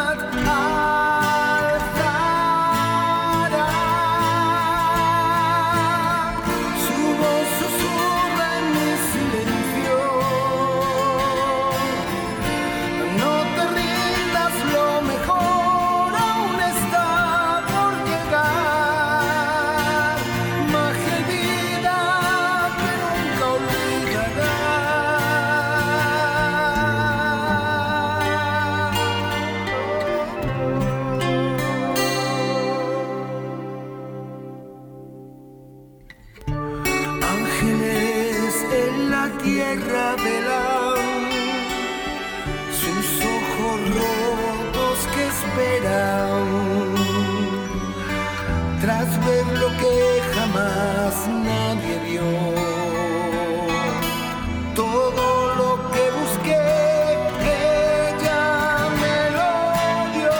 Speaker 3: Tierra verán sus ojos rotos que esperan tras ver lo que jamás nadie vio. Todo lo que busqué ella me lo dio.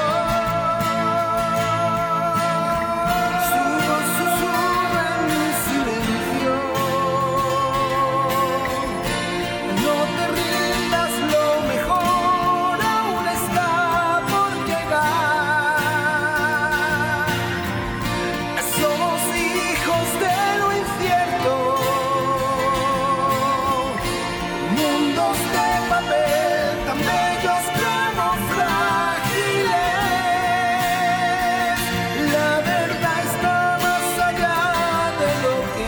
Speaker 3: Su voz susurra en mi silencio. No te rindas, lo mejor aún está por llegar. Somos hijos de lo incierto, mundos de papel tan bellos como frágiles. La verdad está más allá de lo que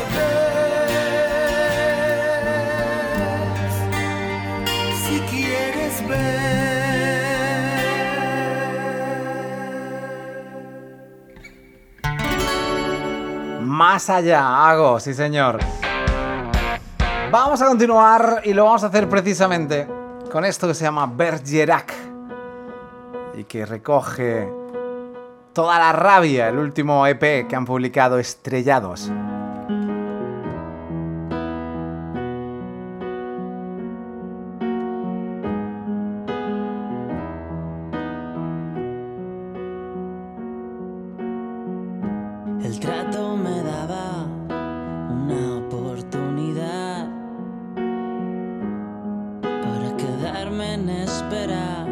Speaker 3: ves. Si quieres ver.
Speaker 1: Más Allá, Ago, sí señor. Vamos a continuar y lo vamos a hacer precisamente con esto que se llama Bergerac y que recoge toda la rabia, el último E P que han publicado Estrellados.
Speaker 11: El trato me daba una oportunidad para quedarme en espera.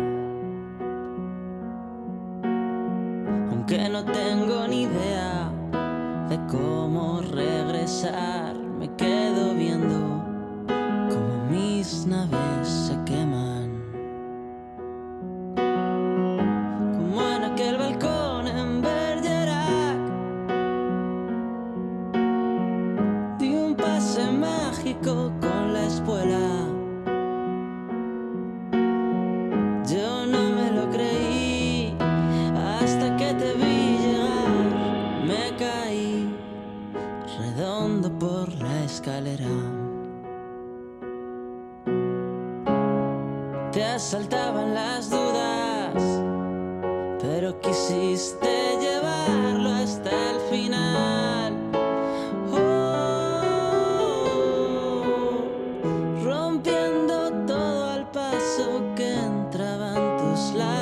Speaker 11: Aunque no tengo ni idea de cómo regresar, me quedo viendo cómo mis naves se queman. Como en aquel balcón en Bergerac, di un pase mágico con la espuela. Yo no me lo creí hasta que te vi llegar. Me caí redondo por la escalera. Te asaltaban las dudas, pero quisiste llevarlo hasta el final. Oh, rompiendo todo al paso que entraban tus labios.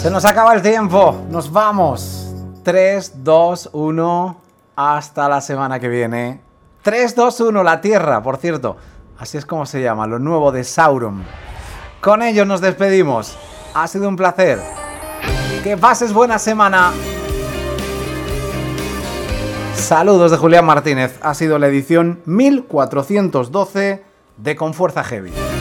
Speaker 1: Se nos acaba el tiempo. Nos vamos. tres, dos, uno. Hasta la semana que viene. tres, dos, uno. La Tierra, por cierto. Así es como se llama, lo nuevo de Sauron. Con ello nos despedimos. Ha sido un placer. Que pases buena semana. Saludos de Julián Martínez. Ha sido la edición mil cuatrocientos doce de Con Fuerza Heavy.